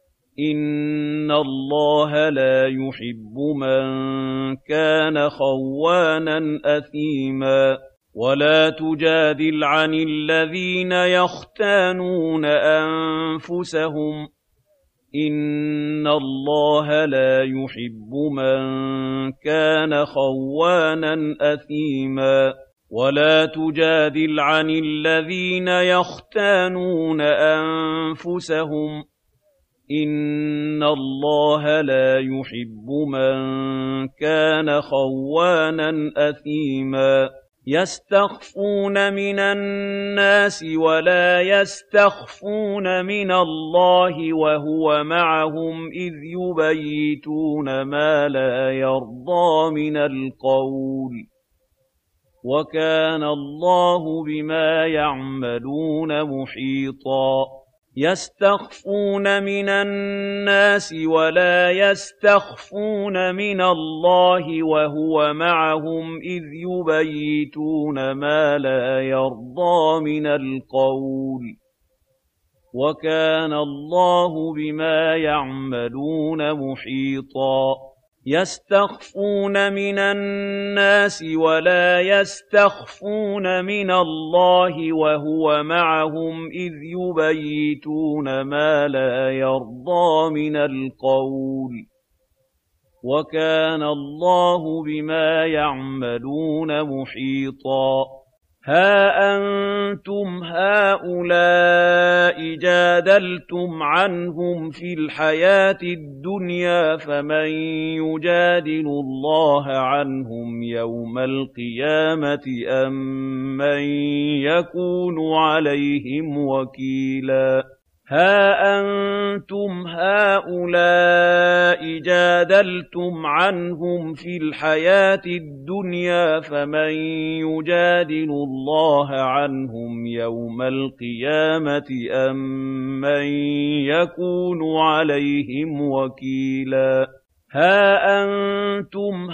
إِنَّ اللَّهَ لَا يُحِبُّ مَن كَانَ خَوَّانًا أَثِيمًا وَلَا تُجَادِلْ عَنِ الَّذِينَ يَخْتَانُونَ أَنفُسَهُمْ ۚ إِنَّ اللَّهَ لَا يُحِبُّ مَن كَانَ خَوَّانًا أَثِيمًا وَلَا تُجَادِلْ عَنِ الَّذِينَ يَخْتَانُونَ أَنفُسَهُمْ ۚ إِنَّ اللَّهَ لَا يُحِبُّ مَن كَانَ خَوَّانًا أَثِيمًا يَسْتَخْفُونَ مِنَ النَّاسِ وَلَا يَسْتَخْفُونَ مِنَ اللَّهِ وَهُوَ مَعَهُمْ إِذْ يُبَيِّتُونَ مَا لَا يَرْضَىٰ مِنَ الْقَوْلِ ۚ وَكَانَ اللَّهُ بِمَا يَعْمَلُونَ مُحِيطًا يَسْتَخْفُونَ مِنَ النَّاسِ وَلَا يَسْتَخْفُونَ مِنَ اللَّهِ وَهُوَ مَعَهُمْ إِذْ يُبَيِّتُونَ مَا لَا يَرْضَىٰ مِنَ الْقَوْلِ ۚ وَكَانَ اللَّهُ بِمَا يَعْمَلُونَ مُحِيطًا يَسْتَخْفُونَ مِنَ النَّاسِ وَلَا يَسْتَخْفُونَ مِنَ اللَّهِ وَهُوَ مَعَهُمْ إِذْ يُبَيِّتُونَ مَا لَا يَرْضَىٰ مِنَ الْقَوْلِ ۚ وَكَانَ اللَّهُ بِمَا يَعْمَلُونَ مُحِيطًا هَا أَنتُمْ هَٰؤُلَاءِ جَادَلْتُمْ عَنْهُمْ فِي الْحَيَاةِ الدُّنْيَا فَمَن يُجَادِلُ اللَّهَ عَنْهُمْ يَوْمَ الْقِيَامَةِ أَم مَّن يَكُونُ عَلَيْهِمْ وَكِيلًا هَا أَنتُمْ هَٰؤُلَاءِ جَادَلْتُمْ عَنْهُمْ فِي الْحَيَاةِ الدُّنْيَا فَمَن يُجَادِلُ اللَّهَ عَنْهُمْ يَوْمَ الْقِيَامَةِ أَم مَّن يَكُونُ عَلَيْهِمْ وَكِيلًا هَا أَنتُمْ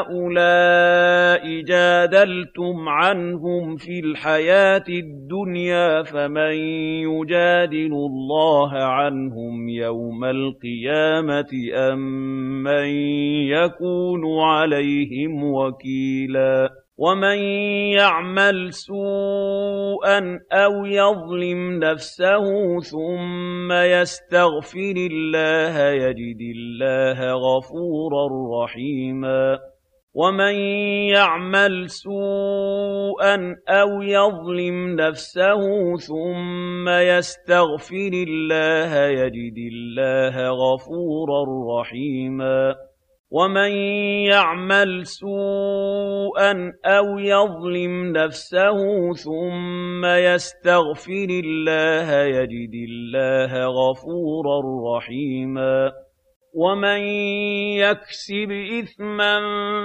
هَٰؤُلَاءِ جَادَلْتُمْ عَنْهُمْ فِي الْحَيَاةِ الدُّنْيَا فَمَن يُجَادِلُ اللَّهَ عَنْهُمْ يَوْمَ الْقِيَامَةِ أَم مَّن يَكُونُ عَلَيْهِمْ وَكِيلًا وَمَن يَعْمَلْ سُوءًا أَوْ يَظْلِمْ نَفْسَهُ ثُمَّ يَسْتَغْفِرِ اللَّهَ يَجِدِ اللَّهَ غَفُورًا رَّحِيمًا وَمَن يَعْمَلْ سُوءًا أَوْ يَظْلِمْ نَفْسَهُ ثُمَّ يَسْتَغْفِرِ اللَّهَ يَجِدِ اللَّهَ غَفُورًا رَّحِيمًا وَمَن يَعْمَلْ سُوءًا أَوْ يَظْلِمْ نَفْسَهُ ثُمَّ يَسْتَغْفِرِ اللَّهَ يَجِدِ اللَّهَ غَفُورًا رَّحِيمًا وَمَن يَكْسِبْ إِثْمًا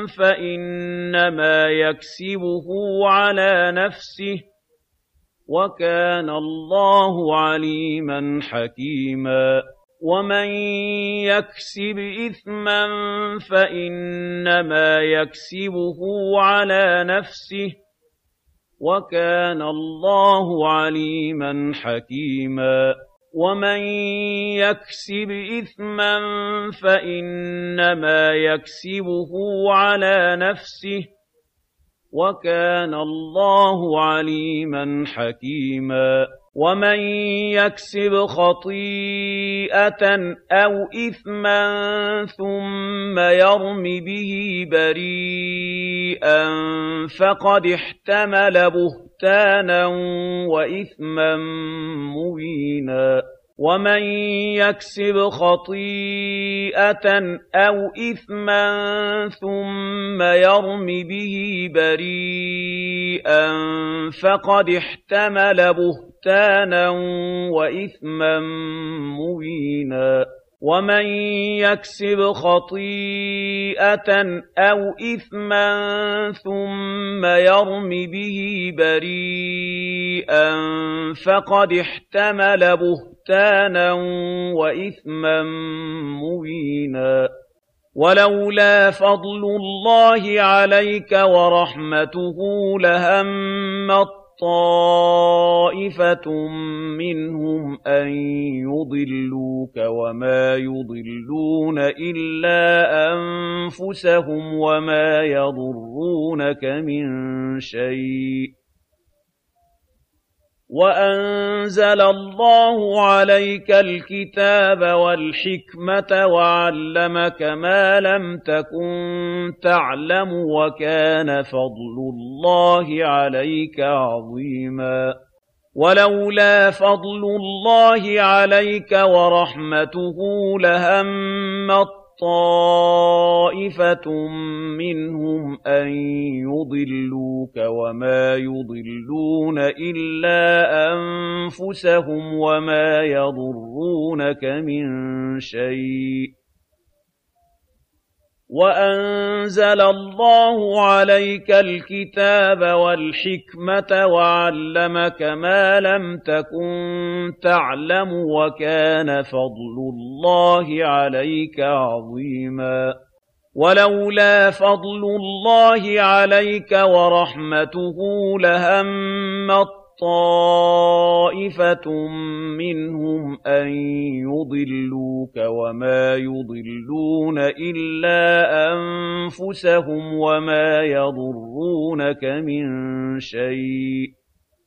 فَإِنَّمَا يَكْسِبُهُ عَلَىٰ نَفْسِهِ ۚ وَكَانَ اللَّهُ عَلِيمًا حَكِيمًا وَمَن يَكْسِبْ إِثْمًا فَإِنَّمَا يَكْسِبُهُ عَلَىٰ نَفْسِهِ ۚ وَكَانَ اللَّهُ عَلِيمًا حَكِيمًا وَمَن يَكْسِبْ إِثْمًا فَإِنَّمَا يَكْسِبُهُ عَلَىٰ نَفْسِهِ ۚ وَكَانَ اللَّهُ عَلِيمًا حَكِيمًا وَمَن يَكْسِبْ خَطِيئَةً أَوْ إِثْمًا ثُمَّ يَرْمِ بِهِ بَرِيئًا فَقَدِ احْتَمَلَ بُهْتَانًا وَإِثْمًا مُّبِينًا وَمَن يَكْسِبْ خَطِيئَةً أَوْ إِثْمًا ثُمَّ يَرْمِ بِهِ بَرِيئًا فَقَدِ احْتَمَلَ بُهْتَانًا وَإِثْمًا مُّبِينًا وَمَن يَكْسِبْ خَطِيئَةً أَوْ إِثْمًا ثُمَّ يَرْمِ بِهِ بَرِيئًا فَقَدِ احْتَمَلَ بُهْتَانًا وَإِثْمًا مُّبِينًا وَلَوْلَا فَضْلُ اللَّهِ عَلَيْكَ وَرَحْمَتُهُ لَهَمَّت طَّائِفَةٌ مِّنْهُمْ أَن يُضِلُّوكَ وَمَا يُضِلُّونَ إِلَّا أَنفُسَهُمْ وَمَا يَضُرُّونَكَ مِن شَيْءٍ ۚ وَأَنزَلَ اللَّهُ عَلَيْكَ الْكِتَابَ وَالْحِكْمَةَ وَعَلَّمَكَ مَا لَمْ تَكُن تَعْلَمُ وَكَانَ فَضْلُ اللَّهِ عَلَيْكَ عَظِيمًا وَلَوْلَا فَضْلُ اللَّهِ عَلَيْكَ وَرَحْمَتُهُ لَهَمَّت طَّائِفَةٌ مِّنْهُمْ أَن يُضِلُّوكَ وَمَا يُضِلُّونَ إِلَّا أَنفُسَهُمْ وَمَا يَضُرُّونَكَ مِن شَيْءٍ ۚ وَأَنزَلَ اللَّهُ عَلَيْكَ الْكِتَابَ وَالْحِكْمَةَ وَعَلَّمَكَ مَا لَمْ تَكُن تَعْلَمُ وَكَانَ فَضْلُ اللَّهِ عَلَيْكَ عَظِيمًا وَلَوْلَا فَضْلُ اللَّهِ عَلَيْكَ وَرَحْمَتُهُ لَهَمَّت طَّائِفَةٌ مِّنْهُمْ أَن يُضِلُّوكَ وَمَا يُضِلُّونَ إِلَّا أَنفُسَهُمْ وَمَا يَضُرُّونَكَ مِن شَيْءٍ ۚ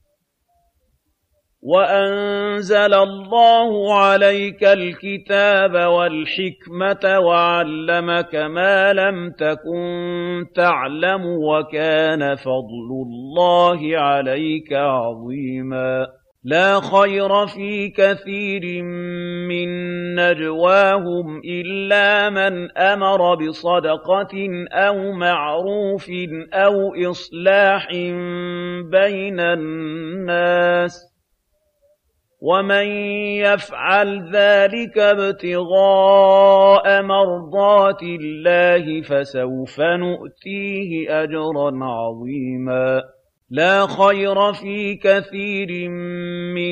وَأَنزَلَ اللَّهُ عَلَيْكَ الْكِتَابَ وَالْحِكْمَةَ وَعَلَّمَكَ مَا لَمْ تَكُن تَعْلَمُ وَكَانَ فَضْلُ اللَّهِ عَلَيْكَ عَظِيمًا لَا خَيْرَ فِي كَثِيرٍ مِّن نَّجْوَاهُمْ إِلَّا مَنْ أَمَرَ بِصَدَقَةٍ أَوْ مَعْرُوفٍ أَوْ إِصْلَاحٍ بَيْنَ النَّاسِ ۚ وَمَن يَفْعَلْ ذَٰلِكَ ابْتِغَاءَ مَرْضَاتِ اللَّهِ فَسَوْفَ نُؤْتِيهِ أَجْرًا عَظِيمًا لا خير في كثير من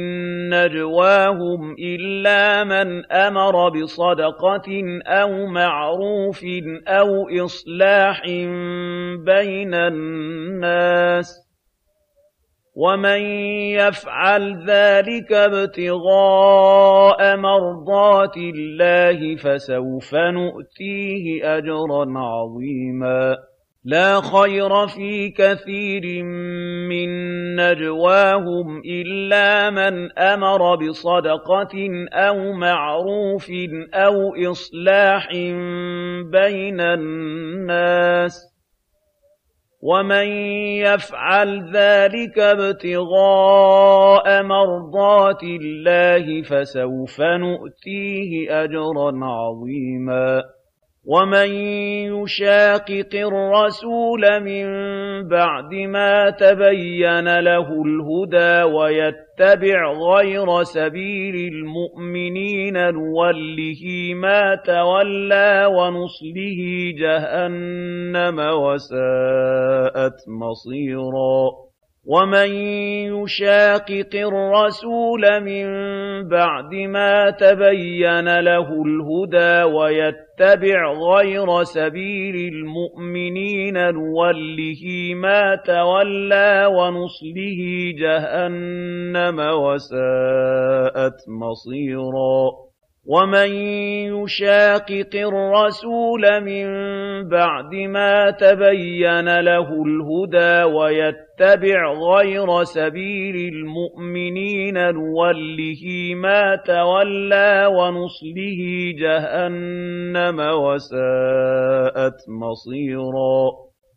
نجواهم إلا من أمر بصدقة أو معروف أو إصلاح بين الناس ومن يفعل ذلك ابتغاء مرضات الله فسوف نؤتيه أجرا عظيما لا خير في كثير من نجواهم إلا من أمر بصدقة أو معروف أو إصلاح بين الناس ومن يفعل ذلك ابتغاء مرضات الله فسوف نؤتيه أجرا عظيما ومن يشاقق الرسول من بعد ما تبين له الهدى ويتبع غير سبيل المؤمنين نوله ما تولى ونصله جهنم وساءت مصيرا ومن يشاقق الرسول من بعد ما تبين له الهدى ويتبع غير سبيل المؤمنين نوله ما تولى ونصله جهنم وساءت مصيرا ومن يشاقق الرسول من بعد ما تبين له الهدى ويتبع غير سبيل المؤمنين نوله ما تولى ونصله جهنم وساءت مصيرا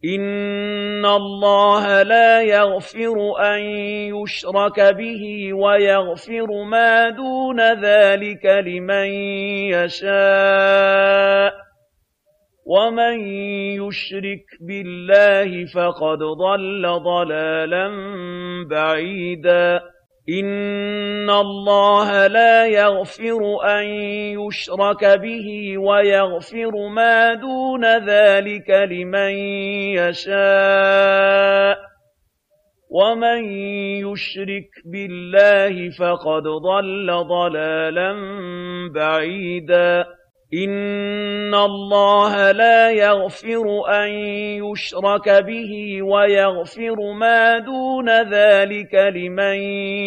إن الله لا يغفر أن يشرك به ويغفر ما دون ذلك لمن يشاء ومن يشرك بالله فقد ضل ضلالا بعيدا إن الله لا يغفر أن يشرك به ويغفر ما دون ذلك لمن يشاء ومن يشرك بالله فقد ضل ضلالا بعيدا إن الله لا يغفر أن يشرك به ويغفر ما دون ذلك لمن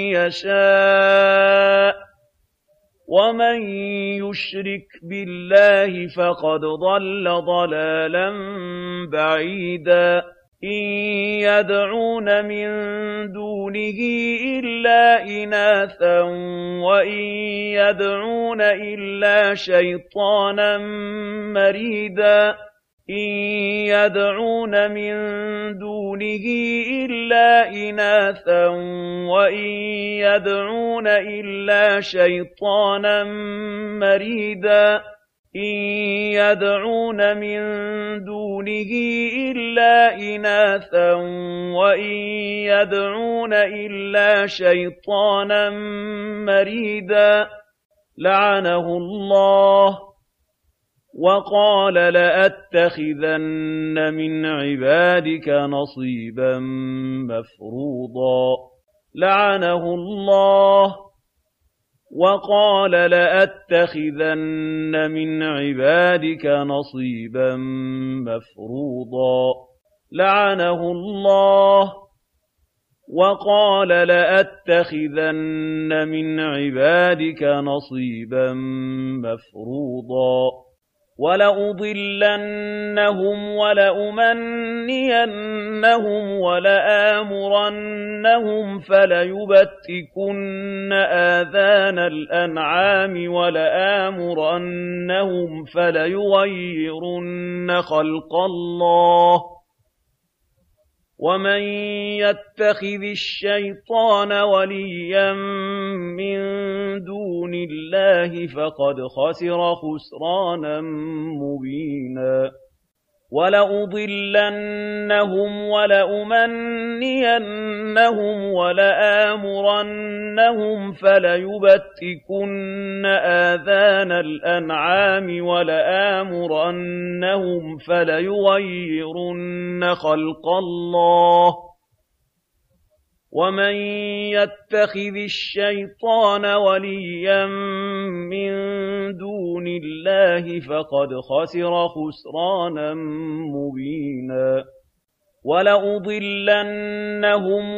يشاء ومن يشرك بالله فقد ضل ضلالا بعيدا إن يدعون من دونه إلا إناثا وإن يدعون إلا شيطانا مريدا إن يدعون من دونه إلا إناثا وإن يدعون إلا شيطانا مريدا إن يدعون من دونه إلا إناثا وإن يدعون إلا شيطانا مريدا لعنه الله وقال لأتخذن من عبادك نصيبا مفروضا لعنه الله وقال لأتخذن من عبادك نصيبا مفروضا لعنه الله وقال لأتخذن من عبادك نصيبا مفروضا ولأضلنهم ولأمنينهم ولآمرنهم فليبتكن آذان الأنعام ولآمرنهم فليغيرن خلق الله ومن يتخذ الشيطان وليا من دون الله فقد خسر خسرانا مبينا ولأضلنهم ولأمنينهم ولآمرنهم فليبتكن آذان الأنعام ولآمرنهم فليغيرن خلق الله وَمَن يَتَّخِذِ الشَّيْطَانَ وَلِيًّا مِّن دُونِ اللَّهِ فَقَدْ خَسِرَ خُسْرَانًا مُّبِينًا وَلَأُضِلَّنَّهُمْ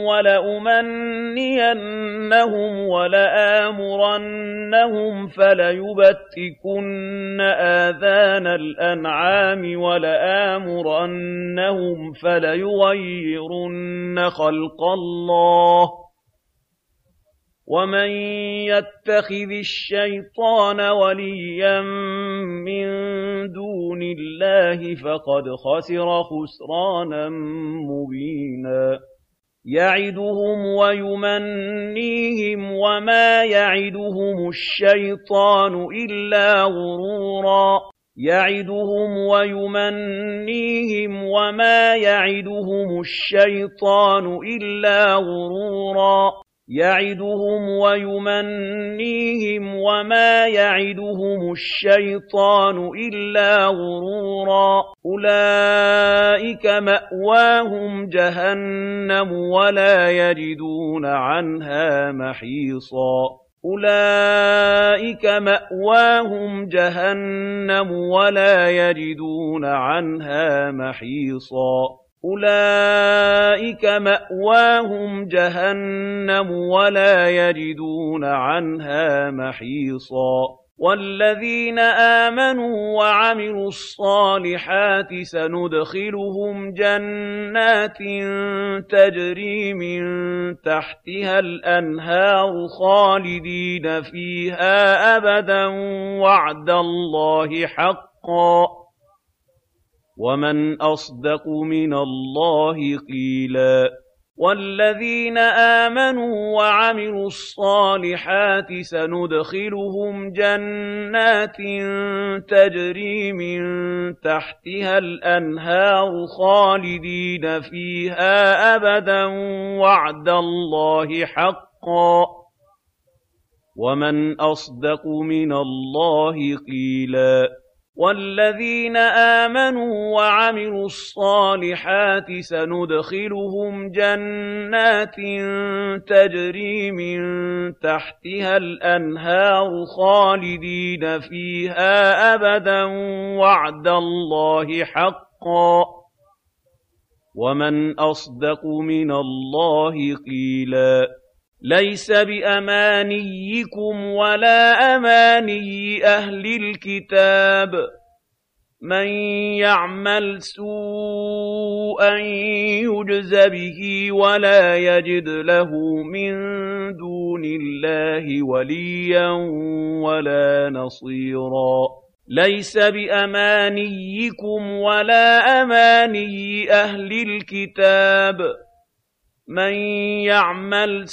وَلَأُمَنِّيَنَّهُمْ وَلَآمُرَنَّهُمْ فَلَيُبَتِّكُنَّ آذَانَ الْأَنْعَامِ وَلَآمُرَنَّهُمْ فَلَيُغَيِّرُنَّ خَلْقَ اللَّهِ ۚ وَمَن يَتَّخِذِ الشَّيْطَانَ وَلِيًّا مِّن دُونِ اللَّهِ فَقَدْ خَسِرَ خُسْرَانًا مُّبِينًا يَعِدُهُمْ وَيُمَنِّيهِمْ وَمَا يَعِدُهُمُ الشَّيْطَانُ إِلَّا غُرُورًا يَعِدُهُمْ وَيُمَنِّيهِمْ وَمَا يَعِدُهُمُ الشَّيْطَانُ إِلَّا غُرُورًا يَعِدُهُمْ وَيُمَنِّيهِمْ وَمَا يَعِدُهُمُ الشَّيْطَانُ إِلَّا غُرُورًا أُولَٰئِكَ مَأْوَاهُمْ جَهَنَّمُ وَلَا يَجِدُونَ عَنْهَا مَحِيصًا أُولَٰئِكَ مَأْوَاهُمْ جَهَنَّمُ وَلَا يَجِدُونَ عَنْهَا مَحِيصًا أُولَٰئِكَ مَأْوَاهُمْ جَهَنَّمُ وَلَا يَجِدُونَ عَنْهَا مَحِيصًا وَالَّذِينَ آمَنُوا وَعَمِلُوا الصَّالِحَاتِ سَنُدْخِلُهُمْ جَنَّاتٍ تَجْرِي مِن تَحْتِهَا الْأَنْهَارُ خَالِدِينَ فِيهَا أَبَدًا وَعْدَ اللَّهِ حَقًّا ۚ وَمَنْ أَصْدَقُ مِنَ اللَّهِ قِيلًا وَالَّذِينَ آمَنُوا وَعَمِلُوا الصَّالِحَاتِ سَنُدْخِلُهُمْ جَنَّاتٍ تَجْرِي مِن تَحْتِهَا الْأَنْهَارُ خَالِدِينَ فِيهَا أَبَدًا وَعْدَ اللَّهِ حَقًّا ۚ وَمَنْ أَصْدَقُ مِنَ اللَّهِ قِيلًا وَالَّذِينَ آمَنُوا وَعَمِلُوا الصَّالِحَاتِ سَنُدْخِلُهُمْ جَنَّاتٍ تَجْرِي مِن تَحْتِهَا الْأَنْهَارُ خَالِدِينَ فِيهَا أَبَدًا وَعْدَ اللَّهِ حَقًّا ۚ وَمَنْ أَصْدَقُ مِنَ اللَّهِ قِيلًا لَيْسَ بِأَمَانِيِّكُمْ وَلَا أَمَانِيِّ أَهْلِ الْكِتَابِ ۗ مَن يَعْمَلْ سُوءًا يُجْزَ بِهِ وَلَا يَجِدْ لَهُ مِن دُونِ اللَّهِ وَلِيًّا وَلَا نَصِيرًا لَيْسَ بِأَمَانِيِّكُمْ وَلَا أَمَانِيِّ أَهْلِ الْكِتَابِ ۗ مَن يَعْمَلْ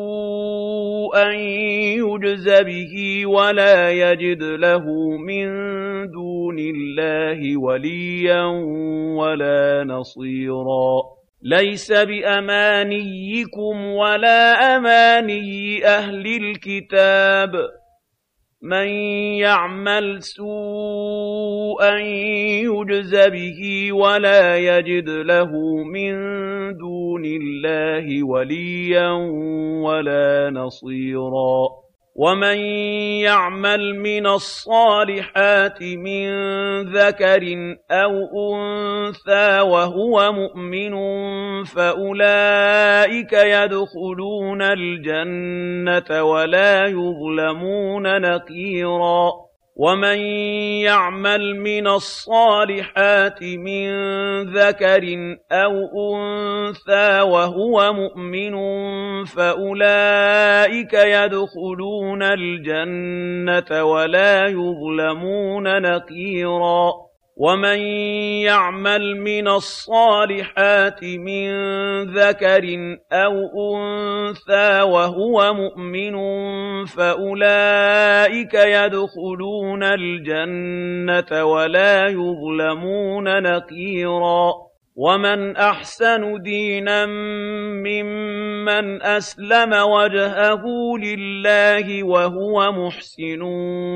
سُوءًا يُجْزَ بِهِ وَلَا يَجِدْ لَهُ مِن دُونِ اللَّهِ وَلِيًّا وَلَا نَصِيرًا لَيْسَ بِأَمَانِيِّكُمْ وَلَا أَمَانِيِّ أَهْلِ الْكِتَابِ ۗ مَن يَعْمَلْ سُوءًا يُجْزَ بِهِ وَلَا يَجِدْ لَهُ مِن دُونِ اللَّهِ وَلِيًّا وَلَا نَصِيرًا وَمَن يَعْمَلْ مِنَ الصَّالِحَاتِ مِن ذَكَرٍ أَوْ أُنثَىٰ وَهُوَ مُؤْمِنٌ فَأُولَٰئِكَ يَدْخُلُونَ الْجَنَّةَ وَلَا يُظْلَمُونَ نَقِيرًا وَمَن يَعْمَلْ مِنَ الصَّالِحَاتِ مِن ذَكَرٍ أَوْ أُنثَىٰ وَهُوَ مُؤْمِنٌ فَأُولَٰئِكَ يَدْخُلُونَ الْجَنَّةَ وَلَا يُظْلَمُونَ نَقِيرًا وَمَن يَعْمَلْ مِنَ الصَّالِحَاتِ مِن ذَكَرٍ أَوْ أُنثَىٰ وَهُوَ مُؤْمِنٌ فَأُولَٰئِكَ يَدْخُلُونَ الْجَنَّةَ وَلَا يُظْلَمُونَ نَقِيرًا وَمَنْ أَحْسَنُ دِينًا مِّمَّنْ أَسْلَمَ وَجْهَهُ لِلَّهِ وَهُوَ مُحْسِنٌ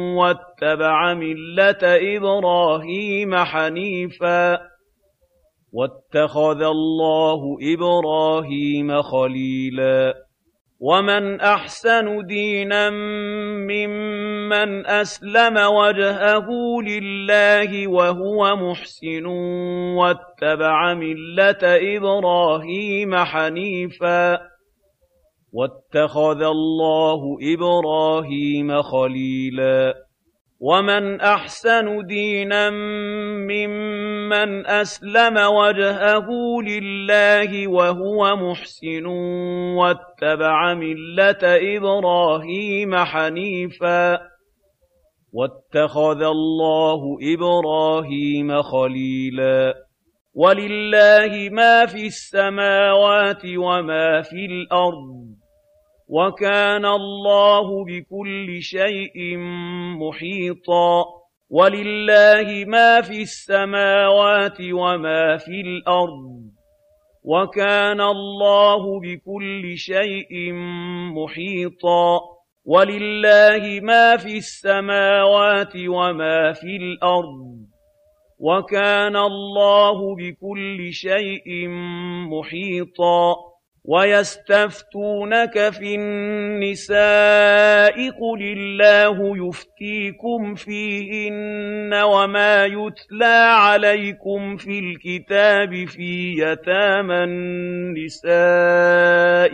وَاتَّبَعَ مِلَّةَ إِبْرَاهِيمَ حَنِيفًا وَاتَّخَذَ اللَّهُ إِبْرَاهِيمَ خَلِيلًا وَمَنْ أَحْسَنُ دِينًا مِّمَّنْ أَسْلَمَ وَجْهَهُ لِلَّهِ وَهُوَ مُحْسِنٌ وَاتَّبَعَ مِلَّةَ إِبْرَاهِيمَ حَنِيفًا ۗ وَاتَّخَذَ اللَّهُ إِبْرَاهِيمَ خَلِيلًا وَمَنْ أَحْسَنُ دِينًا مِّمَّنْ أَسْلَمَ وَجْهَهُ لِلَّهِ وَهُوَ مُحْسِنٌ وَاتَّبَعَ مِلَّةَ إِبْرَاهِيمَ حَنِيفًا ۗ وَاتَّخَذَ اللَّهُ إِبْرَاهِيمَ خَلِيلًا وَلِلَّهِ مَا فِي السَّمَاوَاتِ وَمَا فِي الْأَرْضِ ۚ وَكَانَ اللَّهُ بِكُلِّ شَيْءٍ مُّحِيطًا وَلِلَّهِ مَا فِي السَّمَاوَاتِ وَمَا فِي الْأَرْضِ ۚ وَكَانَ اللَّهُ بِكُلِّ شَيْءٍ مُّحِيطًا وَلِلَّهِ مَا فِي السَّمَاوَاتِ وَمَا فِي الْأَرْضِ ۚ وَكَانَ اللَّهُ بِكُلِّ شَيْءٍ مُّحِيطًا وَيَسْتَفْتُونَكَ فِي النِّسَاءِ ۖ قُلِ اللَّهُ يُفْتِيكُمْ فِيهِنَّ وَمَا يُتْلَىٰ عَلَيْكُمْ فِي الْكِتَابِ فِي يَتَامَى النِّسَاءِ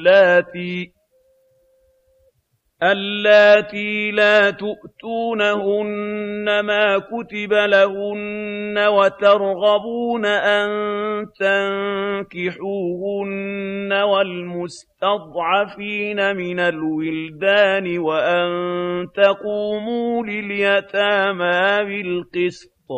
اللَّاتِي لَا تُؤْتُونَهُنَّ مَا كُتِبَ لَهُنَّ وَتَرْغَبُونَ أَن تَنكِحُوهُنَّ وَالْمُسْتَضْعَفِينَ مِنَ الْوِلْدَانِ وَأَن تَقُومُوا لِلْيَتَامَىٰ بِالْقِسْطِ ۚ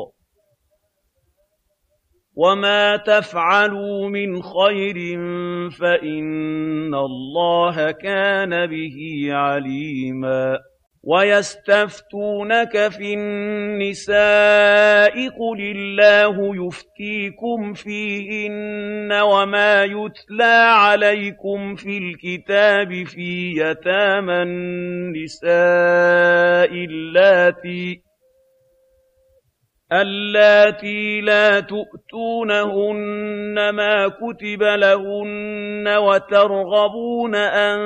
وَمَا تَفْعَلُوا مِنْ خَيْرٍ فَإِنَّ اللَّهَ كَانَ بِهِ عَلِيمًا وَيَسْتَفْتُونَكَ فِي النِّسَاءِ ۖ قُلِ اللَّهُ يُفْتِيكُمْ فِيهِنَّ وَمَا يُتْلَىٰ عَلَيْكُمْ فِي الْكِتَابِ فِي يَتَامَى النِّسَاءِ اللَّاتِي لَا تُؤْتُونَهُنَّ مَا كُتِبَ لَهُنَّ وَتَرْغَبُونَ أَن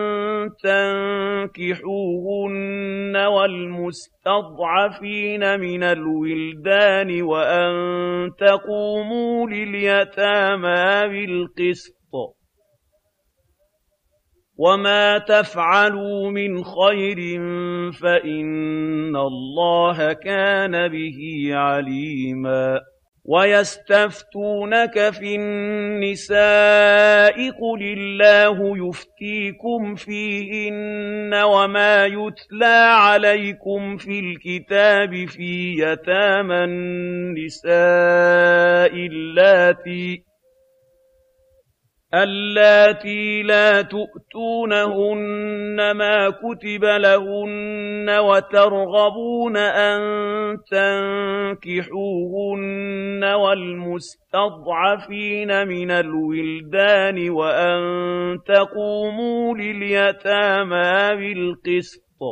تَنكِحُوهُنَّ وَالْمُسْتَضْعَفِينَ مِنَ الْوِلْدَانِ وَأَن تَقُومُوا لِلْيَتَامَىٰ بِالْقِسْطِ ۚ وَمَا تَفْعَلُوا مِنْ خَيْرٍ فَإِنَّ اللَّهَ كَانَ بِهِ عَلِيمًا وَيَسْتَفْتُونَكَ فِي النِّسَاءِ ۖ قُلِ اللَّهُ يُفْتِيكُمْ فِيهِنَّ وَمَا يُتْلَىٰ عَلَيْكُمْ فِي الْكِتَابِ فِي يَتَامَى النِّسَاءِ اللَّاتِي لَا تُؤْتُونَهُنَّ مَا كُتِبَ لَهُنَّ وَتَرْغَبُونَ أَن تَنكِحُوهُنَّ وَالْمُسْتَضْعَفِينَ مِنَ الْوِلْدَانِ وَأَن تَقُومُوا لِلْيَتَامَىٰ بِالْقِسْطِ ۚ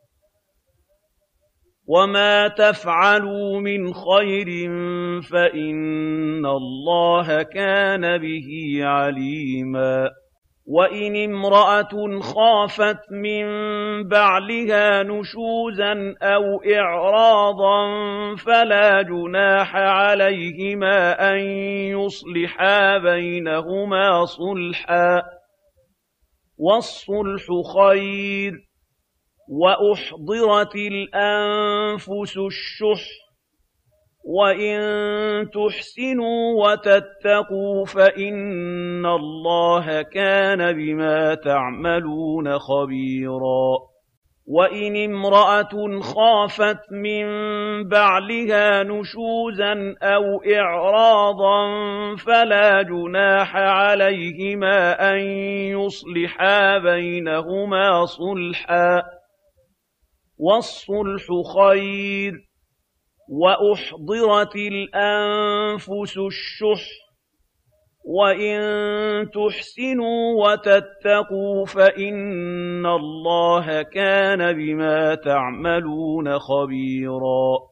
وَمَا تَفْعَلُوا مِنْ خَيْرٍ فَإِنَّ اللَّهَ كَانَ بِهِ عَلِيمًا وَإِنِ امْرَأَةٌ خَافَتْ مِن بَعْلِهَا نُشُوزًا أَوْ إِعْرَاضًا فَلَا جُنَاحَ عَلَيْهِمَا أَن يُصْلِحَا بَيْنَهُمَا صُلْحًا ۚ وَالصُّلْحُ خَيْرٌ ۗ وَأُحْضِرَتِ الْأَنفُسُ الشُّحَّ ۚ وَإِن تُحْسِنُوا وَتَتَّقُوا فَإِنَّ اللَّهَ كَانَ بِمَا تَعْمَلُونَ خَبِيرًا وَإِنِ امْرَأَةٌ خَافَتْ مِن بَعْلِهَا نُشُوزًا أَوْ إِعْرَاضًا فَلَا جُنَاحَ عَلَيْهِمَا أَن يُصْلِحَا بَيْنَهُمَا صُلْحًا ۚ وَالصُّلْحُ خَيْرٌ ۗ وَأُحْضِرَتِ الْأَنفُسُ الشُّحَّ ۚ وَإِن تُحْسِنُوا وَتَتَّقُوا فَإِنَّ اللَّهَ كَانَ بِمَا تَعْمَلُونَ خَبِيرًا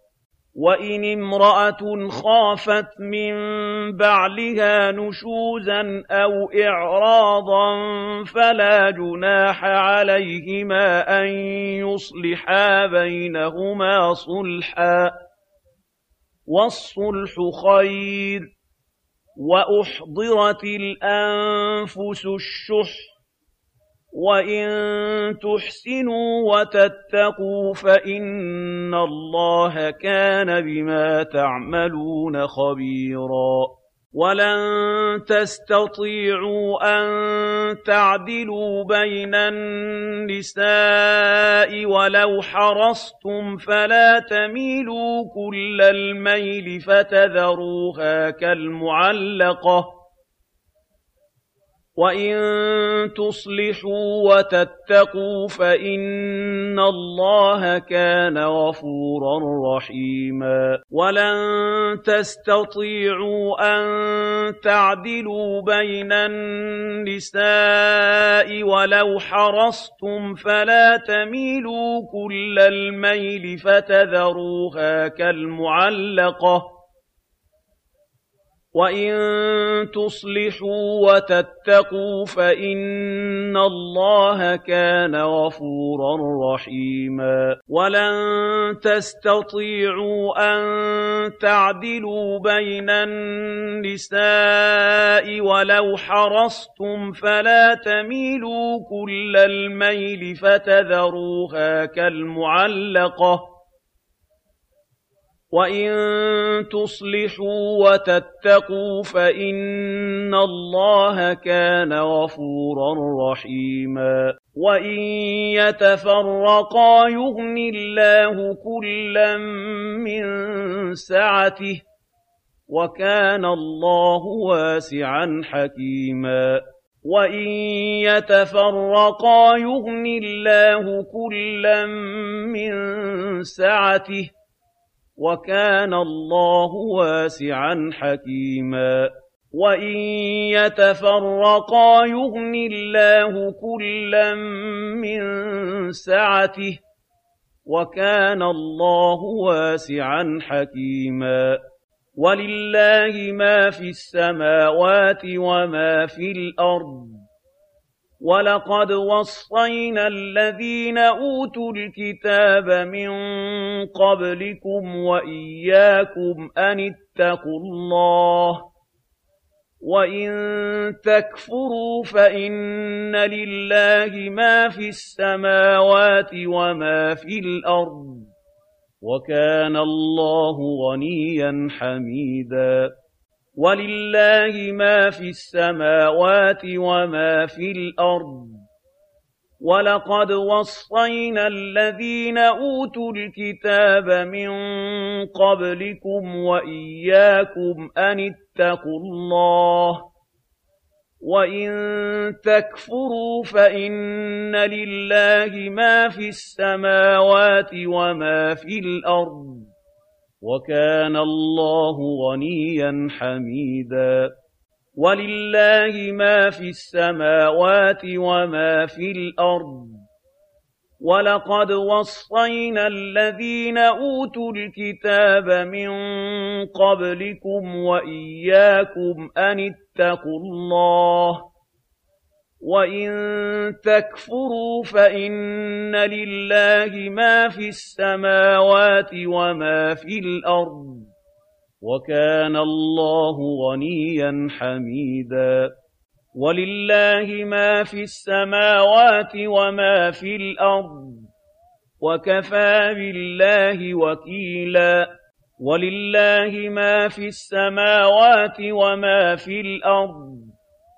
وَإِنِ امْرَأَةٌ خَافَتْ مِن بَعْلِهَا نُشُوزًا أَوْ إِعْرَاضًا فَلَا جُنَاحَ عَلَيْهِمَا أَن يُصْلِحَا بَيْنَهُمَا صُلْحًا ۚ وَالصُّلْحُ خَيْرٌ ۗ وَأُحْضِرَتِ الْأَنفُسُ الشُّحَّ ۚ وَإِن تُحْسِنُوا وَتَتَّقُوا فَإِنَّ اللَّهَ كَانَ بِمَا تَعْمَلُونَ خَبِيرًا. وَلَن تَسْتَطِيعُوا أَن تَعْدِلُوا بَيْنَ النِّسَاءِ وَلَوْ حَرَصْتُمْ فَلَا تَمِيلُوا كُلَّ الْمَيْلِ فَتَذَرُوهَا كَالْمُعَلَّقَةِ ۚ وَإِن تُصْلِحُوا وَتَتَّقُوا فَإِنَّ اللَّهَ كَانَ غَفُورًا رَّحِيمًا. وَلَن تَسْتَطِيعُوا أَن تَعْدِلُوا بَيْنَ النِّسَاءِ وَلَوْ حَرَصْتُمْ فَلَا تَمِيلُوا كُلَّ الْمَيْلِ فَتَذَرُوهَا كَالْمُعَلَّقَةِ ۚ وَإِن تُصْلِحُوا وَتَتَّقُوا فَإِنَّ اللَّهَ كَانَ غَفُورًا رَّحِيمًا. وَلَن تَسْتَطِيعُوا أَن تَعْدِلُوا بَيْنَ النِّسَاءِ وَلَوْ حَرَصْتُمْ فَلَا تَمِيلُوا كُلَّ الْمَيْلِ فَتَذَرُوهَا كَالْمُعَلَّقَةِ ۚ وَإِن تُصْلِحُوا وَتَتَّقُوا فَإِنَّ اللَّهَ كَانَ غَفُورًا رَّحِيمًا. وَإِن يَتَفَرَّقَا يُغْنِ اللَّهُ كُلًّا مِّن سَعَتِهِ ۚ وَكَانَ اللَّهُ وَاسِعًا حَكِيمًا. وَإِن يَتَفَرَّقَا يُغْنِ اللَّهُ كُلًّا مِّن سَعَتِهِ ۚ وَكَانَ اللَّهُ وَاسِعًا حَكِيمًا. وَإِن يَتَفَرَّقَا يُغْنِ اللَّهُ كُلًّا مِّن سَعَتِهِ ۚ وَكَانَ اللَّهُ وَاسِعًا حَكِيمًا. وَلِلَّهِ مَا فِي السَّمَاوَاتِ وَمَا فِي الْأَرْضِ ۗ وَلَقَدْ وَصَّيْنَا الَّذِينَ أُوتُوا الْكِتَابَ مِن قَبْلِكُمْ وَإِيَّاكُمْ أَنِ اتَّقُوا اللَّهَ ۚ وَإِن تَكْفُرُوا فَإِنَّ لِلَّهِ مَا فِي السَّمَاوَاتِ وَمَا في الْأَرْضِ ۚ وَكَانَ اللَّهُ غَنِيًّا حَمِيدًا. وَلِلَّهِ مَا فِي السَّمَاوَاتِ وَمَا فِي الْأَرْضِ ۗ وَلَقَدْ وَصَّيْنَا الَّذِينَ أُوتُوا الْكِتَابَ مِن قَبْلِكُمْ وَإِيَّاكُمْ أَنِ اتَّقُوا اللَّهَ ۚ وَإِن تَكْفُرُوا فَإِنَّ لِلَّهِ مَا فِي السَّمَاوَاتِ وَمَا في الْأَرْضِ ۚ وَكَانَ اللَّهُ غَنِيًّا حَمِيدًا. وَلِلَّهِ مَا فِي السَّمَاوَاتِ وَمَا فِي الْأَرْضِ ۗ وَلَقَدْ وَصَّيْنَا الَّذِينَ أُوتُوا الْكِتَابَ مِن قَبْلِكُمْ وَإِيَّاكُمْ أَنِ اتَّقُوا اللَّهَ ۚ وَإِن تَكْفُرُوا فَإِنَّ لِلَّهِ مَا فِي السَّمَاوَاتِ وَمَا في الْأَرْضِ ۚ وَكَانَ اللَّهُ غَنِيًّا حَمِيدًا. وَلِلَّهِ مَا فِي السَّمَاوَاتِ وَمَا في الْأَرْضِ ۚ وَكَفَىٰ بِاللَّهِ وَكِيلًا. وَلِلَّهِ مَا فِي السَّمَاوَاتِ وَمَا في الْأَرْضِ ۚ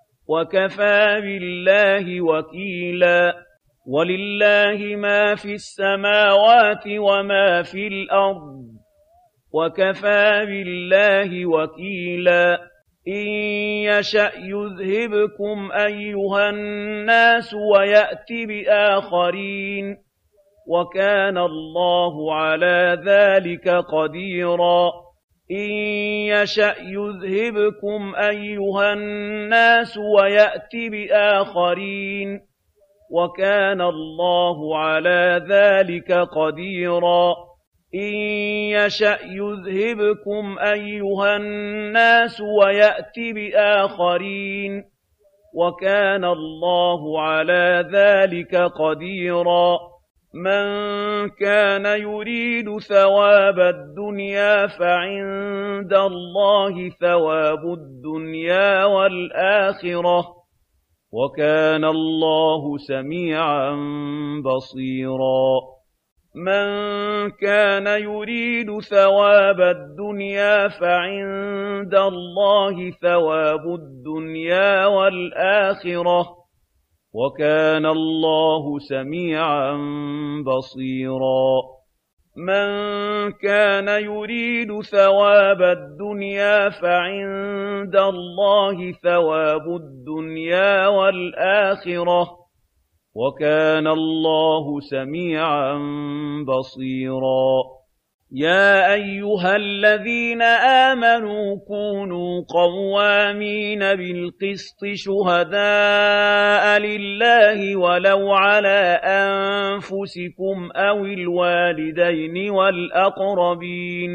وَكَفَىٰ بِاللَّهِ وَكِيلًا. وَلِلَّهِ مَا فِي السَّمَاوَاتِ وَمَا في الْأَرْضِ ۚ وَكَفَىٰ بِاللَّهِ وَكِيلًا. إِن يَشَأْ يُذْهِبْكُمْ أَيُّهَا النَّاسُ وَيَأْتِ بِآخَرِينَ ۚ وَكَانَ اللَّهُ عَلَىٰ ذَٰلِكَ قَدِيرًا. إِن يَشَأْ يُذْهِبْكُمْ أَيُّهَا النَّاسُ وَيَأْتِ بِآخَرِينَ ۚ وَكَانَ اللَّهُ عَلَىٰ ذَٰلِكَ قَدِيرًا. إِن يَشَأْ يُذْهِبْكُمْ أَيُّهَا النَّاسُ وَيَأْتِ بِآخَرِينَ وَكَانَ اللَّهُ عَلَىٰ ذَٰلِكَ قَدِيرًا مَّن كَانَ يُرِيدُ ثَوَابَ الدُّنْيَا فَعِندَ اللَّهِ ثَوَابُ الدُّنْيَا وَالْآخِرَةِ ۚ وَكَانَ اللَّهُ سَمِيعًا بَصِيرًا مَّن كَانَ يُرِيدُ ثَوَابَ الدُّنْيَا فَعِندَ اللَّهِ ثَوَابُ الدُّنْيَا وَالْآخِرَةِ ۚ وَكَانَ اللَّهُ سَمِيعًا بَصِيرًا مَّن كَانَ يُرِيدُ ثَوَابَ الدُّنْيَا فَعِندَ اللَّهِ ثَوَابُ الدُّنْيَا وَالْآخِرَةِ ۚ وَكَانَ اللَّهُ سَمِيعًا بَصِيرًا يَا أَيُّهَا الَّذِينَ آمَنُوا كُونُوا قَوَّامِينَ بِالْقِسْطِ شُهَدَاءَ لِلَّهِ وَلَوْ عَلَىٰ أَنفُسِكُمْ أَوِ الْوَالِدَيْنِ وَالْأَقْرَبِينَ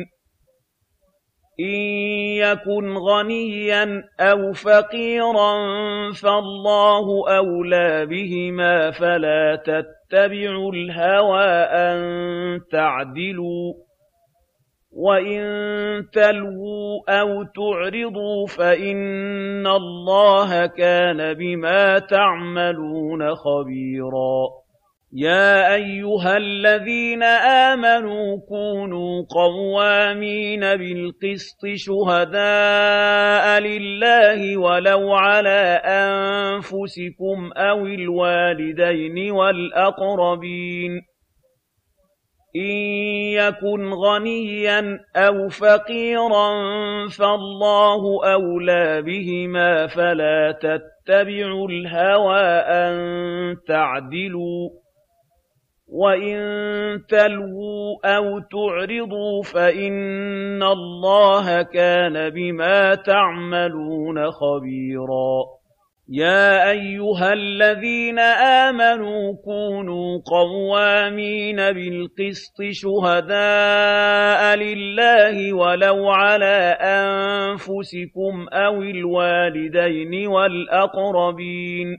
إِن يَكُنْ غَنِيًّا أَوْ فَقِيرًا فَاللَّهُ أَوْلَىٰ بِهِمَا فَلَا تَتَّبِعُوا الْهَوَىٰ أَن تَعْدِلُوا ۚ وَإِن تَلْوُوا أَوْ تُعْرِضُوا فَإِنَّ اللَّهَ كَانَ بِمَا تَعْمَلُونَ خَبِيرًا يَا أَيُّهَا الَّذِينَ آمَنُوا كُونُوا قَوَّامِينَ بِالْقِسْطِ شُهَدَاءَ لِلَّهِ وَلَوْ عَلَىٰ أَنفُسِكُمْ أَوِ الْوَالِدَيْنِ وَالْأَقْرَبِينَ إِن يَكُنْ غَنِيًّا أَوْ فَقِيرًا فَاللَّهُ أَوْلَىٰ بِهِمَا فَلَا تَتَّبِعُوا الْهَوَىٰ أَن تَعْدِلُوا ۚ وَإِن تَلْوُوا أَوْ تُعْرِضُوا فَإِنَّ اللَّهَ كَانَ بِمَا تَعْمَلُونَ خَبِيرًا يَا أَيُّهَا الَّذِينَ آمَنُوا كُونُوا قَوَّامِينَ بِالْقِسْطِ شُهَدَاءَ لِلَّهِ وَلَوْ عَلَىٰ أَنفُسِكُمْ أَوِ الْوَالِدَيْنِ وَالْأَقْرَبِينَ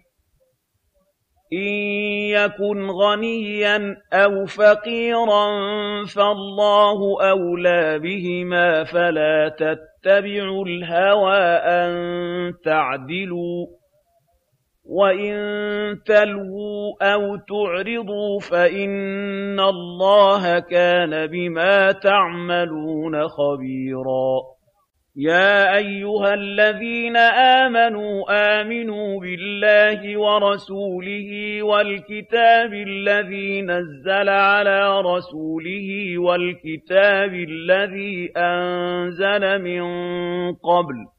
إِن يَكُنْ غَنِيًّا أَوْ فَقِيرًا فَاللَّهُ أَوْلَىٰ بِهِمَا فَلَا تَتَّبِعُوا الْهَوَىٰ أَن تَعْدِلُوا ۚ وَإِن تَلْوُوا أَوْ تُعْرِضُوا فَإِنَّ اللَّهَ كَانَ بِمَا تَعْمَلُونَ خَبِيرًا يَا أَيُّهَا الَّذِينَ آمَنُوا بِاللَّهِ وَرَسُولِهِ وَالْكِتَابِ الَّذِي نَزَّلَ عَلَىٰ رَسُولِهِ وَالْكِتَابِ الَّذِي أَنزَلَ مِن قَبْلُ ۚ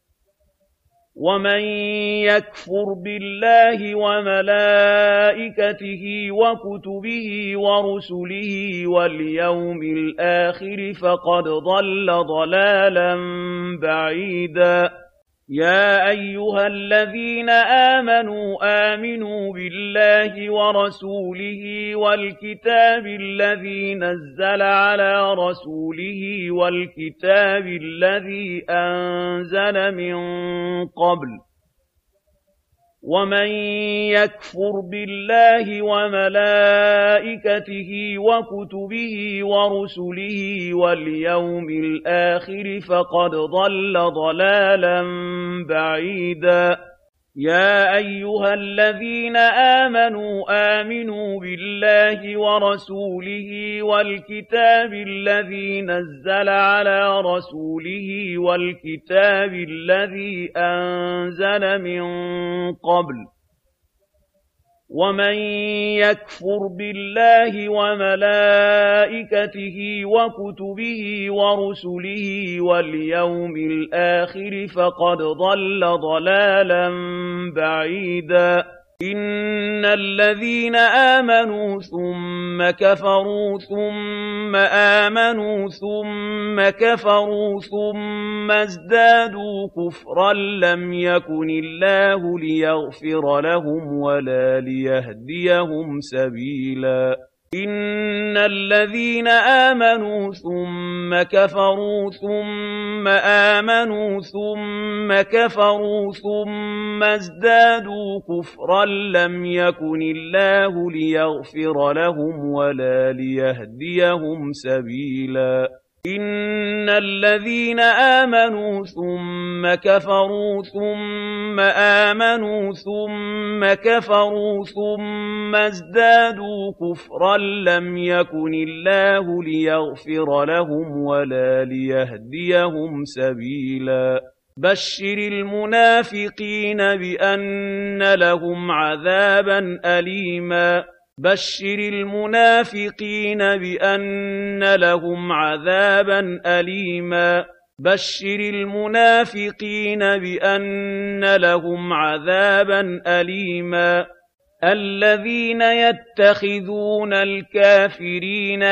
وَمَن يَكْفُرْ بِاللَّهِ وَمَلَائِكَتِهِ وَكُتُبِهِ وَرُسُلِهِ وَالْيَوْمِ الْآخِرِ فَقَدْ ضَلَّ ضَلَالًا بَعِيدًا يَا أَيُّهَا الَّذِينَ آمَنُوا بِاللَّهِ وَرَسُولِهِ وَالْكِتَابِ الَّذِي نَزَّلَ عَلَىٰ رَسُولِهِ وَالْكِتَابِ الَّذِي أَنزَلَ مِن قَبْلُ ۚ وَمَن يَكْفُرْ بِاللَّهِ وَمَلَائِكَتِهِ وَكُتُبِهِ وَرُسُلِهِ وَالْيَوْمِ الْآخِرِ فَقَدْ ضَلَّ ضَلَالًا بَعِيدًا يَا أَيُّهَا الَّذِينَ آمَنُوا بِاللَّهِ وَرَسُولِهِ وَالْكِتَابِ الَّذِي نَزَّلَ عَلَىٰ رَسُولِهِ وَالْكِتَابِ الَّذِي أَنزَلَ مِن قَبْلُ ۚ وَمَن يَكْفُرْ بِاللَّهِ وَمَلَائِكَتِهِ وَكُتُبِهِ وَرُسُلِهِ وَالْيَوْمِ الْآخِرِ فَقَدْ ضَلَّ ضَلَالًا بَعِيدًا إِنَّ الَّذِينَ آمَنُوا ثُمَّ كَفَرُوا ثُمَّ آمَنُوا ثُمَّ كَفَرُوا ثُمَّ ازْدَادُوا كُفْرًا لَّمْ يَكُنِ اللَّهُ لِيَغْفِرَ لَهُمْ وَلَا لِيَهْدِيَهُمْ سَبِيلًا إِنَّ الَّذِينَ آمَنُوا ثُمَّ كَفَرُوا ثُمَّ آمَنُوا ثُمَّ كَفَرُوا ثُمَّ ازْدَادُوا كُفْرًا لَّمْ يَكُنِ اللَّهُ لِيَغْفِرَ لَهُمْ وَلَا لِيَهْدِيَهُمْ سَبِيلًا إِنَّ الَّذِينَ آمَنُوا ثُمَّ كَفَرُوا ثُمَّ آمَنُوا ثُمَّ كَفَرُوا ثُمَّ ازْدَادُوا كُفْرًا لَّمْ يَكُنِ اللَّهُ لِيَغْفِرَ لَهُمْ وَلَا لِيَهْدِيَهُمْ سَبِيلًا بَشِّرِ المنافقين بأن لهم عذابا أليما بشر المنافقين بأن لهم عذابا أليما بشر المنافقين بأن لهم عذابا أليما الذين يتخذون الكافرين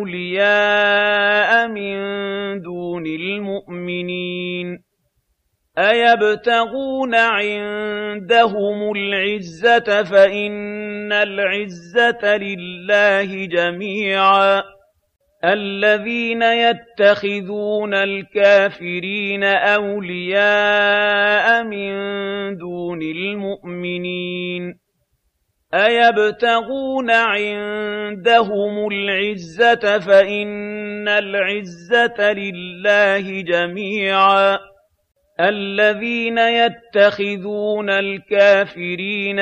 أولياء من دون المؤمنين أَيَبْتَغُونَ عِندَهُمُ الْعِزَّةَ فَإِنَّ الْعِزَّةَ لِلَّهِ جَمِيعًا الَّذِينَ يَتَّخِذُونَ الْكَافِرِينَ أَوْلِيَاءَ مِن دُونِ الْمُؤْمِنِينَ أَيَبْتَغُونَ عِندَهُمُ الْعِزَّةَ فَإِنَّ الْعِزَّةَ لِلَّهِ جَمِيعًا الَّذِينَ يَتَّخِذُونَ الْكَافِرِينَ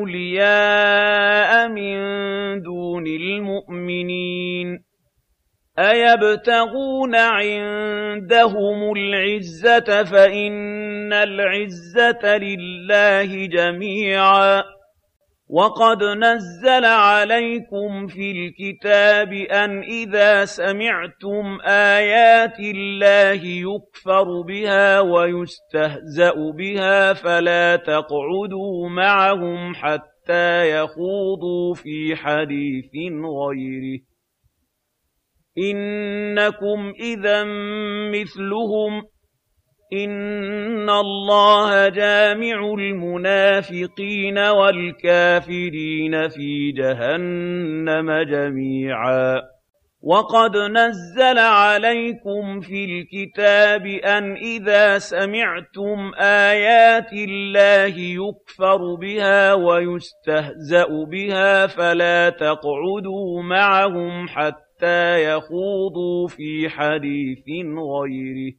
أَوْلِيَاءَ مِن دُونِ الْمُؤْمِنِينَ أَيَبْتَغُونَ عِندَهُمُ الْعِزَّةَ فَإِنَّ الْعِزَّةَ لِلَّهِ جَمِيعًا وَقَدْ نَزَّلَ عَلَيْكُمْ فِي الْكِتَابِ أَنْ إِذَا سَمِعْتُمْ آيَاتِ اللَّهِ يُكْفَرُ بِهَا وَيُسْتَهْزَأُ بِهَا فَلَا تَقْعُدُوا مَعَهُمْ حَتَّىٰ يَخُوضُوا فِي حَدِيثٍ غَيْرِهِ إِنَّكُمْ إِذًا مِّثْلُهُمْ إِنَّ اللَّهَ جَامِعُ الْمُنَافِقِينَ وَالْكَافِرِينَ فِي جَهَنَّمَ جَمِيعًا وَقَدْ نَزَّلَ عَلَيْكُمْ فِي الْكِتَابِ أَنْ إِذَا سَمِعْتُمْ آيَاتِ اللَّهِ يُكْفَرُ بِهَا وَيُسْتَهْزَأُ بِهَا فَلَا تَقْعُدُوا مَعَهُمْ حَتَّىٰ يَخُوضُوا فِي حَدِيثٍ غَيْرِهِ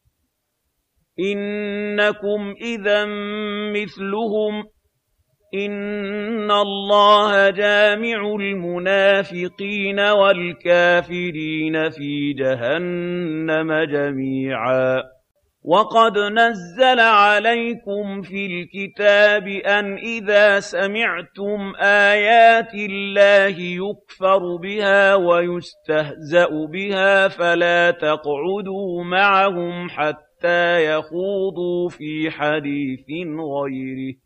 إِنَّكُمْ إِذًا مِّثْلُهُمْ إِنَّ اللَّهَ جَامِعُ الْمُنَافِقِينَ وَالْكَافِرِينَ فِي جَهَنَّمَ جَمِيعًا وَقَدْ نَزَّلَ عَلَيْكُمْ فِي الْكِتَابِ أَنْ إِذَا سَمِعْتُمْ آيَاتِ اللَّهِ يُكْفَرُ بِهَا وَيُسْتَهْزَأُ بِهَا فَلَا تَقْعُدُوا مَعَهُمْ حَتَّىٰ يَخُوضُوا فِي حَدِيثٍ غَيْرِهِ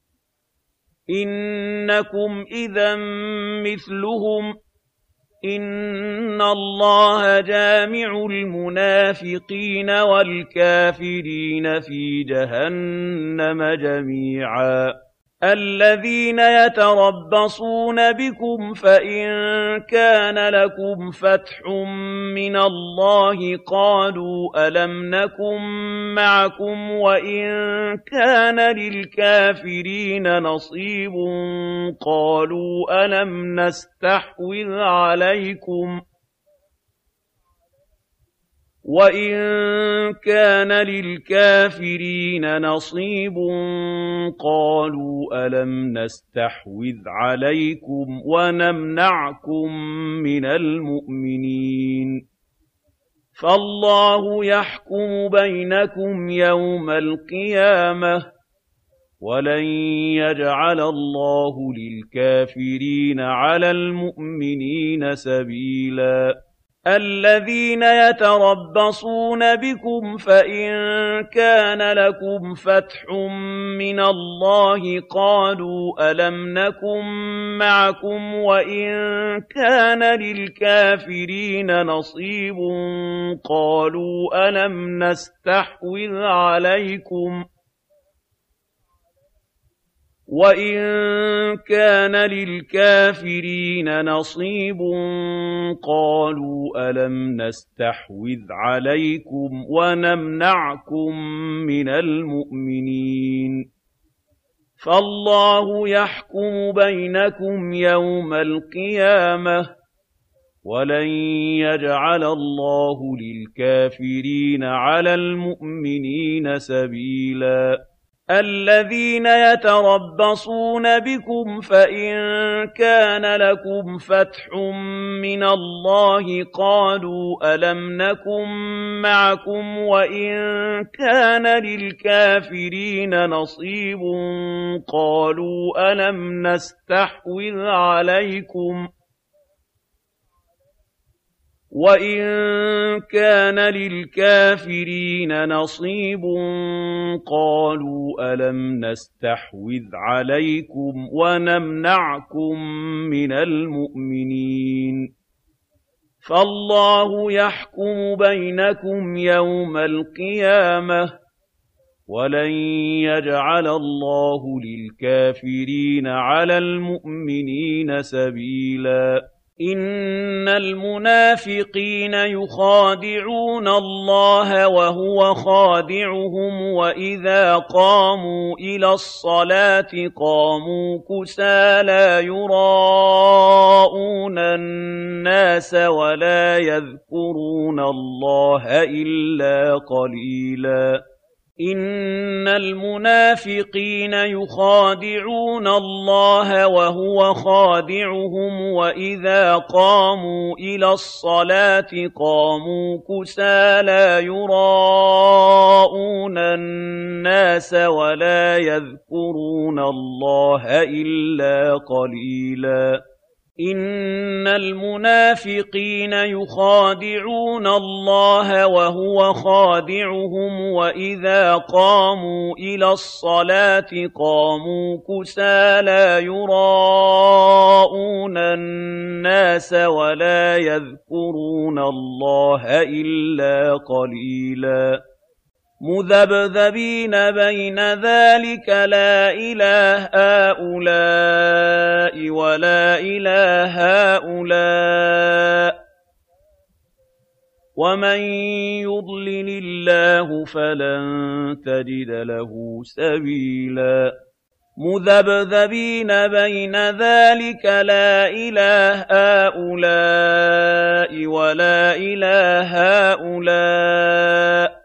إِنَّكُمْ إِذًا مِّثْلُهُمْ إِنَّ اللَّهَ جَامِعُ الْمُنَافِقِينَ وَالْكَافِرِينَ فِي جَهَنَّمَ جَمِيعًا الَّذِينَ يَتَرَبَّصُونَ بِكُمْ فَإِن كَانَ لَكُمْ فَتْحٌ مِّنَ اللَّهِ قَالُوا أَلَمْ نَكُن مَّعَكُمْ وَإِن كَانَ لِلْكَافِرِينَ نَصِيبٌ قَالُوا أَلَمْ نَسْتَحْوِذْ عَلَيْكُمْ وَإِن كَانَ لِلْكَافِرِينَ نَصِيبٌ قَالُوا أَلَمْ نَسْتَحْوِذْ عَلَيْكُمْ وَنَمْنَعْكُم مِّنَ الْمُؤْمِنِينَ فَاللَّهُ يَحْكُمُ بَيْنَكُمْ يَوْمَ الْقِيَامَةِ وَلَن يَجْعَلَ اللَّهُ لِلْكَافِرِينَ عَلَى الْمُؤْمِنِينَ سَبِيلًا الَّذِينَ يَتَرَبَّصُونَ بِكُمْ فَإِن كَانَ لَكُمْ فَتْحٌ مِّنَ اللَّهِ قَالُوا أَلَمْ نَكُن مَّعَكُمْ وَإِن كَانَ لِلْكَافِرِينَ نَصِيبٌ قَالُوا أَلَمْ نَسْتَحْوِذْ عَلَيْكُمْ وَإِن كَانَ لِلْكَافِرِينَ نَصِيبٌ قَالُوا أَلَمْ نَسْتَحْوِذْ عَلَيْكُمْ وَنَمْنَعْكُم مِّنَ الْمُؤْمِنِينَ فَاللَّهُ يَحْكُمُ بَيْنَكُمْ يَوْمَ الْقِيَامَةِ ۖ وَلَن يَجْعَلَ اللَّهُ لِلْكَافِرِينَ عَلَى الْمُؤْمِنِينَ سَبِيلًا الَّذِينَ يَتَرَبَّصُونَ بِكُمْ فَإِن كَانَ لَكُمْ فَتْحٌ مِّنَ اللَّهِ قَالُوا أَلَمْ نَكُن مَّعَكُمْ وَإِن كَانَ لِلْكَافِرِينَ نَصِيبٌ قَالُوا أَلَمْ نَسْتَحْوِذْ عَلَيْكُمْ وَإِن كَانَ لِلْكَافِرِينَ نَصِيبٌ قَالُوا أَلَمْ نَسْتَحْوِذْ عَلَيْكُمْ وَنَمْنَعْكُم مِّنَ الْمُؤْمِنِينَ فَاللَّهُ يَحْكُمُ بَيْنَكُمْ يَوْمَ الْقِيَامَةِ ۖ وَلَن يَجْعَلَ اللَّهُ لِلْكَافِرِينَ عَلَى الْمُؤْمِنِينَ سَبِيلًا إِنَّ الْمُنَافِقِينَ يُخَادِعُونَ اللَّهَ وَهُوَ خَادِعُهُمْ وَإِذَا قَامُوا إِلَى الصَّلَاةِ قَامُوا كُسَالَىٰ يُرَاءُونَ النَّاسَ وَلَا يَذْكُرُونَ اللَّهَ إِلَّا قَلِيلًا إِنَّ الْمُنَافِقِينَ يُخَادِعُونَ اللَّهَ وَهُوَ خَادِعُهُمْ وَإِذَا قَامُوا إِلَى الصَّلَاةِ قَامُوا كُسَالَىٰ يُرَاءُونَ النَّاسَ وَلَا يَذْكُرُونَ اللَّهَ إِلَّا قَلِيلًا إِنَّ الْمُنَافِقِينَ يُخَادِعُونَ اللَّهَ وَهُوَ خَادِعُهُمْ وَإِذَا قَامُوا إِلَى الصَّلَاةِ قَامُوا كُسَالَىٰ يُرَاءُونَ النَّاسَ وَلَا يَذْكُرُونَ اللَّهَ إِلَّا قَلِيلًا مُذَبْذَبِينَ بَيْنَ ذَٰلِكَ لَا إِلَىٰ هَٰؤُلَاءِ وَلَا إِلَىٰ هَٰؤُلَاءِ ۚ وَمَن يُضْلِلِ اللَّهُ فَلَن تَجِدَ لَهُ سَبِيلًا مُذَبْذَبِينَ بَيْنَ ذَٰلِكَ لَا إِلَىٰ هَٰؤُلَاءِ وَلَا إِلَىٰ هَٰؤُلَاءِ ۚ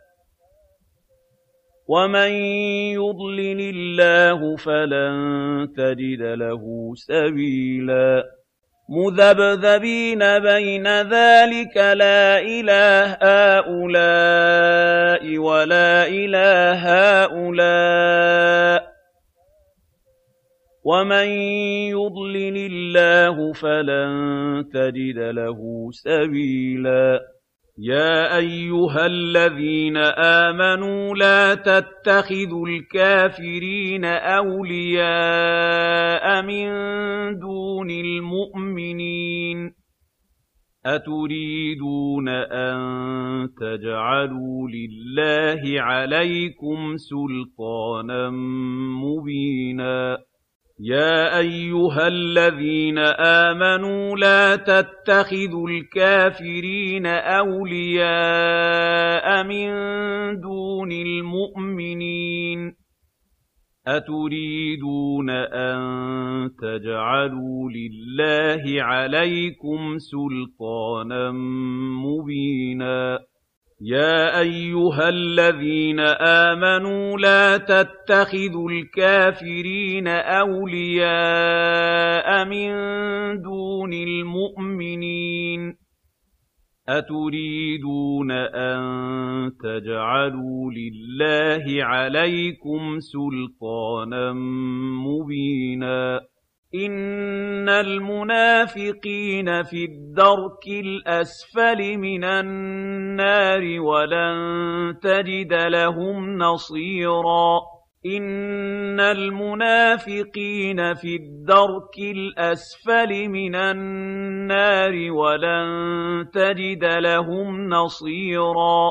وَمَن يُضْلِلِ اللَّهُ فَلَن تَجِدَ لَهُ سَبِيلًا مُذَبْذَبِينَ بَيْنَ ذَٰلِكَ لَا إِلَىٰ هَٰؤُلَاءِ وَلَا إِلَىٰ هَٰؤُلَاءِ ۚ وَمَن يُضْلِلِ اللَّهُ فَلَن تَجِدَ لَهُ سَبِيلًا يَا أَيُّهَا الَّذِينَ آمَنُوا لَا تَتَّخِذُوا الْكَافِرِينَ أَوْلِيَاءَ مِن دُونِ الْمُؤْمِنِينَ أَتُرِيدُونَ أَن تَجْعَلُوا لِلَّهِ عَلَيْكُمْ سُلْطَانًا مُّبِينًا يَا أَيُّهَا الَّذِينَ آمَنُوا لَا تَتَّخِذُوا الْكَافِرِينَ أَوْلِيَاءَ مِن دُونِ الْمُؤْمِنِينَ أَتُرِيدُونَ أَن تَجْعَلُوا لِلَّهِ عَلَيْكُمْ سُلْطَانًا مُّبِينًا يَا أَيُّهَا الَّذِينَ آمَنُوا لَا تَتَّخِذُوا الْكَافِرِينَ أَوْلِيَاءَ مِن دُونِ الْمُؤْمِنِينَ أَتُرِيدُونَ أَن تَجْعَلُوا لِلَّهِ عَلَيْكُمْ سُلْطَانًا مُّبِينًا إِنَّ الْمُنَافِقِينَ فِي الدَّرْكِ الْأَسْفَلِ مِنَ النَّارِ وَلَن تَجِدَ لَهُمْ نَصِيرًا إِنَّ الْمُنَافِقِينَ فِي الدَّرْكِ الْأَسْفَلِ مِنَ النَّارِ وَلَن تَجِدَ لَهُمْ نَصِيرًا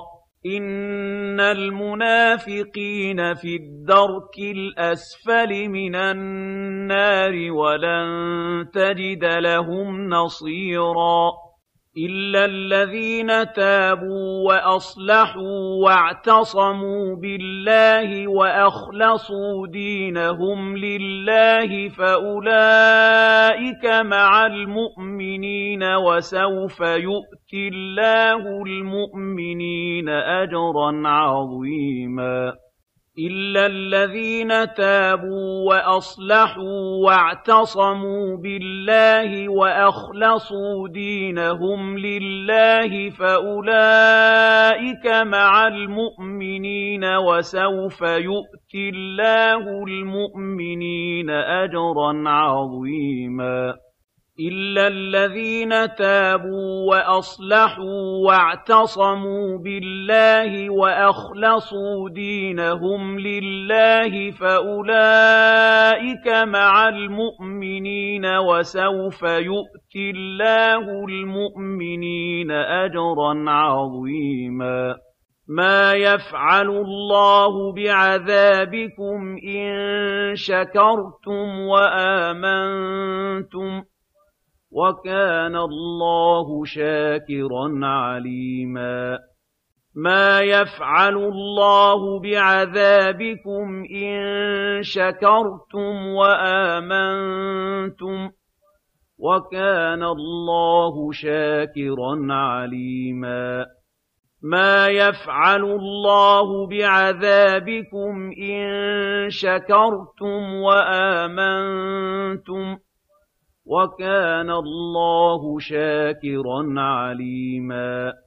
إِنَّ الْمُنَافِقِينَ فِي الدَّرْكِ الْأَسْفَلِ مِنَ النَّارِ وَلَن تَجِدَ لَهُمْ نَصِيرًا إِلَّا الَّذِينَ تَابُوا وَأَصْلَحُوا وَاعْتَصَمُوا بِاللَّهِ وَأَخْلَصُوا دِينَهُمْ لِلَّهِ فَأُولَٰئِكَ مَعَ الْمُؤْمِنِينَ ۖ وَسَوْفَ يُؤْتِ اللَّهُ الْمُؤْمِنِينَ أَجْرًا عَظِيمًا إِلَّا الَّذِينَ تَابُوا وَأَصْلَحُوا وَاعْتَصَمُوا بِاللَّهِ وَأَخْلَصُوا دِينَهُمْ لِلَّهِ فَأُولَٰئِكَ مَعَ الْمُؤْمِنِينَ ۖ وَسَوْفَ يُؤْتِ اللَّهُ الْمُؤْمِنِينَ أَجْرًا عَظِيمًا إِلَّا الَّذِينَ تَابُوا وَأَصْلَحُوا وَاعْتَصَمُوا بِاللَّهِ وَأَخْلَصُوا دِينَهُمْ لِلَّهِ فَأُولَٰئِكَ مَعَ الْمُؤْمِنِينَ ۖ وَسَوْفَ يُؤْتِ اللَّهُ الْمُؤْمِنِينَ أَجْرًا عَظِيمًا مَا يَفْعَلُ اللَّهُ بِعَذَابِكُمْ إِن شَكَرْتُمْ وَآمَنتُمْ ۚ وَكَانَ اللَّهُ شَاكِرًا عَلِيمًا مَا يَفْعَلُ اللَّهُ بِعَذَابِكُمْ إِن شَكَرْتُمْ وَآمَنتُمْ ۚ وَكَانَ اللَّهُ شَاكِرًا عَلِيمًا مَا يَفْعَلُ اللَّهُ بِعَذَابِكُمْ إِن شَكَرْتُمْ وَآمَنتُمْ ۚ وَكَانَ اللَّهُ شَاكِرًا عَلِيمًا